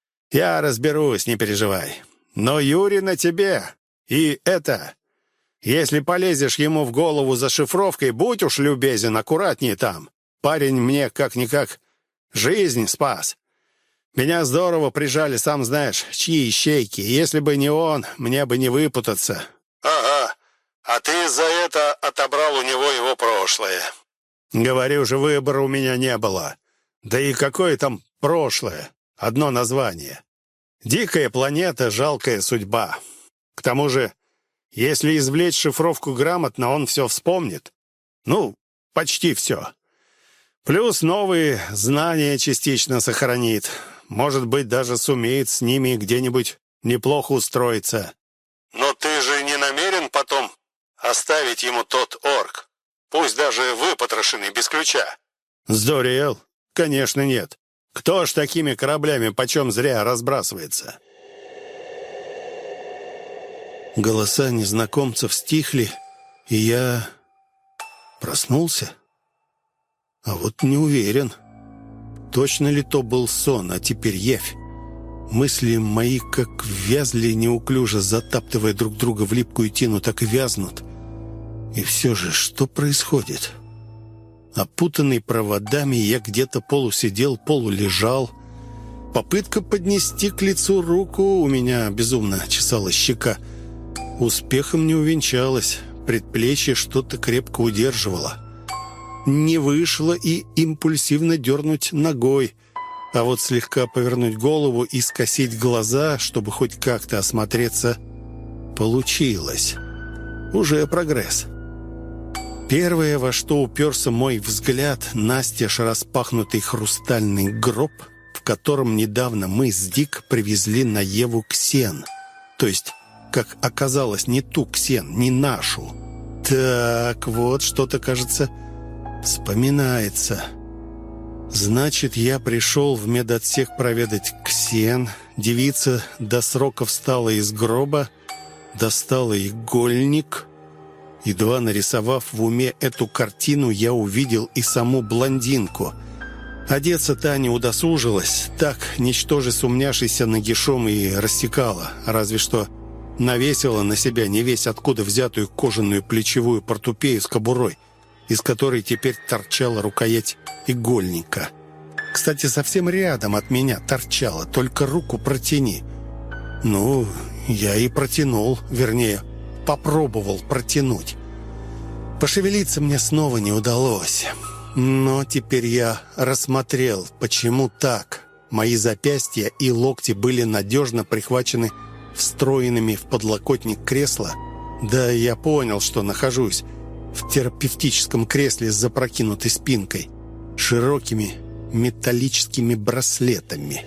«Я разберусь, не переживай. Но Юрий на тебе. И это... Если полезешь ему в голову за шифровкой, будь уж любезен, аккуратнее там. Парень мне как-никак жизнь спас. Меня здорово прижали, сам знаешь, чьи ищейки. Если бы не он, мне бы не выпутаться». «Ага. А ты за это отобрал у него его прошлое». «Говорю же, выбора у меня не было. Да и какое там прошлое? Одно название. Дикая планета, жалкая судьба. К тому же, если извлечь шифровку грамотно, он все вспомнит. Ну, почти все. Плюс новые знания частично сохранит. Может быть, даже сумеет с ними где-нибудь неплохо устроиться». «Но ты же не намерен потом оставить ему тот орк? Пусть даже выпотрошенный, без ключа». «Сдурел? Конечно, нет. Кто ж такими кораблями почем зря разбрасывается?» Голоса незнакомцев стихли, и я проснулся. А вот не уверен, точно ли то был сон, а теперь явь. Мысли мои как вязли неуклюже, затаптывая друг друга в липкую тину, так и вязнут. И все же, что происходит? Опутанный проводами, я где-то полусидел, полулежал. Попытка поднести к лицу руку у меня безумно чесала щека. Успехом не увенчалась. Предплечье что-то крепко удерживало. Не вышло и импульсивно дернуть ногой. А вот слегка повернуть голову и скосить глаза, чтобы хоть как-то осмотреться, получилось. Уже прогресс. Первое, во что уперся мой взгляд, настежь распахнутый хрустальный гроб, в котором недавно мы с Дик привезли на Еву Ксен. То есть, как оказалось, не ту Ксен, не нашу. Так, вот что-то, кажется, вспоминается. Значит, я пришел в медотсек проведать Ксен. Девица до срока встала из гроба, достала игольник. Едва нарисовав в уме эту картину, я увидел и саму блондинку. Одеться та не удосужилась, так, ничтоже сумняшися нагишом, и рассекала, разве что навесила на себя невесть откуда взятую кожаную плечевую портупею с кобурой, из которой теперь торчала рукоять игольника. Кстати, совсем рядом от меня торчала, только руку протяни. Ну, я и протянул, вернее, попробовал протянуть. Пошевелиться мне снова не удалось. Но теперь я рассмотрел, почему так. Мои запястья и локти были надежно прихвачены встроенными в подлокотник кресла. Да, я понял, что нахожусь в терапевтическом кресле с запрокинутой спинкой, широкими металлическими браслетами.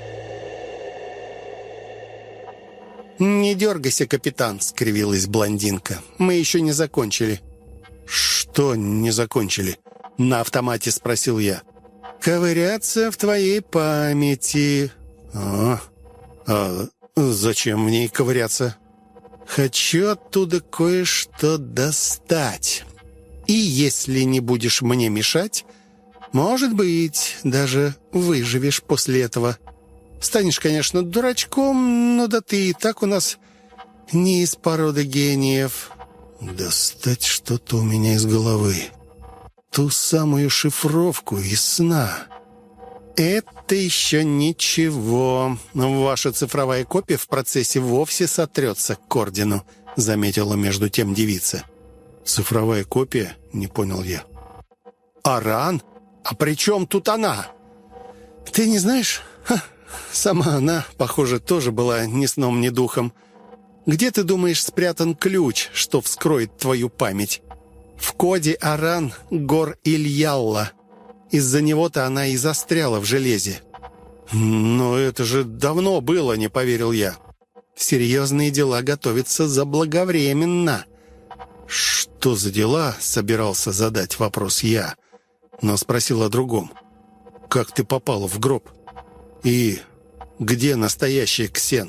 «Не дергайся, капитан», — скривилась блондинка. «Мы еще не закончили». «Что не закончили?» — на автомате спросил я. «Ковыряться в твоей памяти». «А, а зачем в ней ковыряться?» «Хочу оттуда кое-что достать. И если не будешь мне мешать, может быть, даже выживешь после этого. Станешь, конечно, дурачком, но да ты и так у нас не из породы гениев». «Достать что-то у меня из головы. Ту самую шифровку из сна». «Это еще ничего. Ваша цифровая копия в процессе вовсе сотрется к ордену», — заметила между тем девица. «Цифровая копия?» — не понял я. «Аран? А при чем тут она?» «Ты не знаешь? Ха, сама она, похоже, тоже была ни сном, ни духом. Где, ты думаешь, спрятан ключ, что вскроет твою память? В коде Аран Гор Ильялла. Из-за него-то она и застряла в железе». «Но это же давно было», — не поверил я. «Серьезные дела готовятся заблаговременно». «Что за дела?» — собирался задать вопрос я, но спросил о другом. «Как ты попала в гроб? И где настоящая Ксен?»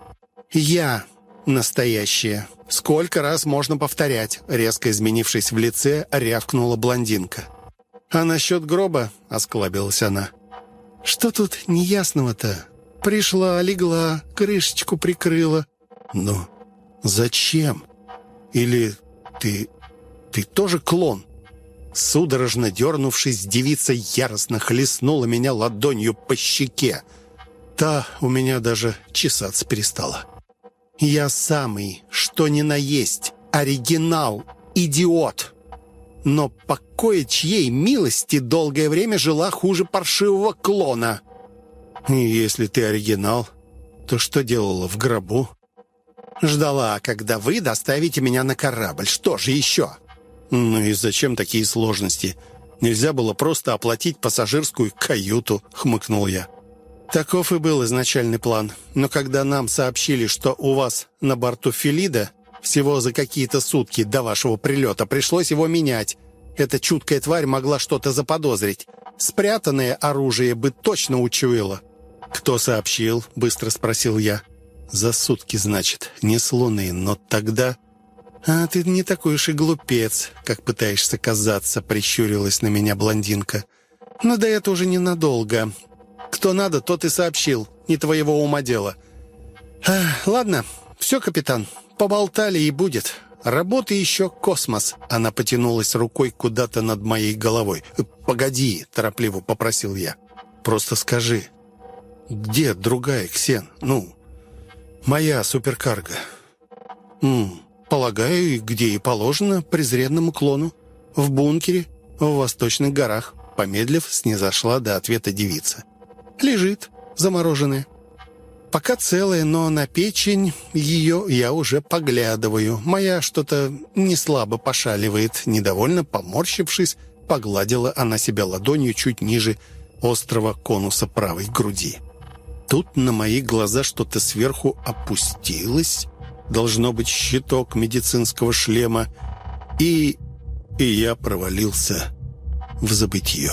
«Я настоящая. Сколько раз можно повторять?» Резко изменившись в лице, рявкнула блондинка. «А насчет гроба?» — осклабилась она. «Что тут неясного-то? Пришла, легла, крышечку прикрыла». «Ну, зачем? Или ты... ты тоже клон?» Судорожно дернувшись, девица яростно хлестнула меня ладонью по щеке. Та у меня даже чесаться перестала. «Я самый, что ни на есть, оригинал, идиот. Но по кое-чьей милости долгое время жила хуже паршивого клона». «И если ты оригинал, то что делала в гробу?» «Ждала, когда вы доставите меня на корабль. Что же еще?» «Ну и зачем такие сложности? Нельзя было просто оплатить пассажирскую каюту», — хмыкнул я. «Таков и был изначальный план. Но когда нам сообщили, что у вас на борту Фелида всего за какие-то сутки до вашего прилета, пришлось его менять. Эта чуткая тварь могла что-то заподозрить. Спрятанное оружие бы точно учуяло». «Кто сообщил?» — быстро спросил я. «За сутки, значит, не с Луны, но тогда...» «А ты не такой уж и глупец, как пытаешься казаться», — прищурилась на меня блондинка. «Но да это уже ненадолго. Кто надо, тот и сообщил. Не твоего ума дело». А, «Ладно, все, капитан, поболтали и будет. Работы еще космос». Она потянулась рукой куда-то над моей головой. «Погоди», — торопливо попросил я. «Просто скажи, где другая, Ксен? Ну, моя суперкарго?» «М, полагаю, где и положено, презренному клону. В бункере, в Восточных горах», — помедлив, снизошла до ответа девица. «Лежит, замороженная. Пока целая, но на печень ее я уже поглядываю. Моя что-то неслабо пошаливает». Недовольно поморщившись, погладила она себя ладонью чуть ниже острого конуса правой груди. Тут на мои глаза что-то сверху опустилось. Должно быть щиток медицинского шлема. И... и я провалился в забытье.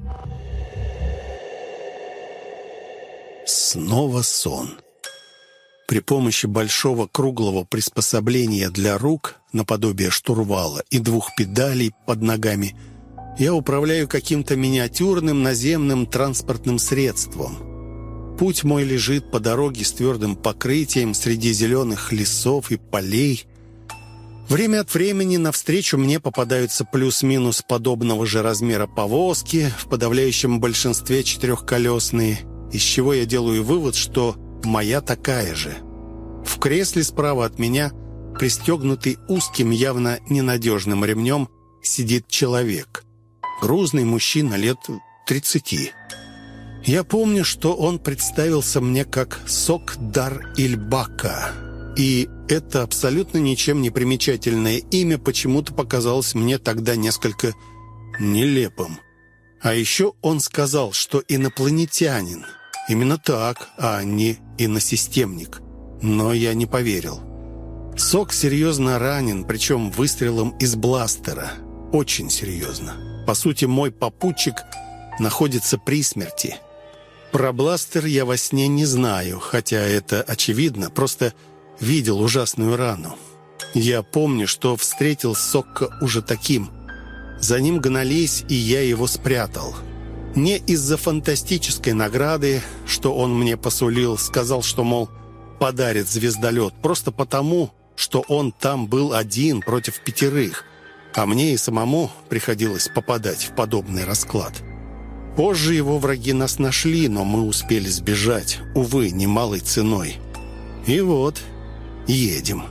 Снова сон. При помощи большого круглого приспособления для рук, наподобие штурвала, и двух педалей под ногами, я управляю каким-то миниатюрным наземным транспортным средством. Путь мой лежит по дороге с твердым покрытием среди зеленых лесов и полей. Время от времени навстречу мне попадаются плюс-минус подобного же размера повозки, в подавляющем большинстве четырехколесные, из чего я делаю вывод, что моя такая же. В кресле справа от меня, пристегнутый узким, явно ненадежным ремнем, сидит человек. Грузный мужчина лет тридцати. Я помню, что он представился мне как Сок-Дар Ильбака, и это абсолютно ничем не примечательное имя почему-то показалось мне тогда несколько нелепым. А еще он сказал, что инопланетянин. Именно так, а не иносистемник. Но я не поверил. Сок серьезно ранен, причем выстрелом из бластера. Очень серьезно. По сути, мой попутчик находится при смерти. Про бластер я во сне не знаю, хотя это очевидно, просто видел ужасную рану. Я помню, что встретил Сокка уже таким. За ним гнались, и я его спрятал. Не из-за фантастической награды, что он мне посулил, сказал, что, мол, подарит звездолет, просто потому, что он там был один против пятерых, а мне и самому приходилось попадать в подобный расклад. Позже его враги нас нашли, но мы успели сбежать, увы, немалой ценой. И вот, едем.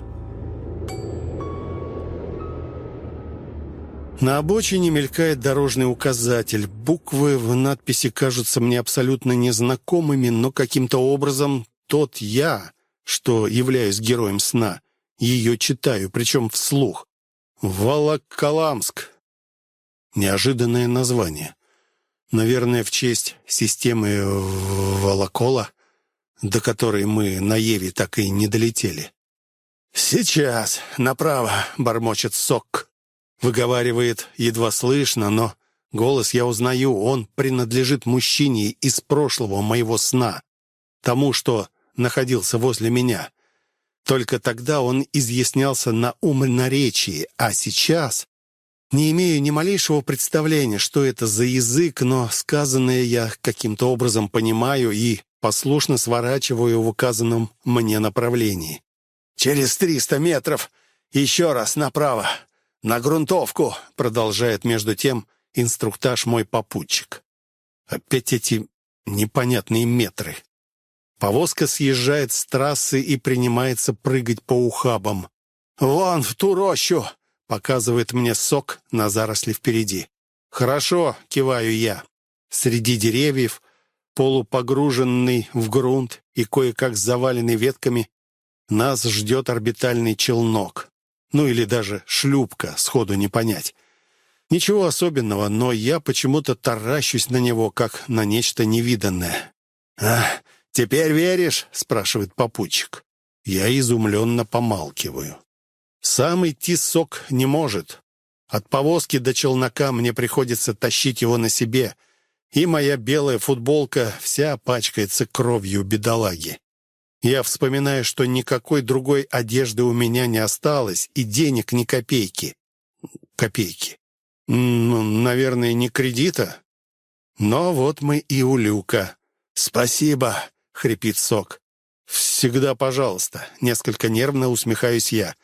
На обочине мелькает дорожный указатель. Буквы в надписи кажутся мне абсолютно незнакомыми, но каким-то образом тот я, что являюсь героем сна, ее читаю, причем вслух. Волоколамск. Неожиданное название. Наверное, в честь системы Волокола, до которой мы на Еве так и не долетели. «Сейчас, направо», — бормочет Сок. Выговаривает едва слышно, но голос я узнаю. Он принадлежит мужчине из прошлого моего сна, тому, что находился возле меня. Только тогда он изъяснялся на умноречии, а сейчас не имею ни малейшего представления, что это за язык, но сказанное я каким-то образом понимаю и послушно сворачиваю в указанном мне направлении. «Через триста метров еще раз направо. На грунтовку», — продолжает между тем инструктаж мой попутчик. Опять эти непонятные метры. Повозка съезжает с трассы и принимается прыгать по ухабам. «Вон в ту рощу!» — показывает мне Сок на заросли впереди. «Хорошо», — киваю я. Среди деревьев, полупогруженный в грунт и кое-как заваленный ветками, нас ждет орбитальный челнок. Ну или даже шлюпка, сходу не понять. Ничего особенного, но я почему-то таращусь на него, как на нечто невиданное. «А, теперь веришь?» — спрашивает попутчик. Я изумленно помалкиваю. Сам идти Сок не может. От повозки до челнока мне приходится тащить его на себе, и моя белая футболка вся пачкается кровью бедолаги. Я вспоминаю, что никакой другой одежды у меня не осталось, и денег ни копейки. Копейки. Ну, наверное, не кредита. Но вот мы и у люка. «Спасибо», — хрипит Сок. «Всегда пожалуйста», — несколько нервно усмехаюсь я.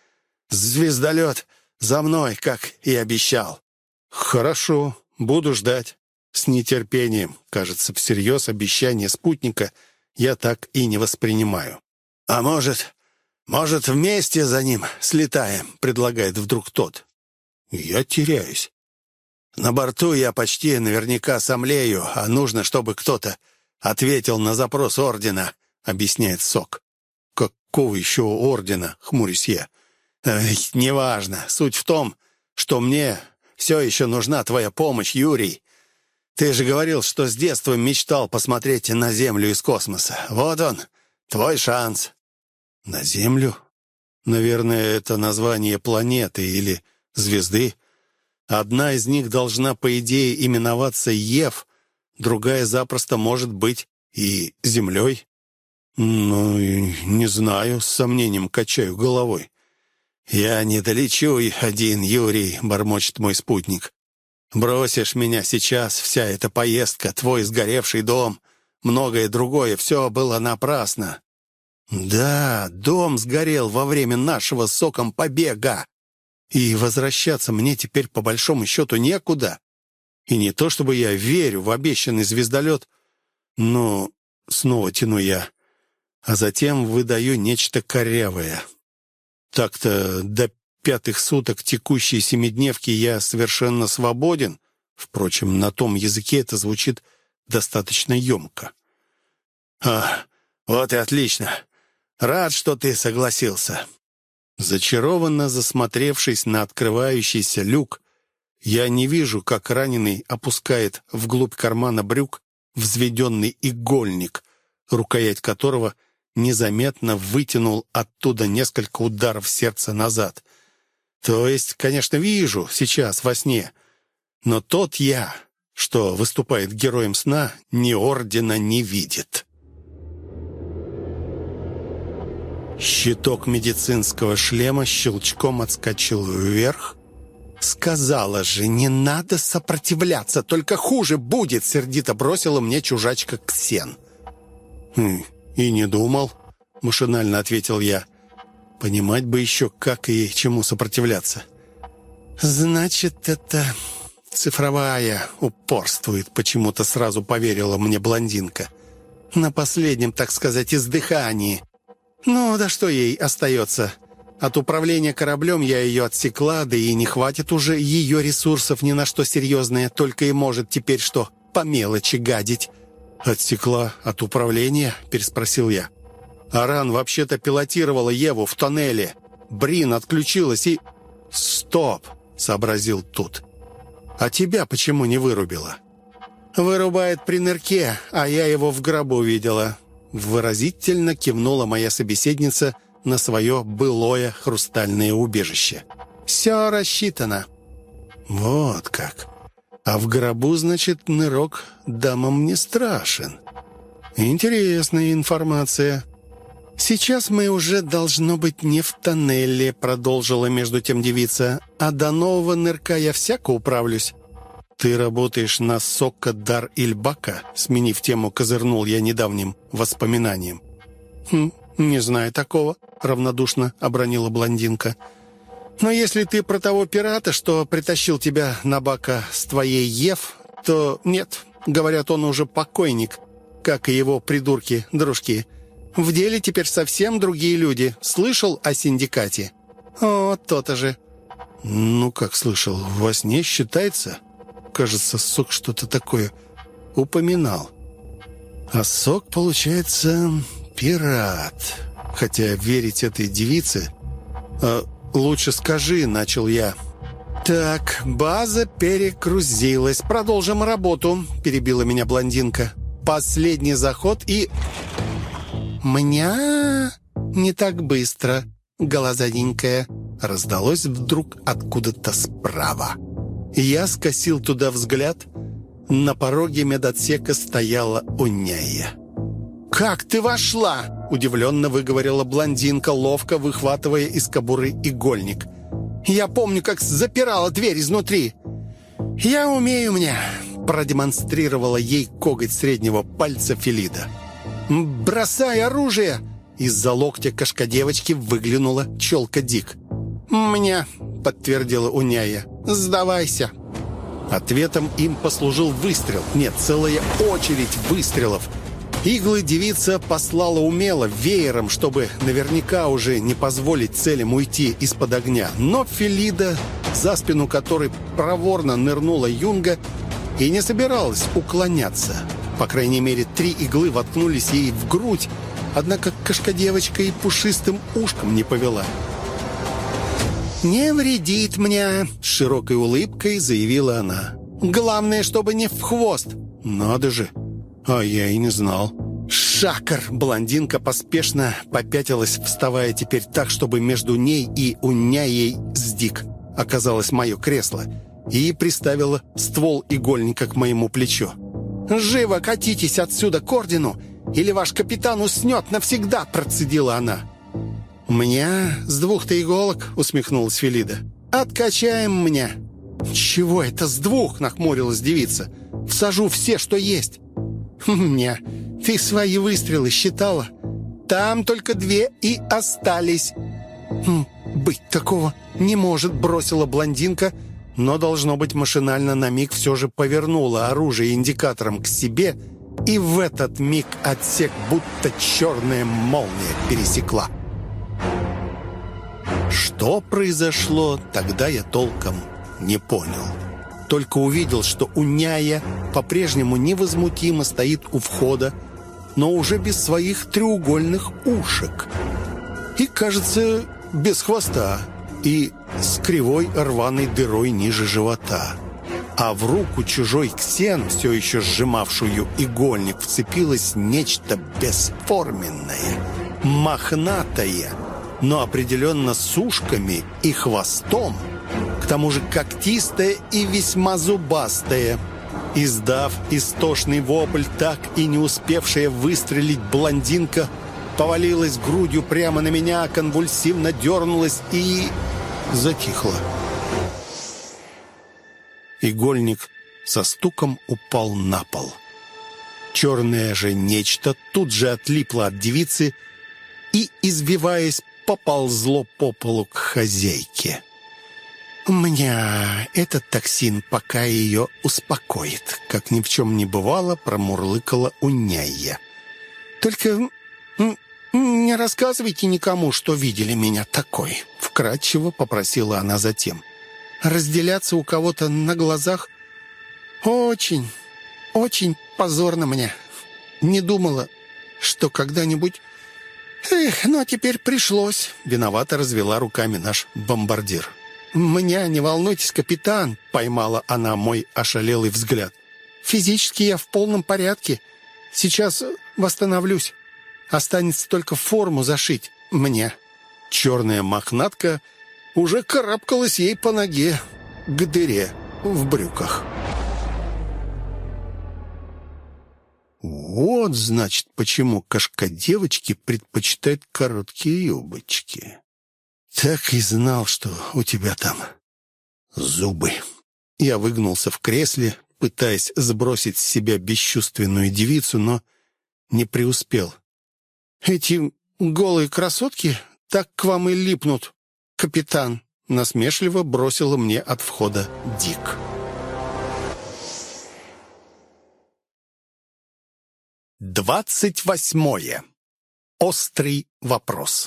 Звездолет за мной, как и обещал». «Хорошо, буду ждать». С нетерпением, кажется, всерьез обещание спутника я так и не воспринимаю. «А может, может, вместе за ним слетаем?» — предлагает вдруг тот. Я теряюсь. «На борту я почти наверняка сомлею, а нужно, чтобы кто-то ответил на запрос ордена», — объясняет Сок. «Какого еще ордена?» — хмурюсь я. «Эй, неважно. Суть в том, что мне все еще нужна твоя помощь, Юрий. Ты же говорил, что с детства мечтал посмотреть на Землю из космоса. Вот он, твой шанс». «На Землю?» Наверное, это название планеты или звезды. Одна из них должна, по идее, именоваться Ев, другая запросто может быть и Землей. «Ну, не знаю», — с сомнением качаю головой. «Я не долечу один, Юрий», — бормочет мой спутник. «Бросишь меня сейчас, вся эта поездка, твой сгоревший дом, многое другое, все было напрасно». «Да, дом сгорел во время нашего с Соком побега. И возвращаться мне теперь по большому счету некуда. И не то чтобы я верю в обещанный звездолет, но снова тяну я, а затем выдаю нечто корявое. Так-то до пятых суток текущей семидневки я совершенно свободен. Впрочем, на том языке это звучит достаточно емко. «А, вот и отлично. Рад, что ты согласился». Зачарованно засмотревшись на открывающийся люк, я не вижу, как раненый опускает вглубь кармана брюк взведенный игольник, рукоять которого незаметно вытянул оттуда несколько ударов сердца назад. То есть, конечно, вижу сейчас во сне, но тот я, что выступает героем сна, ни ордена не видит. Щиток медицинского шлема щелчком отскочил вверх. «Сказала же, не надо сопротивляться, только хуже будет», — сердито бросила мне чужачка Ксен. «Хм, и не думал», — машинально ответил я. «Понимать бы еще, как и чему сопротивляться». «Значит, это цифровая», — упорствует, почему-то сразу поверила мне блондинка. «На последнем, так сказать, издыхании. Ну, да что ей остается? От управления кораблем я ее отсекла, да и не хватит уже ее ресурсов ни на что серьезное, только и может теперь что по мелочи гадить». «Отсекла от управления?» — переспросил я. «Аран вообще-то пилотировала Еву в тоннеле. Брин отключилась и...» «Стоп!» — сообразил тут. «А тебя почему не вырубила?» «Вырубает при нырке, а я его в гробу видела». Выразительно кивнула моя собеседница на свое былое хрустальное убежище. «Все рассчитано». «Вот как. А в гробу, значит, нырок дамам не страшен. Интересная информация». «Сейчас мы уже, должно быть, не в тоннеле», — продолжила между тем девица. «А до нового нырка я всяко управлюсь». «Ты работаешь на Сока Дар Ильбака?» Сменив тему, козырнул я недавним воспоминанием. «Хм, не знаю такого», — равнодушно обронила блондинка. «Но если ты про того пирата, что притащил тебя на Бака с твоей Ев, то нет, говорят, он уже покойник, как и его придурки-дружки. В деле теперь совсем другие люди. Слышал о синдикате?» «О, то-то же». «Ну, как слышал, во сне считается?» Кажется, Сок что-то такое упоминал. А Сок, получается, пират. Хотя верить этой девице... А, «Лучше скажи», — начал я. «Так, база перегрузилась. Продолжим работу», — перебила меня блондинка. «Последний заход и...» «Меня не так быстро, голозаденькая», — раздалось вдруг откуда-то справа. Я скосил туда взгляд. На пороге медотсека стояла Уняя. «Как ты вошла?» — удивленно выговорила блондинка, ловко выхватывая из кобуры игольник. «Я помню, как запирала дверь изнутри». «Я умею мне», — продемонстрировала ей коготь среднего пальца Фелида. «Бросай оружие!» Из-за локтя кошка-девочки выглянула челка Дик. «Мне», — подтвердила Уняя. «Сдавайся». Ответом им послужил выстрел. Нет, целая очередь выстрелов. Иглы девица послала умело, веером, чтобы наверняка уже не позволить целям уйти из-под огня. Но Фелида, за спину которой проворно нырнула Юнга, и не собиралась уклоняться. По крайней мере, три иглы воткнулись ей в грудь, однако кошка-девочка и пушистым ушком не повела. «Не вредит мне», — с широкой улыбкой заявила она. «Главное, чтобы не в хвост». «Надо же! А я и не знал». «Шакар!» — блондинка поспешно попятилась, вставая теперь так, чтобы между ней и Уняей с Дик оказалось мое кресло, и приставила ствол игольника к моему плечу. «Живо катитесь отсюда к ордену, или ваш капитан уснет навсегда!» — процедила она. «У меня с двух-то иголок», — усмехнулась Фелида. «Откачаем мне». «Чего это с двух?» — нахмурилась девица. «Всажу все, что есть». «Не, ты свои выстрелы считала? Там только две и остались». «Хм, быть такого не может», — бросила блондинка, но, должно быть, машинально на миг все же повернула оружие индикатором к себе, и в этот миг отсек будто черная молния пересекла. Что произошло, тогда я толком не понял. Только увидел, что Уняя по-прежнему невозмутимо стоит у входа, но уже без своих треугольных ушек. И, кажется, без хвоста, и с кривой рваной дырой ниже живота. А в руку чужой Ксен, все еще сжимавшую игольник, вцепилось нечто бесформенное, мохнатое, но определенно с ушками и хвостом, к тому же когтистое и весьма зубастое. Издав истошный вопль, так и не успевшая выстрелить блондинка повалилась грудью прямо на меня, конвульсивно дернулась и затихла. Игольник со стуком упал на пол. Черное же нечто тут же отлипло от девицы и, извиваясь, поползло по полу к хозяйке. «Мне этот токсин пока ее успокоит», — как ни в чем не бывало, промурлыкала Уняя. «Только не рассказывайте никому, что видели меня такой», — вкратчиво попросила она затем. «Разделяться у кого-то на глазах очень, очень позорно мне. Не думала, что когда-нибудь... Эх, ну а теперь пришлось», — виновато развела руками наш бомбардир. «Меня не волнуйтесь, капитан», — поймала она мой ошалелый взгляд. «Физически я в полном порядке. Сейчас восстановлюсь. Останется только форму зашить мне». Черная мохнатка уже карабкалась ей по ноге к дыре в брюках. Вот, значит, почему кошка-девочки предпочитают короткие юбочки. Так и знал, что у тебя там зубы. Я выгнулся в кресле, пытаясь сбросить с себя бесчувственную девицу, но не преуспел. «Эти голые красотки так к вам и липнут, капитан», — насмешливо бросила мне от входа Дик. Двадцать восьмое. Острый вопрос.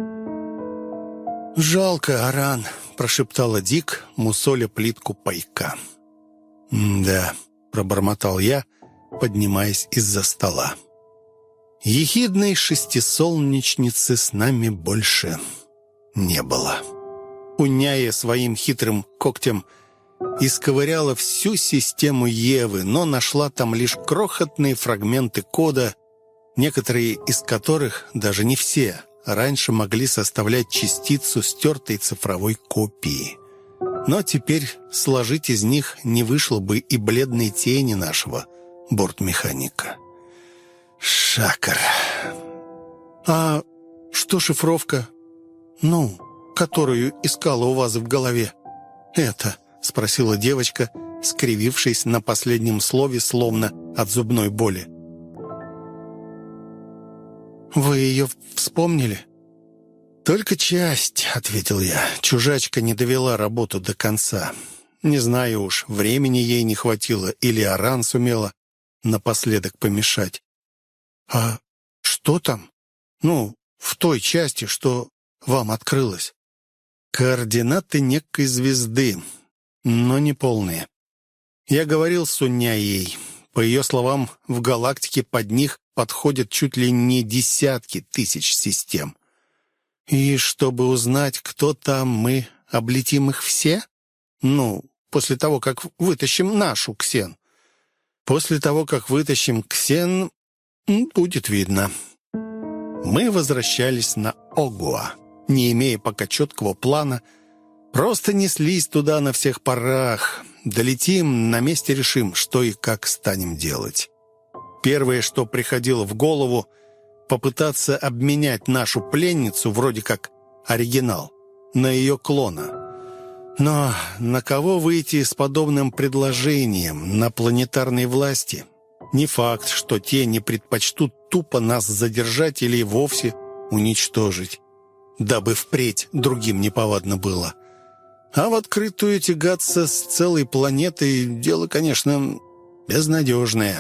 «Жалко, Аран», — прошептала Дик, мусоля плитку пайка. «Да», — пробормотал я, поднимаясь из-за стола. Ехидной шестисолнечницы с нами больше не было. Уняя своим хитрым когтем исковыряла всю систему Евы, но нашла там лишь крохотные фрагменты кода, некоторые из которых, даже не все, раньше могли составлять частицу стертой цифровой копии. Но теперь сложить из них не вышло бы и бледной тени нашего бортмеханика. Шакар. «А что шифровка? Ну, которую искала у вас в голове? Это?» — спросила девочка, скривившись на последнем слове, словно от зубной боли. «Вы ее вспомнили?» «Только часть», — ответил я. «Чужачка не довела работу до конца. Не знаю уж, времени ей не хватило, или Аран сумела напоследок помешать». «А что там? Ну, в той части, что вам открылось?» «Координаты некой звезды, но не полные. Я говорил с Уняей. По ее словам, в галактике под них подходят чуть ли не десятки тысяч систем. И чтобы узнать, кто там, мы облетим их все? Ну, после того, как вытащим нашу Ксен. После того, как вытащим Ксен, будет видно». Мы возвращались на Огуа, не имея пока четкого плана, просто неслись туда на всех парах. Долетим, на месте решим, что и как станем делать. Первое, что приходило в голову, попытаться обменять нашу пленницу, вроде как оригинал, на ее клона. Но на кого выйти с подобным предложением? На планетарной власти? Не факт, что те не предпочтут тупо нас задержать или вовсе уничтожить, дабы впредь другим неповадно было. А в открытую тягаться с целой планетой — дело, конечно, безнадежное.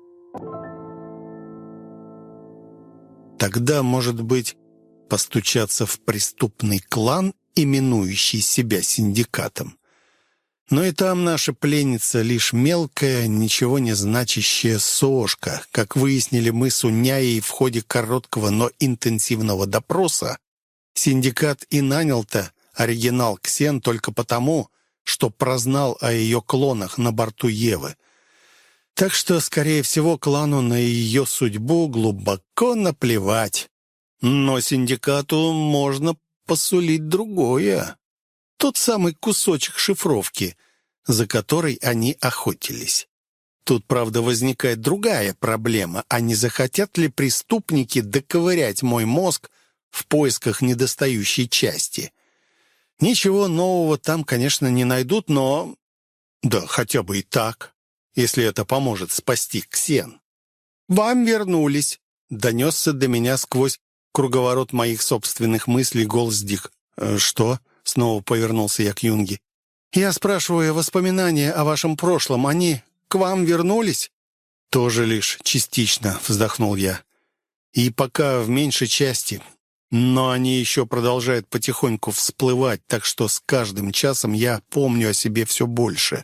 Тогда, может быть, постучаться в преступный клан, именующий себя синдикатом. Но и там наша пленница лишь мелкая, ничего не значащая сошка. Как выяснили мы с Уняей в ходе короткого, но интенсивного допроса, синдикат и нанял-то оригинал Ксен только потому, что прознал о ее клонах на борту Евы. Так что, скорее всего, клану на ее судьбу глубоко наплевать. Но синдикату можно посулить другое. Тот самый кусочек шифровки, за который они охотились. Тут, правда, возникает другая проблема. А не захотят ли преступники доковырять мой мозг в поисках недостающей части? Ничего нового там, конечно, не найдут, но... Да, хотя бы и так, если это поможет спасти Ксен. «Вам вернулись», — донесся до меня сквозь круговорот моих собственных мыслей голос Дик. «Э, «Что?» — снова повернулся я к Юнге. «Я спрашиваю, воспоминания о вашем прошлом, они к вам вернулись?» «Тоже лишь частично», — вздохнул я. «И пока в меньшей части. Но они еще продолжают потихоньку всплывать, так что с каждым часом я помню о себе все больше.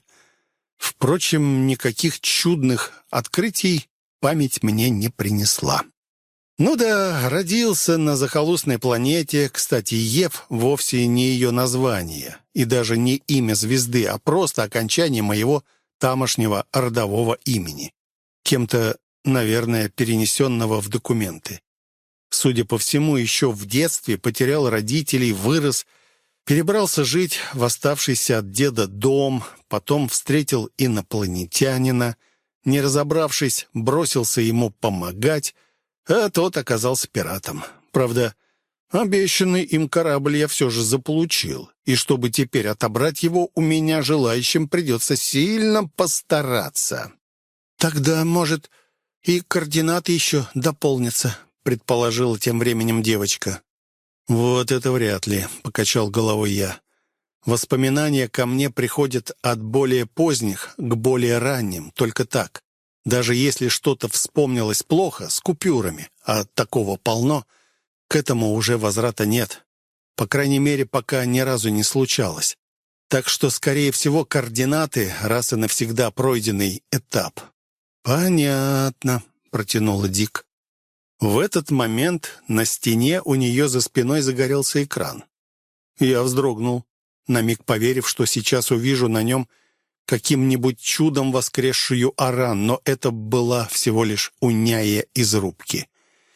Впрочем, никаких чудных открытий память мне не принесла». Ну да, родился на захолустной планете. Кстати, Ев вовсе не ее название, и даже не имя звезды, а просто окончание моего тамошнего родового имени. Кем-то, наверное, перенесенного в документы. Судя по всему, еще в детстве потерял родителей, вырос, перебрался жить в оставшийся от деда дом, потом встретил инопланетянина, не разобравшись, бросился ему помогать, а тот оказался пиратом. Правда, обещанный им корабль я все же заполучил, и чтобы теперь отобрать его, у меня желающим придется сильно постараться. «Тогда, может, и координаты еще дополнятся», — предположила тем временем девочка. «Вот это вряд ли», — покачал головой я. «Воспоминания ко мне приходят от более поздних к более ранним, только так. Даже если что-то вспомнилось плохо, с купюрами, а такого полно, к этому уже возврата нет. По крайней мере, пока ни разу не случалось. Так что, скорее всего, координаты — раз и навсегда пройденный этап». «Понятно», — протянула Дик. В этот момент на стене у нее за спиной загорелся экран. Я вздрогнул, на миг поверив, что сейчас увижу на нем каким-нибудь чудом воскресшую Аран, но это была всего лишь Уняя из рубки.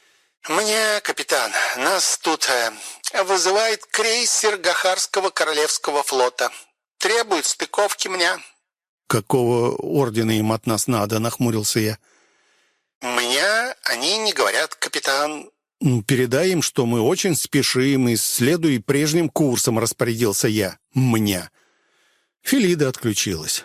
«Мне, капитан, нас тут э, вызывает крейсер Гахарского Королевского флота. Требует стыковки мне». «Какого ордена им от нас надо?» — нахмурился я. «Мне они не говорят, капитан». «Передай им, что мы очень спешим и следуй прежним курсом», — распорядился я. «Мне». Фелида отключилась.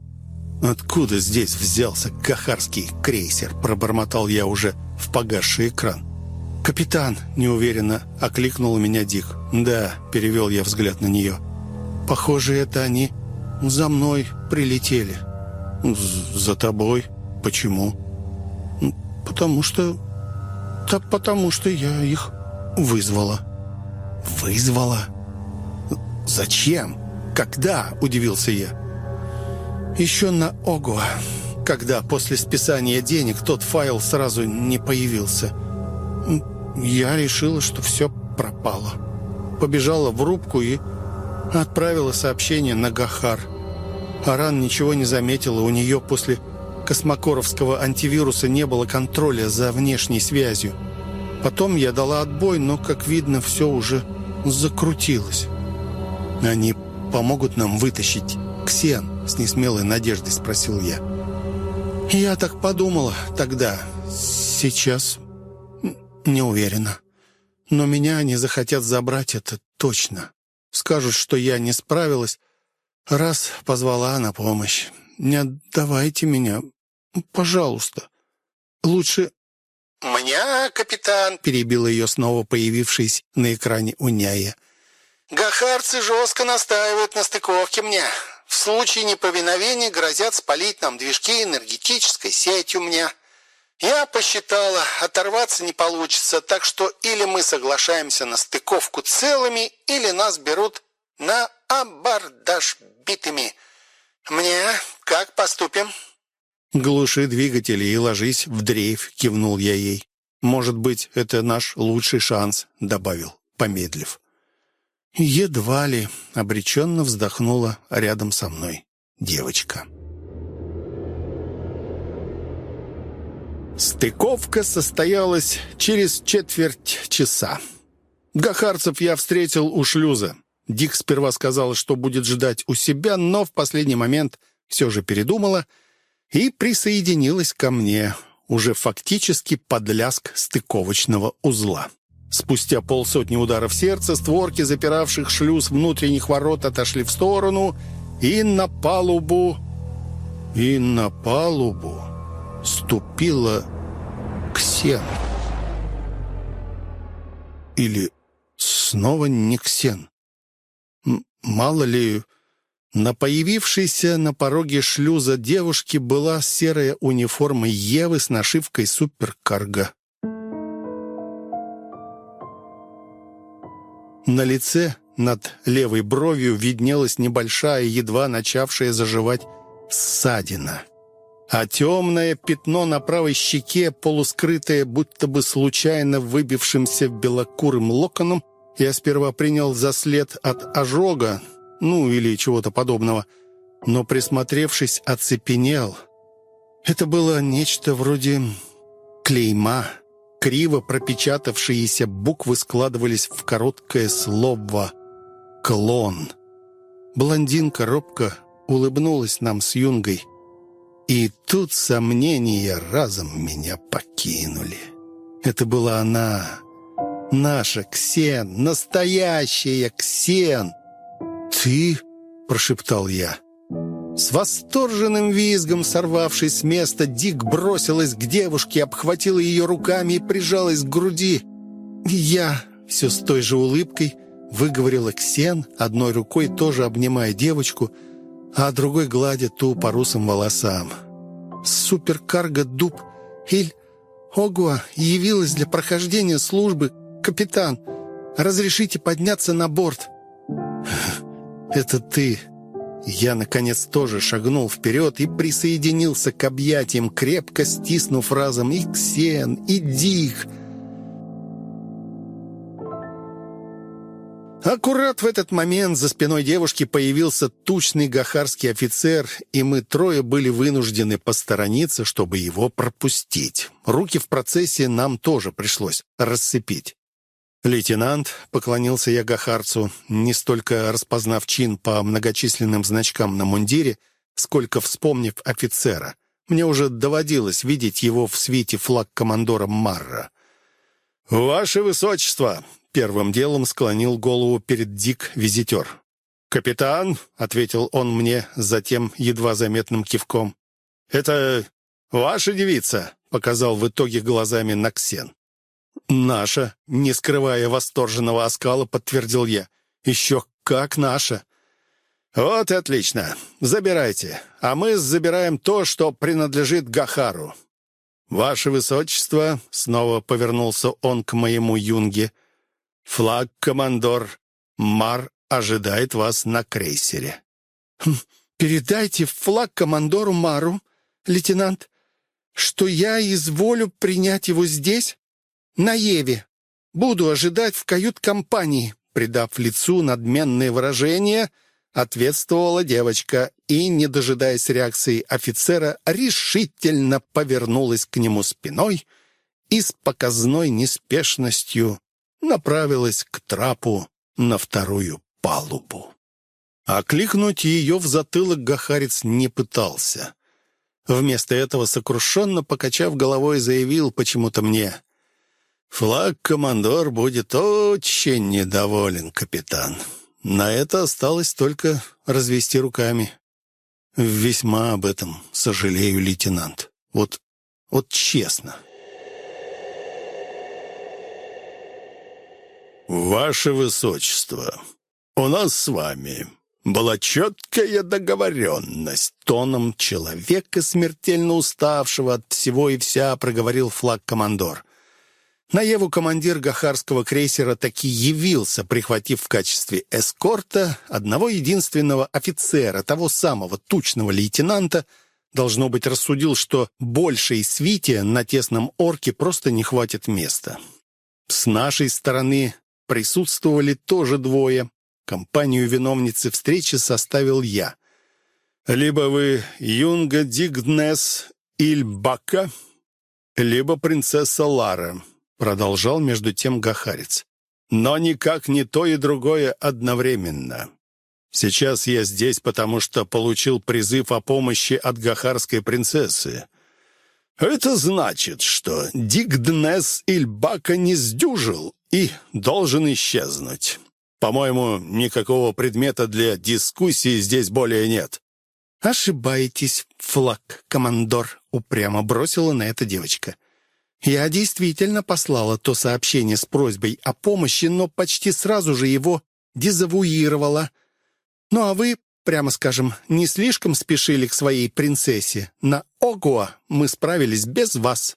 «Откуда здесь взялся гахарский крейсер?» — пробормотал я уже в погасший экран. «Капитан!» — неуверенно окликнул меня Дик. «Да», — перевел я взгляд на нее. «Похоже, это они за мной прилетели». «За тобой? Почему?» «Потому что... Так потому что я их вызвала». «Вызвала? Зачем? Когда?» — удивился я. «Еще на Огуа, когда после списания денег тот файл сразу не появился. Я решила, что все пропало. Побежала в рубку и отправила сообщение на Гахар. Аран ничего не заметила, у нее после космокоровского антивируса не было контроля за внешней связью. Потом я дала отбой, но, как видно, все уже закрутилось». «Они помогут нам вытащить Ксен?» — с несмелой надеждой спросил я. «Я так подумала тогда. Сейчас не уверена. Но меня они захотят забрать, это точно. Скажут, что я не справилась, раз позвала на помощь. Не отдавайте меня, пожалуйста. Лучше...» «Меня, капитан!» — перебила ее снова появившись на экране Уняя. «Гахарцы жестко настаивают на стыковке мне. В случае неповиновения грозят спалить нам движки энергетической сетью мне. Я посчитала, оторваться не получится, так что или мы соглашаемся на стыковку целыми, или нас берут на абордаж битыми. Мне как поступим?» «Глуши двигатели и ложись в дрейф», — кивнул я ей. «Может быть, это наш лучший шанс», — добавил, помедлив. «Едва ли», — обреченно вздохнула рядом со мной девочка. Стыковка состоялась через четверть часа. Гахарцев я встретил у шлюза. Дик сперва сказал, что будет ждать у себя, но в последний момент все же передумала и присоединилась ко мне, уже фактически под лязг стыковочного узла. Спустя полсотни ударов сердца створки, запиравших шлюз внутренних ворот, отошли в сторону, и на палубу... И на палубу ступила Ксен. Или снова не Ксен. М- мало ли... На появившейся на пороге шлюза девушки была серая униформа Евы с нашивкой «Суперкарго». На лице над левой бровью виднелась небольшая, едва начавшая заживать ссадина. А темное пятно на правой щеке, полускрытое, будто бы случайно выбившимся белокурым локоном, я сперва принял за след от ожога, ну или чего-то подобного, но, присмотревшись, оцепенел. Это было нечто вроде клейма. Криво пропечатавшиеся буквы складывались в короткое слово «клон». Блондинка робко улыбнулась нам с Юнгой. И тут сомнения разом меня покинули. Это была она, наша Ксен, настоящая Ксен. «Ты?» — прошептал я. С восторженным визгом, сорвавшись с места, Дик бросилась к девушке, обхватила ее руками и прижалась к груди. Я все с той же улыбкой выговорила Ксен, одной рукой тоже обнимая девочку, а другой гладя ту по русым волосам. «Суперкарго Дуб Иль Огуа явилась для прохождения службы. Капитан, разрешите подняться на борт?» «Это ты!» Я, наконец, тоже шагнул вперед и присоединился к объятиям, крепко стиснув разом и Ксен, и Дик. Аккурат в этот момент за спиной девушки появился тучный гахарский офицер, и мы трое были вынуждены посторониться, чтобы его пропустить. Руки в процессе нам тоже пришлось расцепить. «Лейтенант», — поклонился я гахарцу, не столько распознав чин по многочисленным значкам на мундире, сколько вспомнив офицера. Мне уже доводилось видеть его в свите флаг командора Марра. «Ваше Высочество!» — первым делом склонил голову перед Дик визитер. «Капитан!» — ответил он мне затем едва заметным кивком. «Это ваша девица?» — показал в итоге глазами на Ксен. «Наша», — не скрывая восторженного оскала, подтвердил я. «Еще как наша». «Вот и отлично. Забирайте. А мы забираем то, что принадлежит Гахару. Ваше Высочество», — снова повернулся он к моему юнге, «флаг-командор Мар ожидает вас на крейсере». «Передайте флаг-командору Мару, лейтенант, что я изволю принять его здесь, на Еве. Буду ожидать в кают-компании», придав лицу надменное выражение, ответствовала девочка и, не дожидаясь реакции офицера, решительно повернулась к нему спиной и с показной неспешностью направилась к трапу на вторую палубу. Окликнуть ее в затылок гахарец не пытался. Вместо этого, сокрушенно покачав головой, заявил почему-то мне: «Флаг-командор будет очень недоволен, капитан. На это осталось только развести руками. Весьма об этом сожалею, лейтенант. Вот, вот честно». «Ваше Высочество, у нас с вами была четкая договоренность», тоном человека, смертельно уставшего от всего и вся, проговорил флаг-командор. На Еву командир гахарского крейсера таки явился, прихватив в качестве эскорта одного единственного офицера, того самого тучного лейтенанта. Должно быть, рассудил, что большей свите на тесном орке просто не хватит места. С нашей стороны присутствовали тоже двое. Компанию виновницы встречи составил я. Либо вы Юнга Дигнес Ильбака, либо принцесса Лара, продолжал между тем гахарец. Но никак не то и другое одновременно. Сейчас я здесь, потому что получил призыв о помощи от гахарской принцессы. Это значит, что Дигнес Ильбака не сдюжил и должен исчезнуть. По-моему, никакого предмета для дискуссии здесь более нет». «Ошибаетесь, флаг-командор», — упрямо бросила на это девочка. «Я действительно послала то сообщение с просьбой о помощи, но почти сразу же его дезавуировала. Ну а вы, прямо скажем, не слишком спешили к своей принцессе. На Огуа мы справились без вас».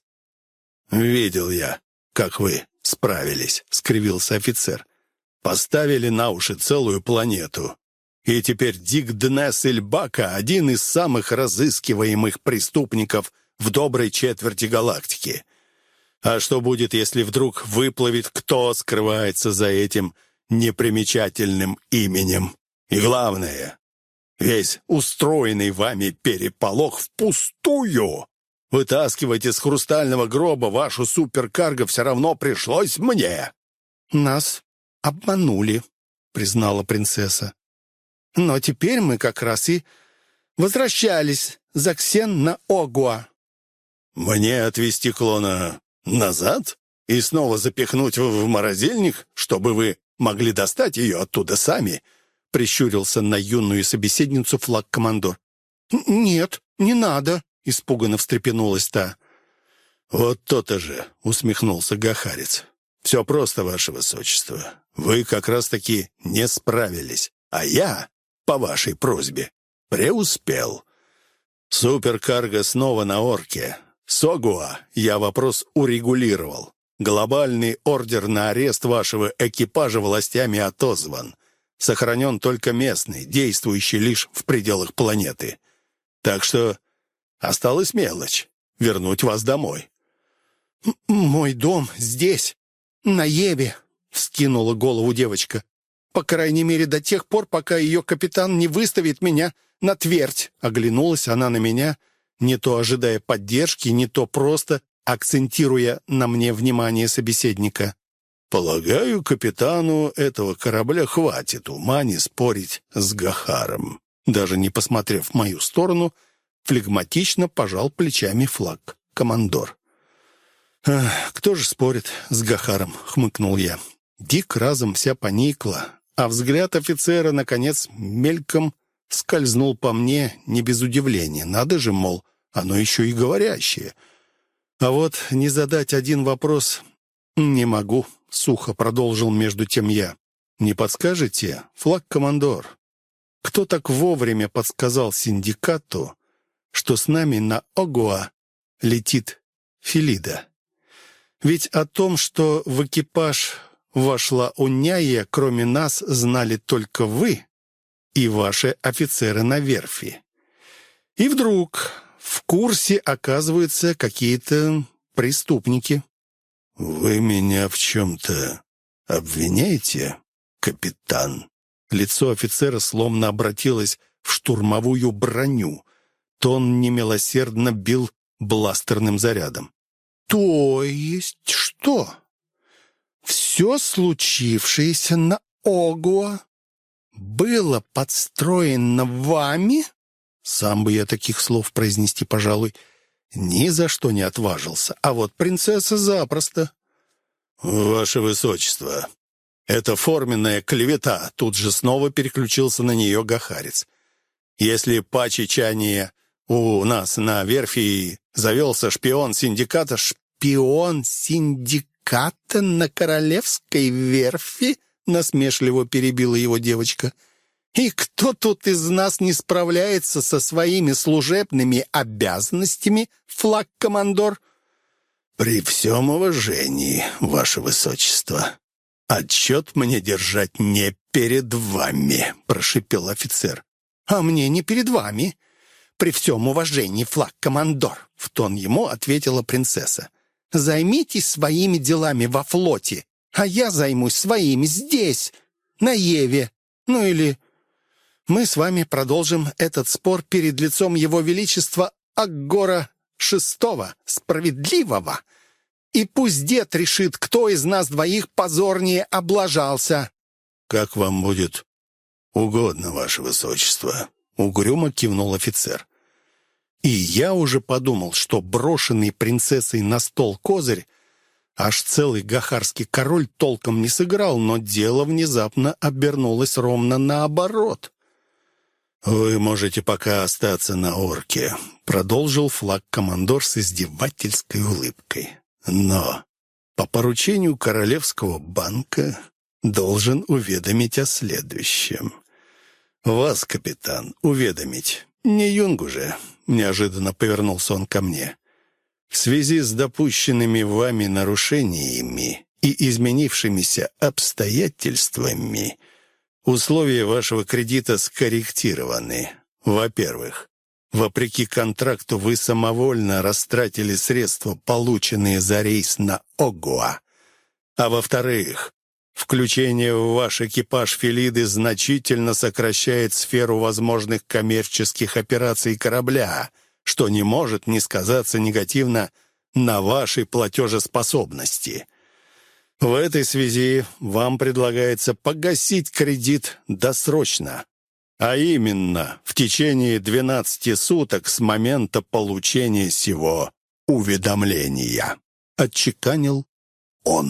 «Видел я, как вы справились», — скривился офицер. «Поставили на уши целую планету. И теперь Дигнес Ильбака — один из самых разыскиваемых преступников в доброй четверти галактики. А что будет, если вдруг выплывет, кто скрывается за этим непримечательным именем? И главное, весь устроенный вами переполох впустую. Вытаскивать из хрустального гроба вашу суперкарго все равно пришлось мне». «Нас обманули», — признала принцесса. «Но теперь мы как раз и возвращались за Ксен на Огуа». «Мне отвезти клона назад и снова запихнуть в морозильник, чтобы вы могли достать ее оттуда сами?» — прищурился на юную собеседницу флаг-командор. «Нет, не надо», — испуганно встрепенулась та. «Вот то-то же», — усмехнулся гахарец. «Все просто, ваше высочество. Вы как раз-таки не справились, а я, по вашей просьбе, преуспел. Суперкарго снова на орке. С Огуа я вопрос урегулировал. Глобальный ордер на арест вашего экипажа властями отозван. Сохранен только местный, действующий лишь в пределах планеты. Так что осталась мелочь — вернуть вас домой». «Мой дом здесь, на Еве», — вскинула голову девочка. «По крайней мере, до тех пор, пока ее капитан не выставит меня на твердь». Оглянулась она на меня, не то ожидая поддержки, не то просто акцентируя на мне внимание собеседника. «Полагаю, капитану этого корабля хватит ума не спорить с Гахаром». Даже не посмотрев в мою сторону, флегматично пожал плечами флаг-командор. «Кто же спорит с Гахаром?» — хмыкнул я. Дик разом вся поникла, а взгляд офицера, наконец, мельком скользнул по мне не без удивления. Надо же, мол, оно еще и говорящее. А вот не задать один вопрос «Не могу», — сухо продолжил между тем я. «Не подскажете, флаг-командор, кто так вовремя подсказал синдикату, что с нами на Огуа летит Филида? Ведь о том, что в экипаж вошла Уняя, кроме нас, знали только вы и ваши офицеры на верфи. И вдруг в курсе оказываются какие-то преступники». «Вы меня в чем-то обвиняете, капитан?» Лицо офицера словно обратилось в штурмовую броню. Тон немилосердно бил бластерным зарядом. «То есть что? Все случившееся на Огуа было подстроено вами?» Сам бы я таких слов произнести, пожалуй, ни за что не отважился. А вот принцесса запросто. «Ваше высочество, это форменная клевета», — тут же снова переключился на нее Гахарец. «Если по чечании у нас на верфи завелся шпион синдиката...» «Шпион синдиката на королевской верфи?» — насмешливо перебила его девочка. «И кто тут из нас не справляется со своими служебными обязанностями, флаг-командор?» «При всем уважении, ваше высочество, отчет мне держать не перед вами», — прошипел офицер. «А мне не перед вами. При всем уважении, флаг-командор», — в тон ему ответила принцесса. «Займитесь своими делами во флоте, а я займусь своими здесь, на Еве. Ну или мы с вами продолжим этот спор перед лицом Его Величества Аггора Шестого, Справедливого. И пусть дед решит, кто из нас двоих позорнее облажался». «Как вам будет угодно, ваше высочество», — угрюмо кивнул офицер. И я уже подумал, что брошенный принцессой на стол козырь аж целый гахарский король толком не сыграл, но дело внезапно обернулось ровно наоборот. «Вы можете пока остаться на Орке», — продолжил флаг-командор с издевательской улыбкой. «Но по поручению Королевского банка должен уведомить о следующем. Вас, капитан, уведомить. Не Юнгу же», — неожиданно повернулся он ко мне. «В связи с допущенными вами нарушениями и изменившимися обстоятельствами условия вашего кредита скорректированы. Во-первых, вопреки контракту вы самовольно растратили средства, полученные за рейс на Огуа. А во-вторых, включение в ваш экипаж Филиды значительно сокращает сферу возможных коммерческих операций корабля, что не может не сказаться негативно на вашей платежеспособности. В этой связи вам предлагается погасить кредит досрочно, а именно в течение двенадцати суток с момента получения сего уведомления», — отчеканил он.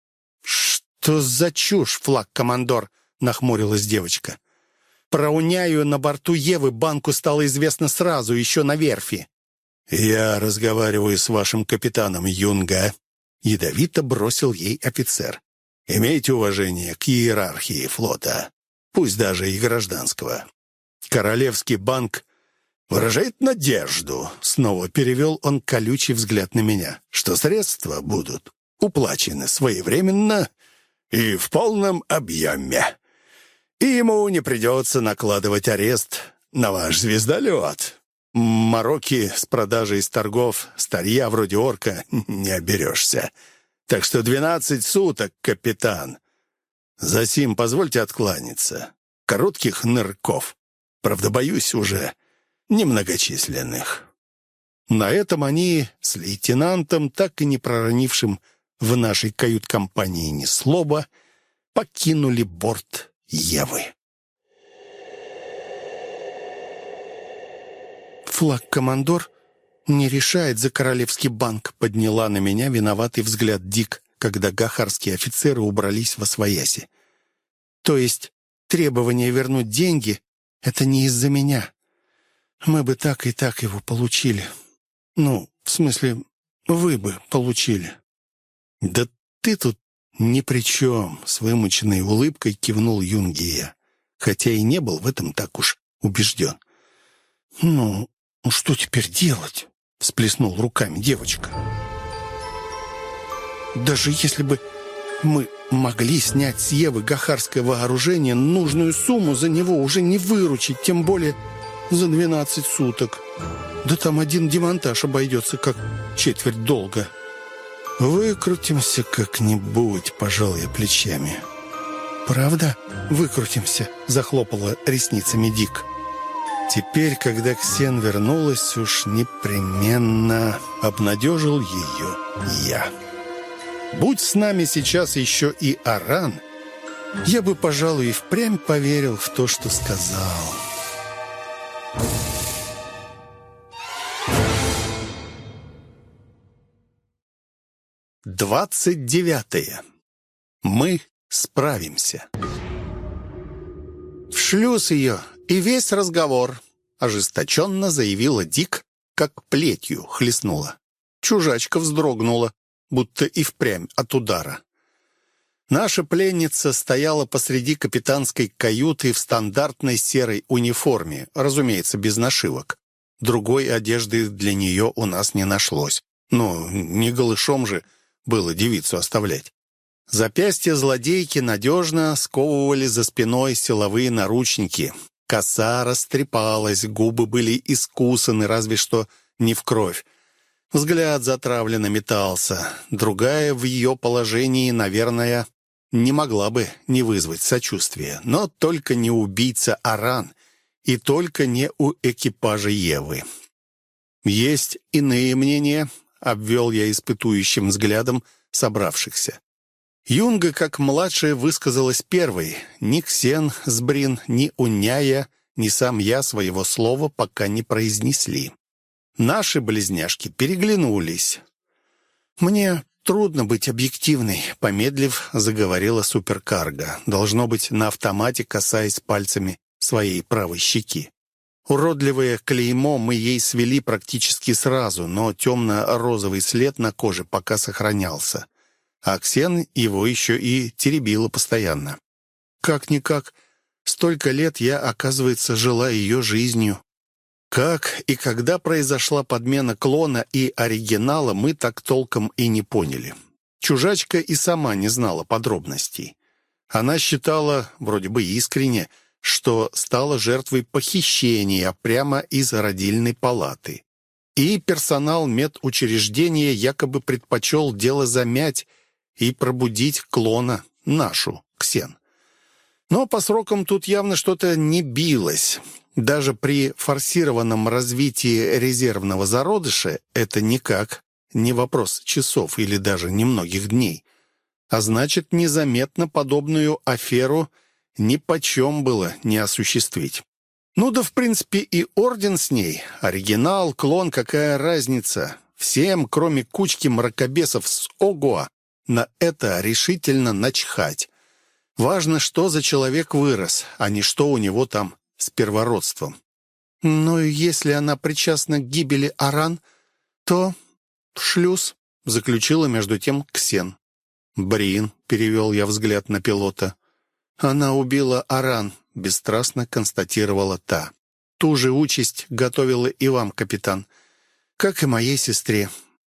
«Что за чушь, флаг-командор?» — нахмурилась девочка. «Про Уняю на борту Евы банку стало известно сразу, еще на верфи». «Я разговариваю с вашим капитаном, Юнга», — ядовито бросил ей офицер. «Имейте уважение к иерархии флота, пусть даже и гражданского. Королевский банк выражает надежду», — снова перевел он колючий взгляд на меня, «что средства будут уплачены своевременно и в полном объеме, и ему не придется накладывать арест на ваш звездолет. Мороки с продажей из торгов старья вроде орка не оберешься. Так что двенадцать суток, капитан. Засим позвольте откланяться. Коротких нырков. Правда, боюсь, уже немногочисленных». На этом они с лейтенантом, так и не проронившим в нашей кают-компании ни слова, покинули борт Евы. «Флаг-командор не решает за Королевский банк», — подняла на меня виноватый взгляд Дик, когда гахарские офицеры убрались восвояси. «То есть требование вернуть деньги — это не из-за меня. Мы бы так и так его получили. Ну, в смысле, вы бы получили». «Да «Ты тут ни при чем», — с вымученной улыбкой кивнул Юнгия, хотя и не был в этом так уж убежден. «Ну, что теперь делать?» — всплеснул руками девочка. «Даже если бы мы могли снять с Евы гахарское вооружение, нужную сумму за него уже не выручить, тем более за двенадцать суток. Да там один демонтаж обойдется как четверть долга». «Выкрутимся как-нибудь», — пожал я плечами. «Правда? Выкрутимся», — захлопала ресницами Дик. Теперь, когда Ксен вернулась, уж непременно обнадежил ее я. Будь с нами сейчас еще и Аран, я бы, пожалуй, и впрямь поверил в то, что сказал. Двадцать девятое. Мы справимся. «В шлюз ее и весь разговор», — ожесточенно заявила Дик, как плетью хлестнула. Чужачка вздрогнула, будто и впрямь от удара. Наша пленница стояла посреди капитанской каюты в стандартной серой униформе, разумеется, без нашивок. Другой одежды для нее у нас не нашлось. Ну, не голышом же было девицу оставлять. Запястья злодейки надежно сковывали за спиной силовые наручники. Коса растрепалась, губы были искусаны, разве что не в кровь. Взгляд затравленно метался. Другая в ее положении, наверное, не могла бы не вызвать сочувствия. Но только не убийца Аран и только не у экипажа Евы. «Есть иные мнения», — обвел я испытующим взглядом собравшихся. Юнга, как младшая, высказалась первой. Ни Ксен с Брин, ни Уняя, ни сам я своего слова пока не произнесли. Наши близняшки переглянулись. «Мне трудно быть объективной», — помедлив, заговорила суперкарго. Должно быть, на автомате, касаясь пальцами своей правой щеки. Уродливое клеймо мы ей свели практически сразу, но темно-розовый след на коже пока сохранялся. А Ксен его еще и теребила постоянно. Как-никак, столько лет я, оказывается, жила ее жизнью. Как и когда произошла подмена клона и оригинала, мы так толком и не поняли. Чужачка и сама не знала подробностей. Она считала, вроде бы искренне, что стала жертвой похищения прямо из родильной палаты. И персонал медучреждения якобы предпочел дело замять и пробудить клона, нашу, Ксен. Но по срокам тут явно что-то не билось. Даже при форсированном развитии резервного зародыша это никак не вопрос часов или даже немногих дней. А значит, незаметно подобную аферу нипочем было не осуществить. Ну да, в принципе, и орден с ней. Оригинал, клон, какая разница? Всем, кроме кучки мракобесов с Огуа, на это решительно начхать. Важно, что за человек вырос, а не что у него там с первородством. Но если она причастна к гибели Аран, то в шлюз, заключила между тем Ксен. «Брин», — перевел я взгляд на пилота. «Она убила Аран», — бесстрастно констатировала та. «Ту же участь готовила и вам, капитан, как и моей сестре.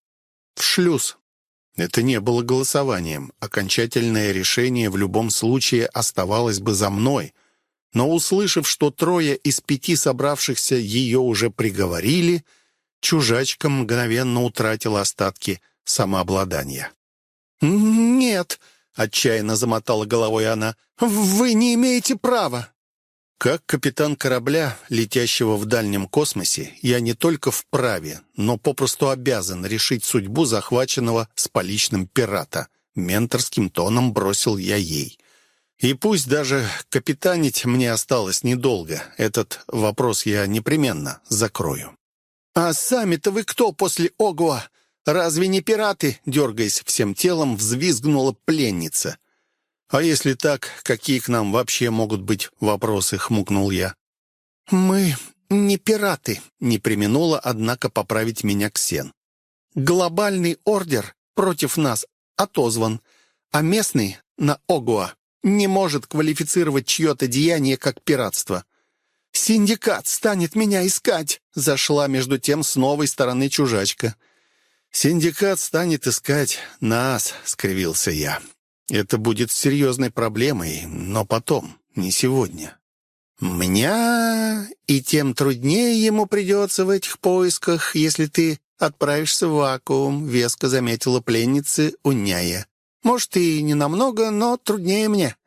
В шлюз». Это не было голосованием. Окончательное решение в любом случае оставалось бы за мной. Но, услышав, что трое из пяти собравшихся ее уже приговорили, чужачка мгновенно утратила остатки самообладания. «Нет», — отчаянно замотала головой она, — «вы не имеете права». Как капитан корабля, летящего в дальнем космосе, я не только вправе, но попросту обязан решить судьбу захваченного с поличным пирата. Менторским тоном бросил я ей. И пусть даже капитанить мне осталось недолго, этот вопрос я непременно закрою. «А сами-то вы кто после Огуа? Разве не пираты?» Дергаясь всем телом, взвизгнула пленница. «А если так, какие к нам вообще могут быть вопросы?» — хмукнул я. «Мы не пираты», — не преминула, однако, поправить меня Ксен. «Глобальный ордер против нас отозван. а местный на Огуа не может квалифицировать чье-то деяние как пиратство. «Синдикат станет меня искать!» — зашла между тем с новой стороны чужачка. «Синдикат станет искать нас», — скривился я. «Это будет серьезной проблемой, но потом, не сегодня». «Меня, и тем труднее ему придется в этих поисках, если ты отправишься в вакуум», — веско заметила пленница Уняя. «Может, и не намного, но труднее мне».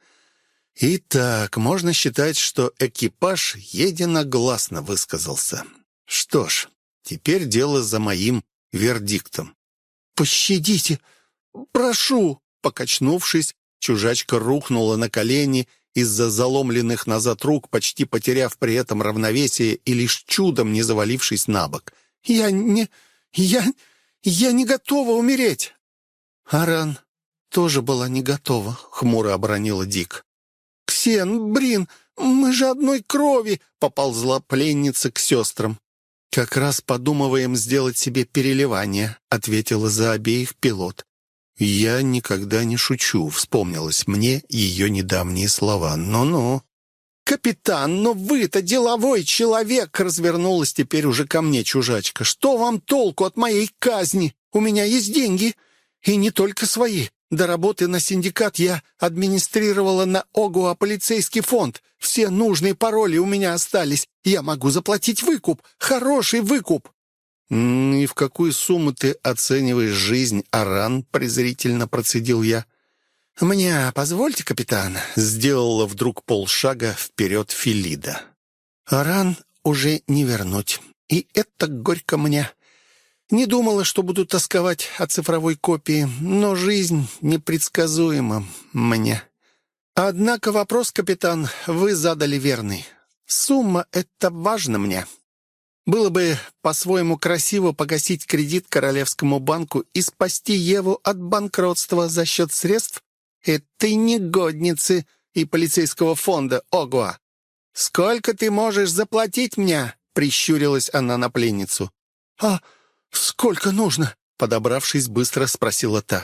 Итак, можно считать, что экипаж единогласно высказался. Что ж, теперь дело за моим вердиктом. «Пощадите! Прошу!» Покачнувшись, чужачка рухнула на колени из-за заломленных назад рук, почти потеряв при этом равновесие и лишь чудом не завалившись на бок. «Я не... я... я не готова умереть!» «Аран тоже была не готова», — хмуро обронила Дик. «Ксен, Брин, мы же одной крови!» — поползла пленница к сестрам. «Как раз подумываем сделать себе переливание», — ответила за обеих пилот. «Я никогда не шучу», — вспомнилось мне ее недавние слова. «Ну-ну». «Капитан, но вы-то деловой человек!» — развернулась теперь уже ко мне чужачка. «Что вам толку от моей казни? У меня есть деньги, и не только свои. До работы на синдикат я администрировала на Огуа полицейский фонд. Все нужные пароли у меня остались. Я могу заплатить выкуп. Хороший выкуп». «И в какую сумму ты оцениваешь жизнь, Аран?» — презрительно процедил я. «Мне позвольте, капитан», — сделала вдруг полшага вперед Филида. «Аран уже не вернуть. И это горько мне. Не думала, что буду тосковать о цифровой копии, но жизнь непредсказуема мне. Однако вопрос, капитан, вы задали верный. Сумма — это важно мне. Было бы по-своему красиво погасить кредит Королевскому банку и спасти Еву от банкротства за счет средств этой негодницы и полицейского фонда Огуа. «Сколько ты можешь заплатить мне?» — прищурилась она на пленницу. «А сколько нужно?» — подобравшись, быстро спросила та.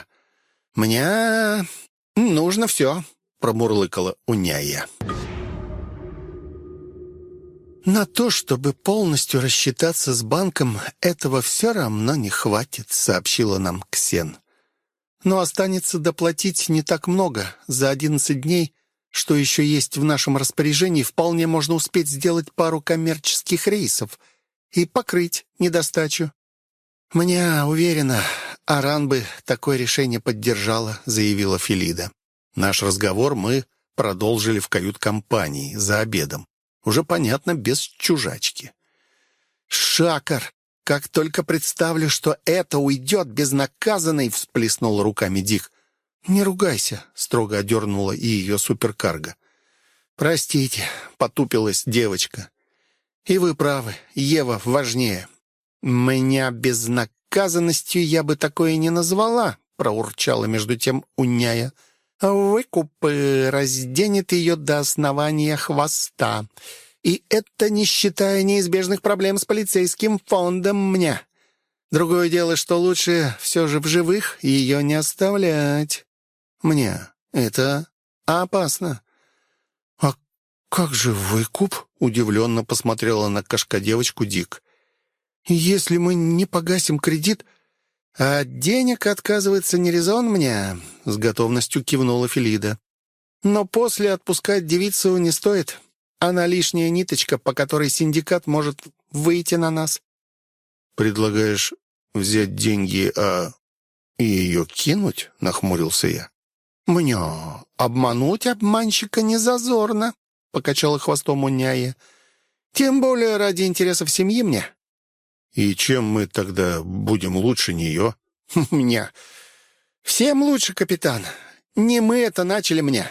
«Мне нужно все», — промурлыкала Уняя. «На то, чтобы полностью рассчитаться с банком, этого все равно не хватит», — сообщила нам Ксен. «Но останется доплатить не так много. За одиннадцать дней, что еще есть в нашем распоряжении, вполне можно успеть сделать пару коммерческих рейсов и покрыть недостачу». «Мне уверена, Аран бы такое решение поддержала», — заявила Филида. Наш разговор мы продолжили в кают-компании за обедом. Уже понятно, без чужачки. «Шакар, как только представлю, что это уйдет безнаказанной», — всплеснул руками Дик. «Не ругайся», — строго одернула и ее суперкарго. «Простите», — потупилась девочка. «И вы правы, Ева важнее». «Меня безнаказанностью я бы такое не назвала», — проурчала между тем Уняя. «Выкуп разденет ее до основания хвоста. И это не считая неизбежных проблем с полицейским фондом мне. Другое дело, что лучше все же в живых ее не оставлять. Мне это опасно». «А как же выкуп?» — удивленно посмотрела на кошка-девочку Дик. «Если мы не погасим кредит...» «От денег отказывается не резон мне», — с готовностью кивнула Филида. «Но после отпускать девицу не стоит. Она лишняя ниточка, по которой синдикат может выйти на нас». «Предлагаешь взять деньги, а и ее кинуть?» — нахмурился я. «Мне обмануть обманщика не зазорно», — покачала хвостом Уняя. «Тем более ради интересов семьи мне». «И чем мы тогда будем лучше нее?» «Меня. Всем лучше, капитан. Не мы это начали мне».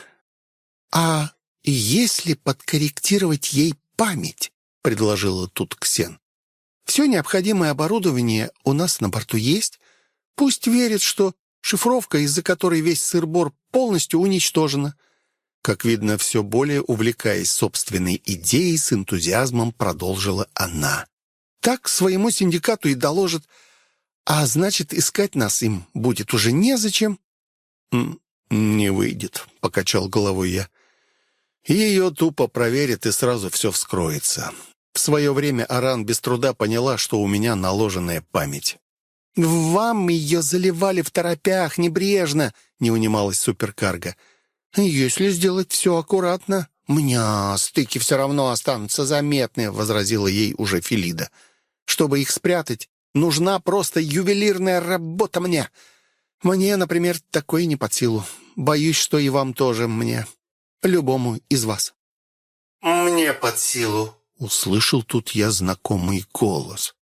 «А если подкорректировать ей память?» — предложила тут Ксен. «Все необходимое оборудование у нас на борту есть. Пусть верит, что шифровка, из-за которой весь сыр-бор полностью уничтожена». Как видно, все более увлекаясь собственной идеей, с энтузиазмом продолжила она. «Так своему синдикату и доложит. А значит, искать нас им будет уже незачем». «Не выйдет», — покачал головой я. «Ее тупо проверят, и сразу все вскроется». В свое время Аран без труда поняла, что у меня наложенная память. «Вам ее заливали в торопях, небрежно», — не унималась суперкарго. «Если сделать все аккуратно, меня стыки все равно останутся заметны», — возразила ей уже Филида. «Чтобы их спрятать, нужна просто ювелирная работа мне. Мне, например, такое не под силу. Боюсь, что и вам тоже мне. Любому из вас». «Мне под силу», — услышал тут я знакомый голос.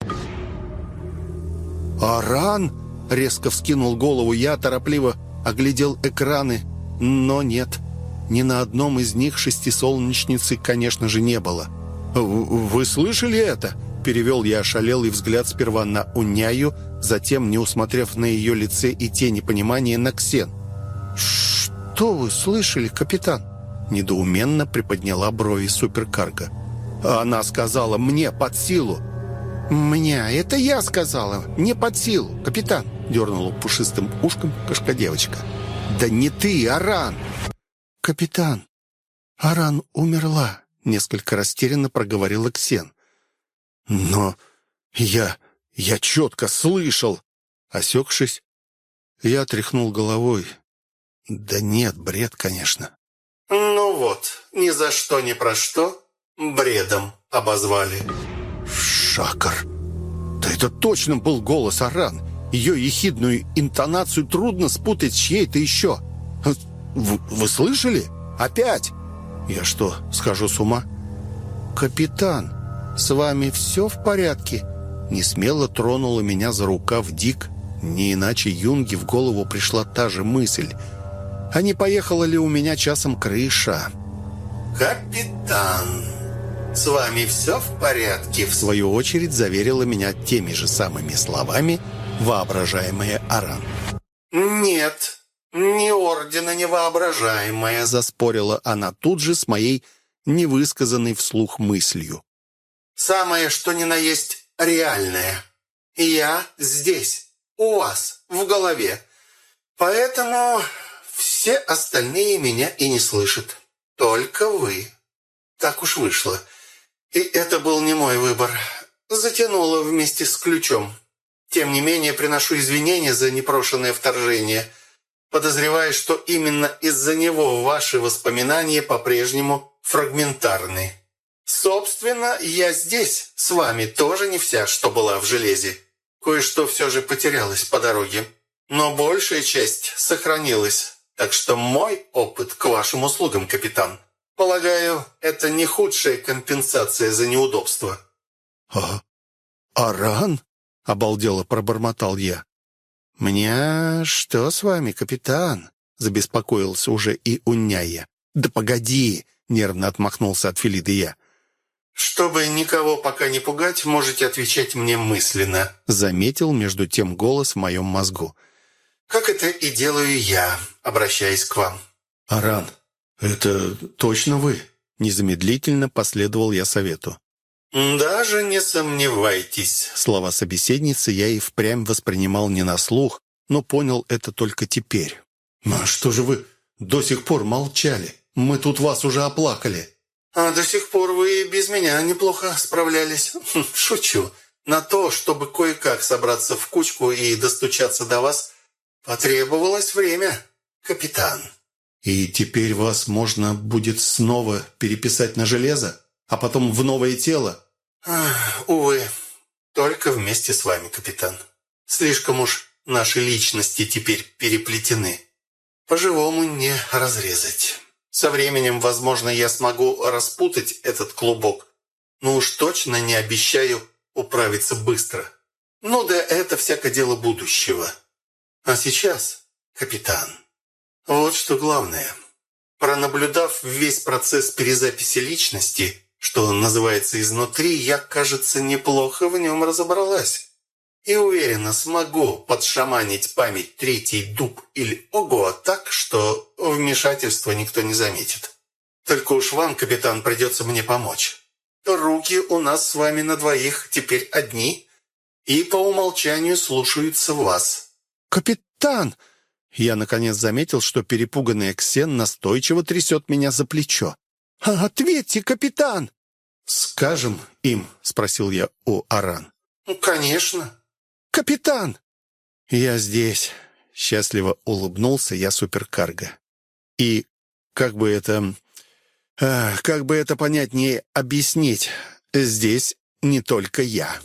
«Аран!» — резко вскинул голову я, торопливо оглядел экраны. Но нет, ни на одном из них шестисолнечницы, конечно же, не было. «Вы слышали это?» — перевел я ошалелый взгляд сперва на Уняю, затем, не усмотрев на ее лице и тени понимания, на Ксен. «Что вы слышали, капитан?» — недоуменно приподняла брови суперкарго. «Она сказала мне под силу». «Мне, это я сказала, не под силу, капитан», — дернула пушистым ушком кошка-девочка. «Да не ты, Аран!» «Капитан, Аран умерла», — несколько растерянно проговорила Ксен. «Но я... я четко слышал!» Осекшись, я тряхнул головой. «Да нет, бред, конечно». «Ну вот, ни за что, ни про что бредом обозвали». «Шакар! Да это точно был голос Аран! Ее ехидную интонацию трудно спутать с чьей-то еще. Вы, вы слышали? Опять? Я что, схожу с ума?» «Капитан, с вами все в порядке?» Несмело тронула меня за рукав Дик. Не иначе Юнге в голову пришла та же мысль. А не поехала ли у меня часом крыша? «Капитан, с вами все в порядке?» В свою очередь заверила меня теми же самыми словами воображаемая Аран. «Нет, ни ордена невоображаемая», — заспорила она тут же с моей невысказанной вслух мыслью. «Самое, что ни на есть, реальное. Я здесь, у вас, в голове. Поэтому все остальные меня и не слышат. Только вы. Так уж вышло. И это был не мой выбор. Затянуло вместе с ключом. Тем не менее, приношу извинения за непрошенное вторжение. Подозреваю, что именно из-за него ваши воспоминания по-прежнему фрагментарны. Собственно, я здесь с вами тоже не вся, что была в железе. Кое-что все же потерялось по дороге. Но большая часть сохранилась. Так что мой опыт к вашим услугам, капитан. Полагаю, это не худшая компенсация за неудобство». «А? Аран?» — обалдело пробормотал я. «Мне что с вами, капитан?» — забеспокоился уже и Уняя. «Да погоди!» — нервно отмахнулся от Филиды я. «Чтобы никого пока не пугать, можете отвечать мне мысленно», — заметил между тем голос в моем мозгу. «Как это и делаю я, обращаясь к вам». «Аран, это точно вы?» Незамедлительно последовал я совету. «Даже не сомневайтесь». Слова собеседницы я и впрямь воспринимал не на слух, но понял это только теперь. «А что же вы до сих пор молчали? Мы тут вас уже оплакали». «А до сих пор вы без меня неплохо справлялись». «Шучу. На то, чтобы кое-как собраться в кучку и достучаться до вас, потребовалось время, капитан». «И теперь вас можно будет снова переписать на железо, а потом в новое тело?» Ах, «Увы, только вместе с вами, капитан. Слишком уж наши личности теперь переплетены. По-живому не разрезать. Со временем, возможно, я смогу распутать этот клубок, но уж точно не обещаю управиться быстро. Ну да это всяко дело будущего. А сейчас, капитан, вот что главное. Пронаблюдав весь процесс перезаписи личности, что называется изнутри, я, кажется, неплохо в нем разобралась. И уверенно смогу подшаманить память третий дуб или Огуа так, что вмешательства никто не заметит. Только уж вам, капитан, придется мне помочь. Руки у нас с вами на двоих теперь одни и по умолчанию слушаются вас». «Капитан, Я, наконец, заметил, что перепуганный Ксен настойчиво трясет меня за плечо. «А, «Ответьте, капитан!» «Скажем им?» — спросил я у Аран. «Ну, конечно». «Капитан!» «Я здесь!» — счастливо улыбнулся я суперкарго. «И как бы это... А, как бы это понятнее объяснить? Здесь не только я».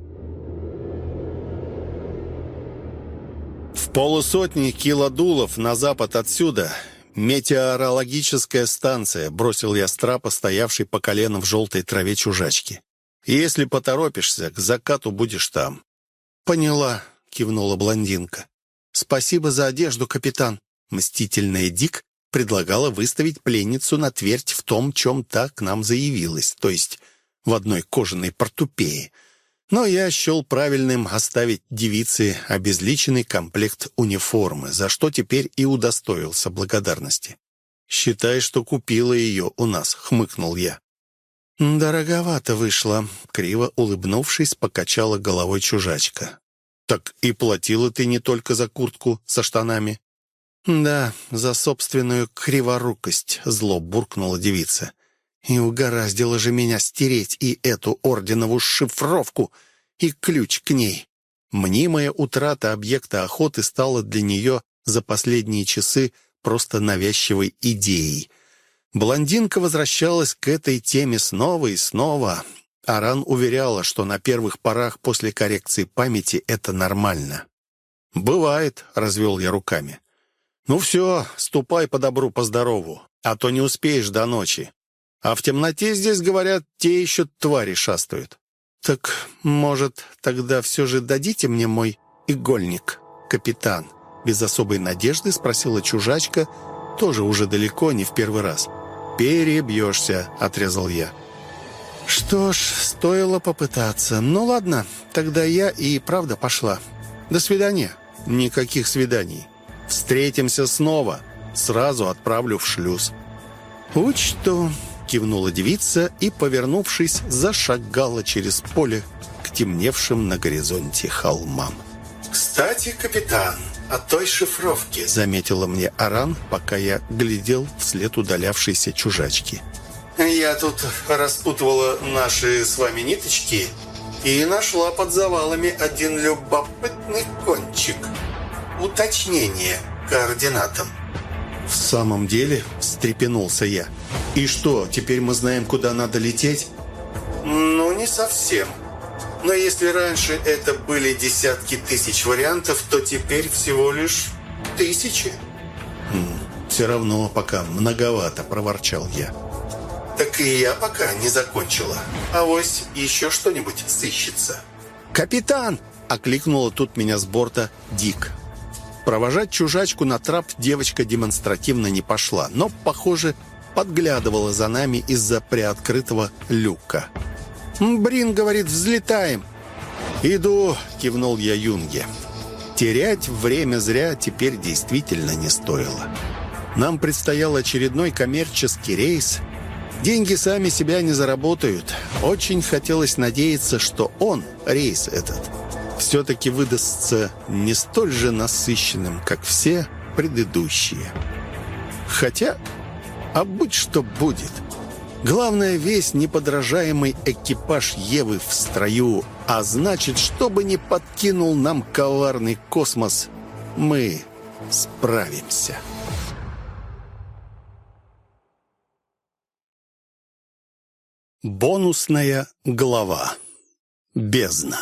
В полусотни килодулов на запад отсюда метеорологическая станция, бросил я с трапа, стоявшей по колено в желтой траве чужачки. «Если поторопишься, к закату будешь там». «Поняла», — кивнула блондинка. «Спасибо за одежду, капитан». Мстительная Дик предлагала выставить пленницу на твердь в том, чем та к нам заявилась, то есть в одной кожаной портупее. Но я счел правильным оставить девице обезличенный комплект униформы, за что теперь и удостоился благодарности. «Считай, что купила ее у нас», — хмыкнул я. «Дороговато вышло», — криво улыбнувшись, покачала головой чужачка. «Так и платила ты не только за куртку со штанами». «Да, за собственную криворукость», — зло буркнула девица. «И угораздило же меня стереть и эту орденову шифровку, и ключ к ней». Мнимая утрата объекта охоты стала для нее за последние часы просто навязчивой идеей. Блондинка возвращалась к этой теме снова и снова. Аран уверяла, что на первых порах после коррекции памяти это нормально. «Бывает», — развел я руками. «Ну все, ступай по добру, по здорову, а то не успеешь до ночи. А в темноте здесь, говорят, те еще твари шастают». «Так, может, тогда все же дадите мне мой игольник, капитан?» Без особой надежды спросила чужачка, тоже уже далеко, не в первый раз. «Перебьешься», — отрезал я. «Что ж, стоило попытаться. Ну ладно, тогда я и правда пошла. До свидания». «Никаких свиданий. Встретимся снова. Сразу отправлю в шлюз». «Учту», — кивнула девица и, повернувшись, зашагала через поле к темневшим на горизонте холмам. «Кстати, капитан, о той шифровке», — заметила мне Аран, пока я глядел вслед удалявшейся чужачки. «Я тут распутывала наши с вами ниточки и нашла под завалами один любопытный кончик. Уточнение координатам». «В самом деле?» — встрепенулся я. «И что, теперь мы знаем, куда надо лететь?» «Ну, не совсем. Но если раньше это были десятки тысяч вариантов, то теперь всего лишь тысячи». «Все равно пока многовато», — проворчал я. «Так и я пока не закончила. Авось еще что-нибудь сыщется». «Капитан!» — окликнула тут меня с борта Дик. Провожать чужачку на трап девочка демонстративно не пошла, но, похоже, подглядывала за нами из-за приоткрытого люка. «Брин, — говорит, — взлетаем». «Иду», — кивнул я Юнге. Терять время зря теперь действительно не стоило. Нам предстоял очередной коммерческий рейс. Деньги сами себя не заработают. Очень хотелось надеяться, что он, рейс этот, все-таки выдастся не столь же насыщенным, как все предыдущие. Хотя, а будь что будет. Главное, весь неподражаемый экипаж Евы в строю, а значит, что бы ни подкинул нам коварный космос, мы справимся. Бонусная глава. Бездна.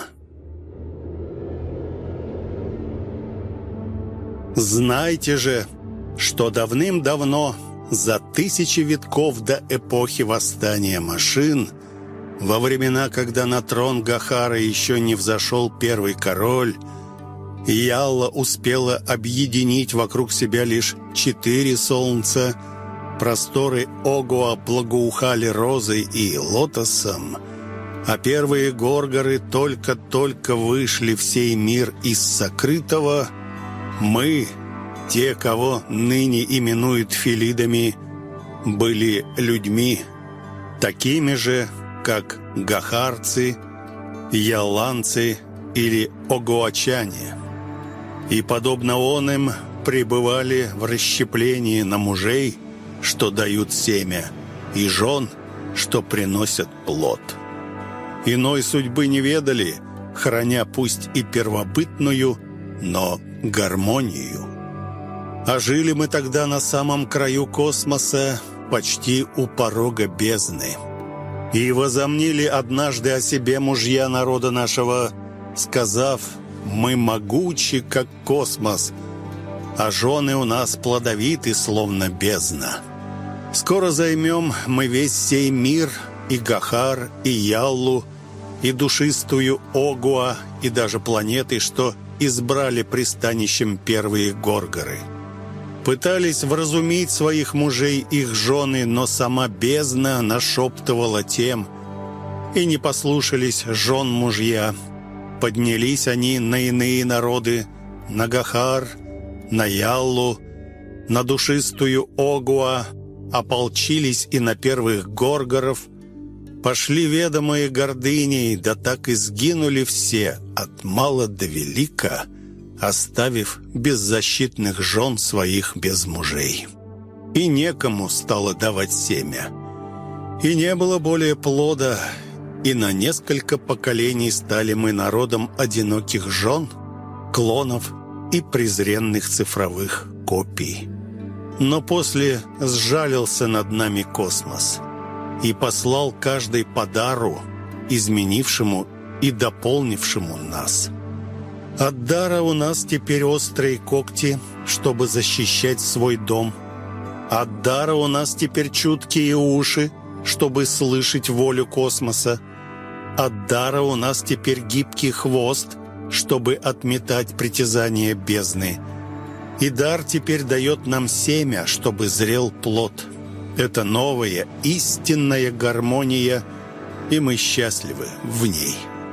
Знайте же, что давным-давно, за тысячи витков до эпохи восстания машин, во времена, когда на трон Гахара еще не взошел первый король, Ялла успела объединить вокруг себя лишь четыре солнца, просторы Огуа благоухали розой и лотосом, а первые горгоры только-только вышли в сей мир из сокрытого. Мы, те, кого ныне именуют филидами, были людьми, такими же, как гахарцы, ялланцы или огуачане. И, подобно он им, пребывали в расщеплении на мужей, что дают семя, и жен, что приносят плод. Иной судьбы не ведали, храня пусть и первобытную, но гармонию. А жили мы тогда на самом краю космоса, почти у порога бездны. И возомнили однажды о себе мужья народа нашего, сказав: «Мы могучи, как космос, а жены у нас плодовиты, словно бездна. Скоро займем мы весь сей мир, и Гахар, и Яллу, и душистую Огуа, и даже планеты, что избрали пристанищем первые горгоры». Пытались вразумить своих мужей их жены, но сама бездна нашептывала тем, и не послушались жен мужья. Поднялись они на иные народы, на Гахар, на Яллу, на душистую Огуа, ополчились и на первых горгоров, пошли ведомые гордыней, да так и сгинули все, от мала до велика, оставив беззащитных жен своих без мужей. И некому стало давать семя, и не было более плода, и на несколько поколений стали мы народом одиноких жен, клонов и презренных цифровых копий. Но после сжалился над нами космос и послал каждый по дару, изменившему и дополнившему нас. От дара у нас теперь острые когти, чтобы защищать свой дом. От дара у нас теперь чуткие уши, чтобы слышать волю космоса. От дара у нас теперь гибкий хвост, чтобы отметать притязания бездны. И дар теперь дает нам семя, чтобы зрел плод. Это новая, истинная гармония, и мы счастливы в ней.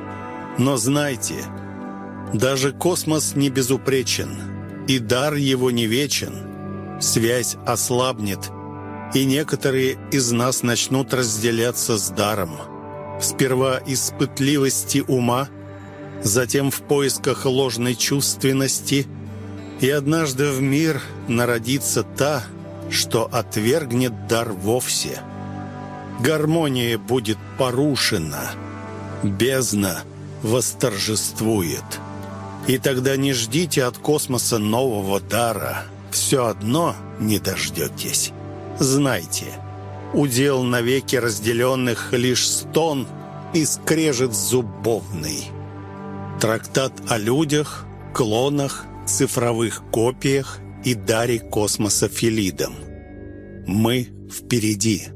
Но знайте, даже космос не безупречен, и дар его не вечен. Связь ослабнет, и некоторые из нас начнут разделяться с даром. Сперва из пытливости ума, затем в поисках ложной чувственности, и однажды в мир народится та, что отвергнет дар вовсе. Гармония будет порушена, бездна восторжествует. И тогда не ждите от космоса нового дара. Все одно не дождетесь. Знайте, удел навеки разделенных лишь стон и скрежет зубовный. Трактат о людях, клонах, цифровых копиях и даре космоса Филидам. Мы впереди.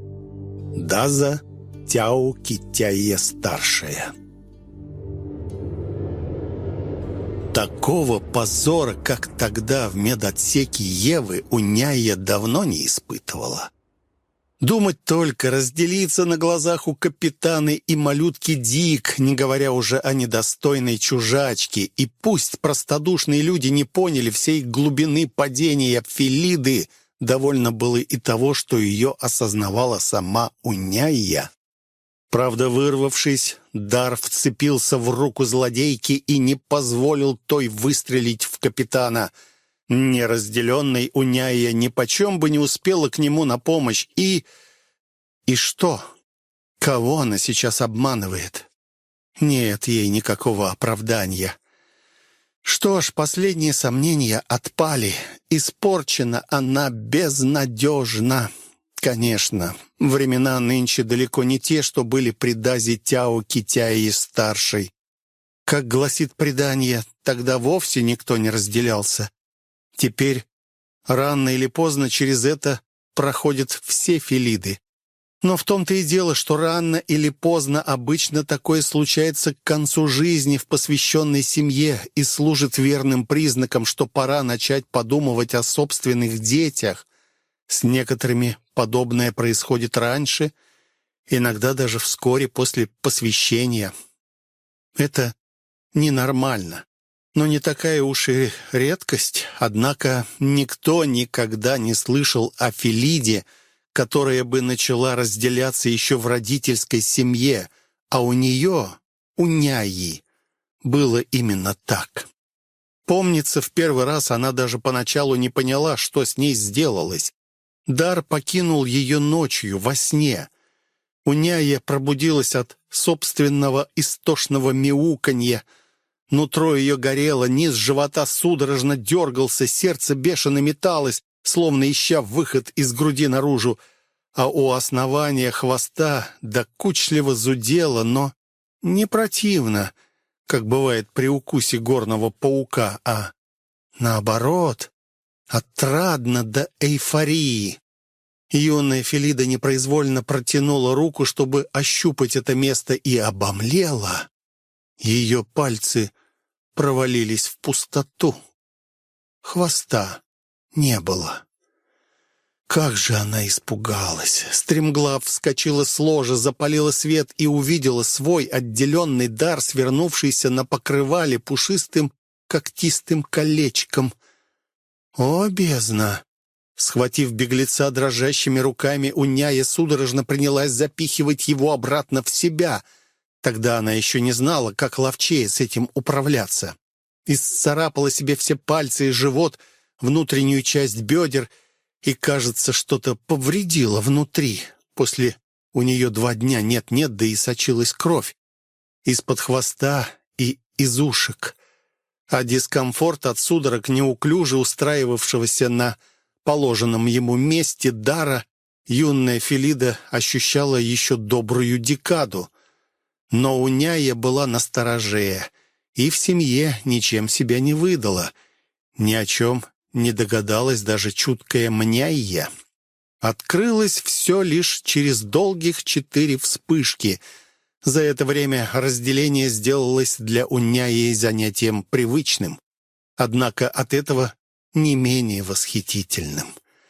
Даза Тяо Китяе старшая. Такого позора, как тогда в медотсеке Евы, Уняя давно не испытывала. Думать только, разделиться на глазах у капитана и малютки Дик, не говоря уже о недостойной чужачке, и пусть простодушные люди не поняли всей глубины падения Филиды, довольно было и того, что ее осознавала сама Уняя. Правда, вырвавшись, дар вцепился в руку злодейки и не позволил той выстрелить в капитана. Неразделенной Уняя нипочем бы не успела к нему на помощь. И... И что? Кого она сейчас обманывает? Нет ей никакого оправдания. Что ж, последние сомнения отпали. Испорчена она безнадежно. Конечно, времена нынче далеко не те, что были при Дазе Тяо Китяи-старшей. Как гласит предание, тогда вовсе никто не разделялся. Теперь, рано или поздно, через это проходят все Филиды. Но в том-то и дело, что рано или поздно обычно такое случается к концу жизни в посвященной семье и служит верным признаком, что пора начать подумывать о собственных детях. С некоторыми подобное происходит раньше, иногда даже вскоре после посвящения. Это ненормально, но не такая уж и редкость. Однако никто никогда не слышал о Филиде, которая бы начала разделяться еще в родительской семье, а у нее, у Няи, было именно так. Помнится, в первый раз она даже поначалу не поняла, что с ней сделалось. Дар покинул ее ночью, во сне. Уняя пробудилась от собственного истошного мяуканья. Нутро ее горело, низ живота судорожно дергался, сердце бешено металось, словно ища выход из груди наружу, а у основания хвоста докучливо зудело, но не противно, как бывает при укусе горного паука, а наоборот, отрадно до эйфории. Юная Фелида непроизвольно протянула руку, чтобы ощупать это место, и обомлела. Ее пальцы провалились в пустоту. Хвоста не было. Как же она испугалась! Стремглав вскочила с ложа, запалила свет и увидела свой отделенный дар, свернувшийся на покрывале пушистым когтистым колечком. О, бездна! Схватив беглеца дрожащими руками, Уняя судорожно принялась запихивать его обратно в себя. Тогда она еще не знала, как ловчее с этим управляться. Исцарапала себе все пальцы и живот, внутреннюю часть бедер, и, кажется, что-то повредило внутри. После у нее два дня нет-нет, да и сочилась кровь. Из-под хвоста и из ушек. А дискомфорт от судорог, неуклюже устраивавшегося на положенном ему месте дара, юная Фелида ощущала еще добрую декаду. Но Уняя была настороже, и в семье ничем себя не выдала. Ни о чем не догадалась даже чуткая Мняйя. Открылось все лишь через долгих четыре вспышки. За это время разделение сделалось для Уняи занятием привычным, однако от этого не менее восхитительным.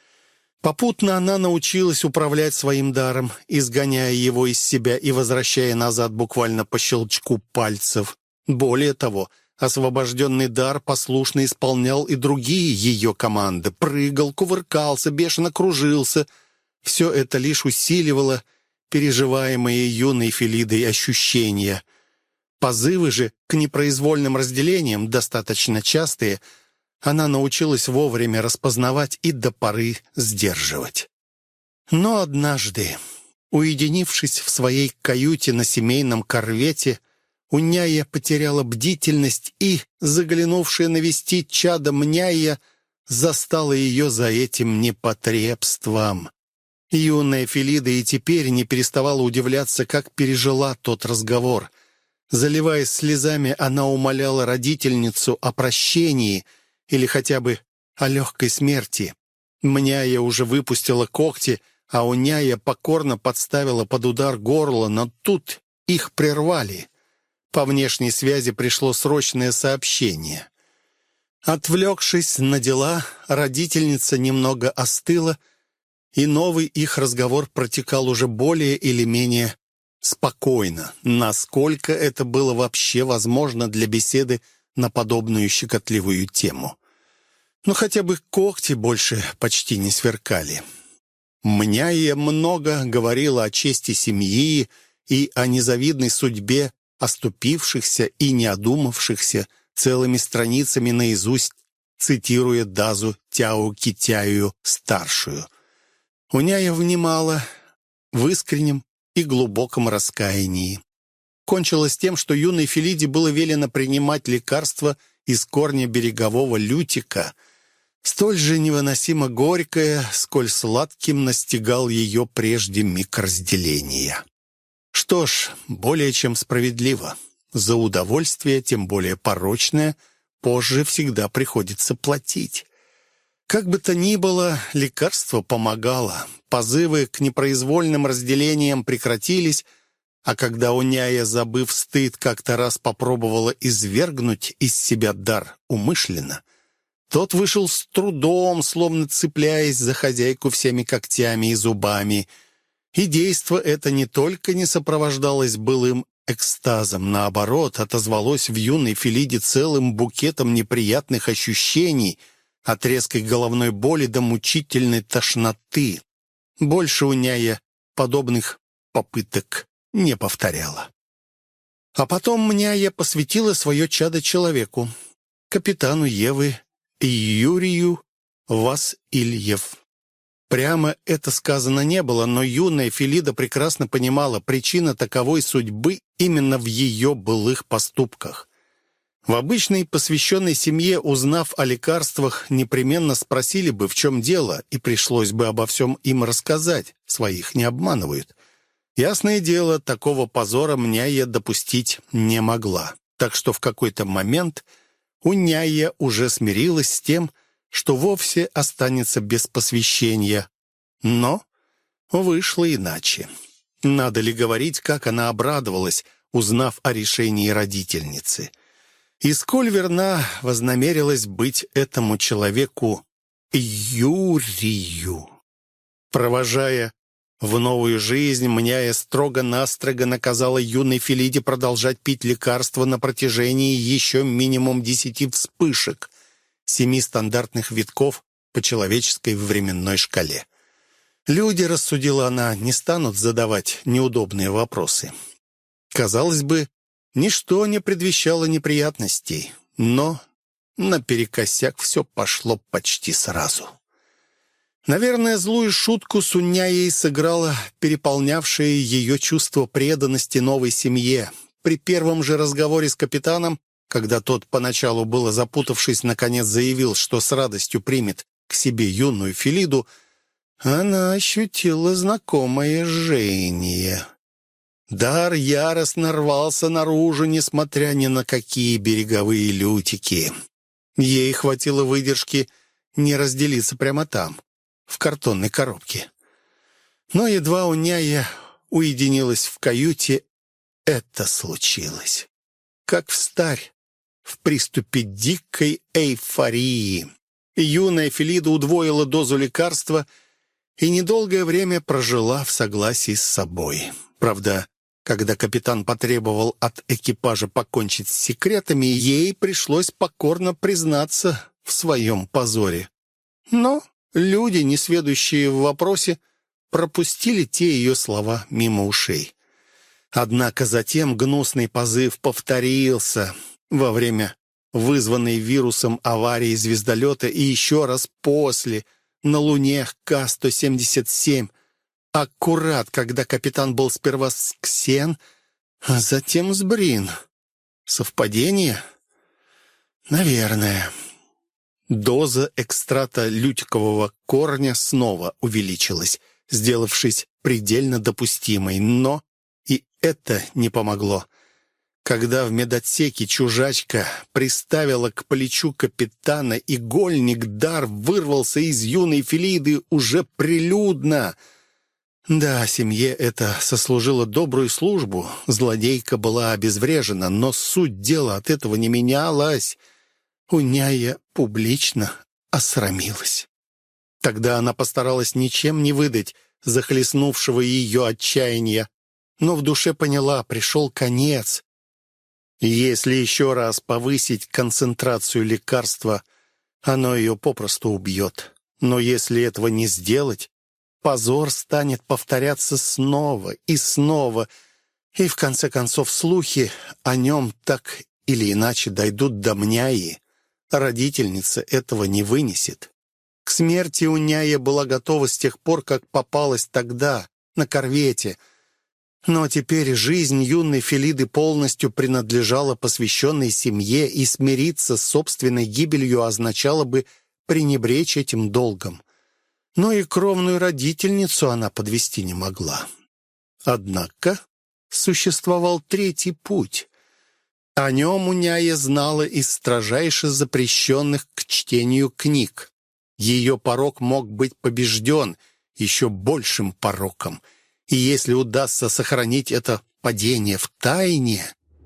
Попутно она научилась управлять своим даром, изгоняя его из себя и возвращая назад буквально по щелчку пальцев. Более того, освобожденный дар послушно исполнял и другие ее команды. Прыгал, кувыркался, бешено кружился. Все это лишь усиливало переживаемые юной Фелидой ощущения. Позывы же к непроизвольным разделениям, достаточно частые, она научилась вовремя распознавать и до поры сдерживать. Но однажды, уединившись в своей каюте на семейном корвете, Уняя потеряла бдительность и, заглянувшая навестить чадо Мняя, застала ее за этим непотребством. Юная Фелида и теперь не переставала удивляться, как пережила тот разговор. Заливаясь слезами, она умоляла родительницу о прощении или хотя бы о легкой смерти. Мняя уже выпустила когти, а Уняя покорно подставила под удар горло, но тут их прервали. По внешней связи пришло срочное сообщение. Отвлекшись на дела, родительница немного остыла, и новый их разговор протекал уже более или менее спокойно, насколько это было вообще возможно для беседы на подобную щекотливую тему. Но хотя бы когти больше почти не сверкали. Мняя много говорила о чести семьи и о незавидной судьбе оступившихся и не одумавшихся, целыми страницами наизусть цитируя Дазу Тяо-Китяю старшую. Уняя внимала в искреннем и глубоком раскаянии. Кончилось тем, что юной Фелиде было велено принимать лекарство из корня берегового лютика, столь же невыносимо горькое, сколь сладким настигал ее прежде миг разделения. Что ж, более чем справедливо. За удовольствие, тем более порочное, позже всегда приходится платить. Как бы то ни было, лекарство помогало. Позывы к непроизвольным разделениям прекратились, а когда Уняя, забыв стыд, как-то раз попробовала извергнуть из себя дар умышленно, тот вышел с трудом, словно цепляясь за хозяйку всеми когтями и зубами. И действо это не только не сопровождалось былым экстазом, наоборот, отозвалось в юной Фелиде целым букетом неприятных ощущений, от резкой головной боли до мучительной тошноты. Больше Уняя подобных попыток не повторяла. А потом Мняя посвятила свое чадо человеку. капитану Евы Юрию Васильев. Прямо это сказано не было, но юная Фелида прекрасно понимала, причина таковой судьбы именно в ее былых поступках. В обычной посвященной семье, узнав о лекарствах, непременно спросили бы, в чем дело, и пришлось бы обо всем им рассказать, своих не обманывают. Ясное дело, такого позора Мняя допустить не могла, так что в какой-то момент Уняя уже смирилась с тем, что вовсе останется без посвящения. Но вышло иначе. Надо ли говорить, как она обрадовалась, узнав о решении родительницы. И сколь верна вознамерилась быть этому человеку Юрию. Провожая в новую жизнь, Мняя строго-настрого наказала юной Фелиде продолжать пить лекарства на протяжении еще минимум десяти вспышек, семи стандартных витков по человеческой временной шкале. Люди, рассудила она, не станут задавать неудобные вопросы. Казалось бы, ничто не предвещало неприятностей, но наперекосяк все пошло почти сразу. Наверное, злую шутку с Уняей сыграло переполнявшее ее чувство преданности новой семье. При первом же разговоре с капитаном, когда тот, поначалу было запутавшись, наконец заявил, что с радостью примет к себе юную Фелиду, она ощутила знакомое жжение. Дар яростно рвался наружу, несмотря ни на какие береговые лютики. Ей хватило выдержки не разделиться прямо там, в картонной коробке. Но едва Уняя уединилась в каюте, это случилось. Как встарь, в приступе дикой эйфории. Юная Фелида удвоила дозу лекарства и недолгое время прожила в согласии с собой. Правда, когда капитан потребовал от экипажа покончить с секретами, ей пришлось покорно признаться в своем позоре. Но люди, несведущие в вопросе, пропустили те ее слова мимо ушей. Однако затем гнусный позыв повторился во время вызванной вирусом аварии звездолета и еще раз после, на Луне К сто семьдесят семь, аккурат, когда капитан был сперва с Ксен, а затем с Брин. Совпадение? Наверное. Доза экстрата лютикового корня снова увеличилась, сделавшись предельно допустимой, но и это не помогло. Когда в медотсеке чужачка приставила к плечу капитана игольник, дар вырвался из юной Фелиды уже прилюдно. Да, семье это сослужило добрую службу, злодейка была обезврежена, но суть дела от этого не менялась. Уняя публично осрамилась. Тогда она постаралась ничем не выдать захлестнувшего ее отчаяния, но в душе поняла, пришел конец. Если еще раз повысить концентрацию лекарства, оно ее попросту убьет. Но если этого не сделать, позор станет повторяться снова и снова, и в конце концов слухи о нем так или иначе дойдут до Мняи. Родительница этого не вынесет. К смерти Уняя была готова с тех пор, как попалась тогда, на корвете. Но теперь жизнь юной Фелиды полностью принадлежала посвященной семье, и смириться с собственной гибелью означало бы пренебречь этим долгом. Но и кровную родительницу она подвести не могла. Однако существовал третий путь. О нем Уняя знала из строжайше запрещенных к чтению книг. Ее порок мог быть побежден еще большим пороком. И если удастся сохранить это падение в тайне...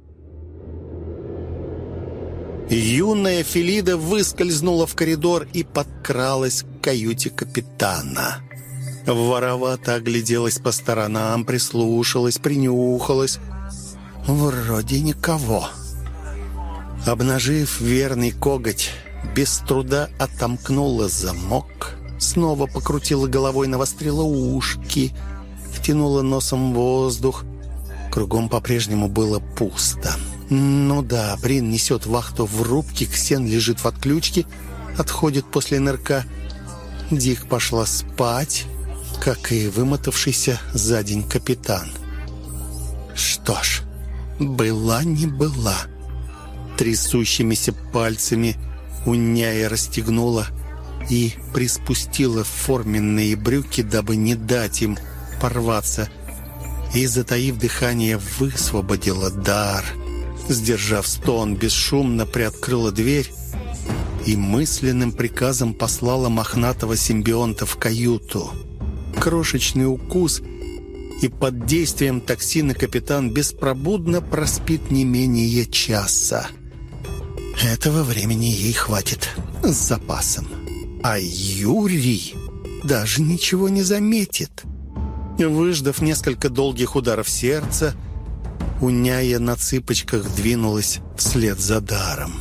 Юная Фелида выскользнула в коридор и подкралась к каюте капитана. Воровато огляделась по сторонам, прислушалась, принюхалась. Вроде никого. Обнажив верный коготь, без труда отомкнула замок, снова покрутила головой, навострила ушки, втянула носом воздух. Кругом по-прежнему было пусто. Ну да, Брин несет вахту в рубке, Ксен лежит в отключке, отходит после НРК. Дик пошла спать, как и вымотавшийся за день капитан. Что ж, была не была. Трясущимися пальцами Уняя расстегнула и приспустила форменные брюки, дабы не дать им порваться, и, затаив дыхание, высвободила дар. Сдержав стон, бесшумно приоткрыла дверь и мысленным приказом послала мохнатого симбионта в каюту. Крошечный укус, и под действием токсина капитан беспробудно проспит не менее часа. Этого времени ей хватит с запасом. А Юрий даже ничего не заметит. Выждав несколько долгих ударов сердца, Уняя на цыпочках двинулась вслед за даром.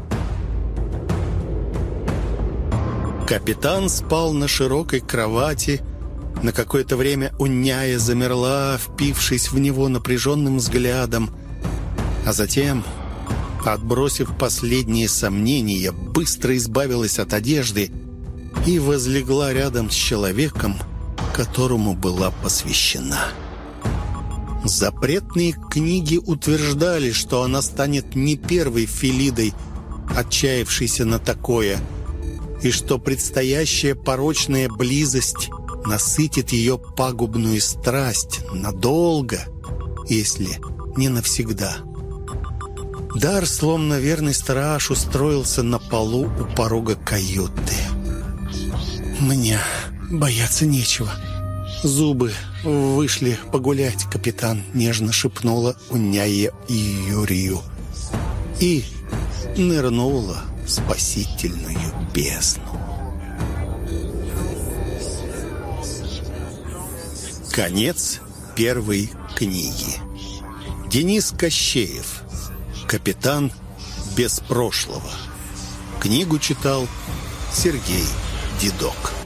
Капитан спал на широкой кровати. На какое-то время Уняя замерла, впившись в него напряженным взглядом, а затем, отбросив последние сомнения, быстро избавилась от одежды и возлегла рядом с человеком, которому была посвящена. Запретные книги утверждали, что она станет не первой Фелидой, отчаявшейся на такое, и что предстоящая порочная близость насытит ее пагубную страсть надолго, если не навсегда. Дар, словно верный страж, устроился на полу у порога каюты. «Мне бояться нечего. Зубы вышли погулять», — капитан нежно шепнула Уняе и Юрию и нырнула в спасительную бездну. Конец первой книги. Денис Кощеев. Капитан без прошлого. Книгу читал Сергей Дедок.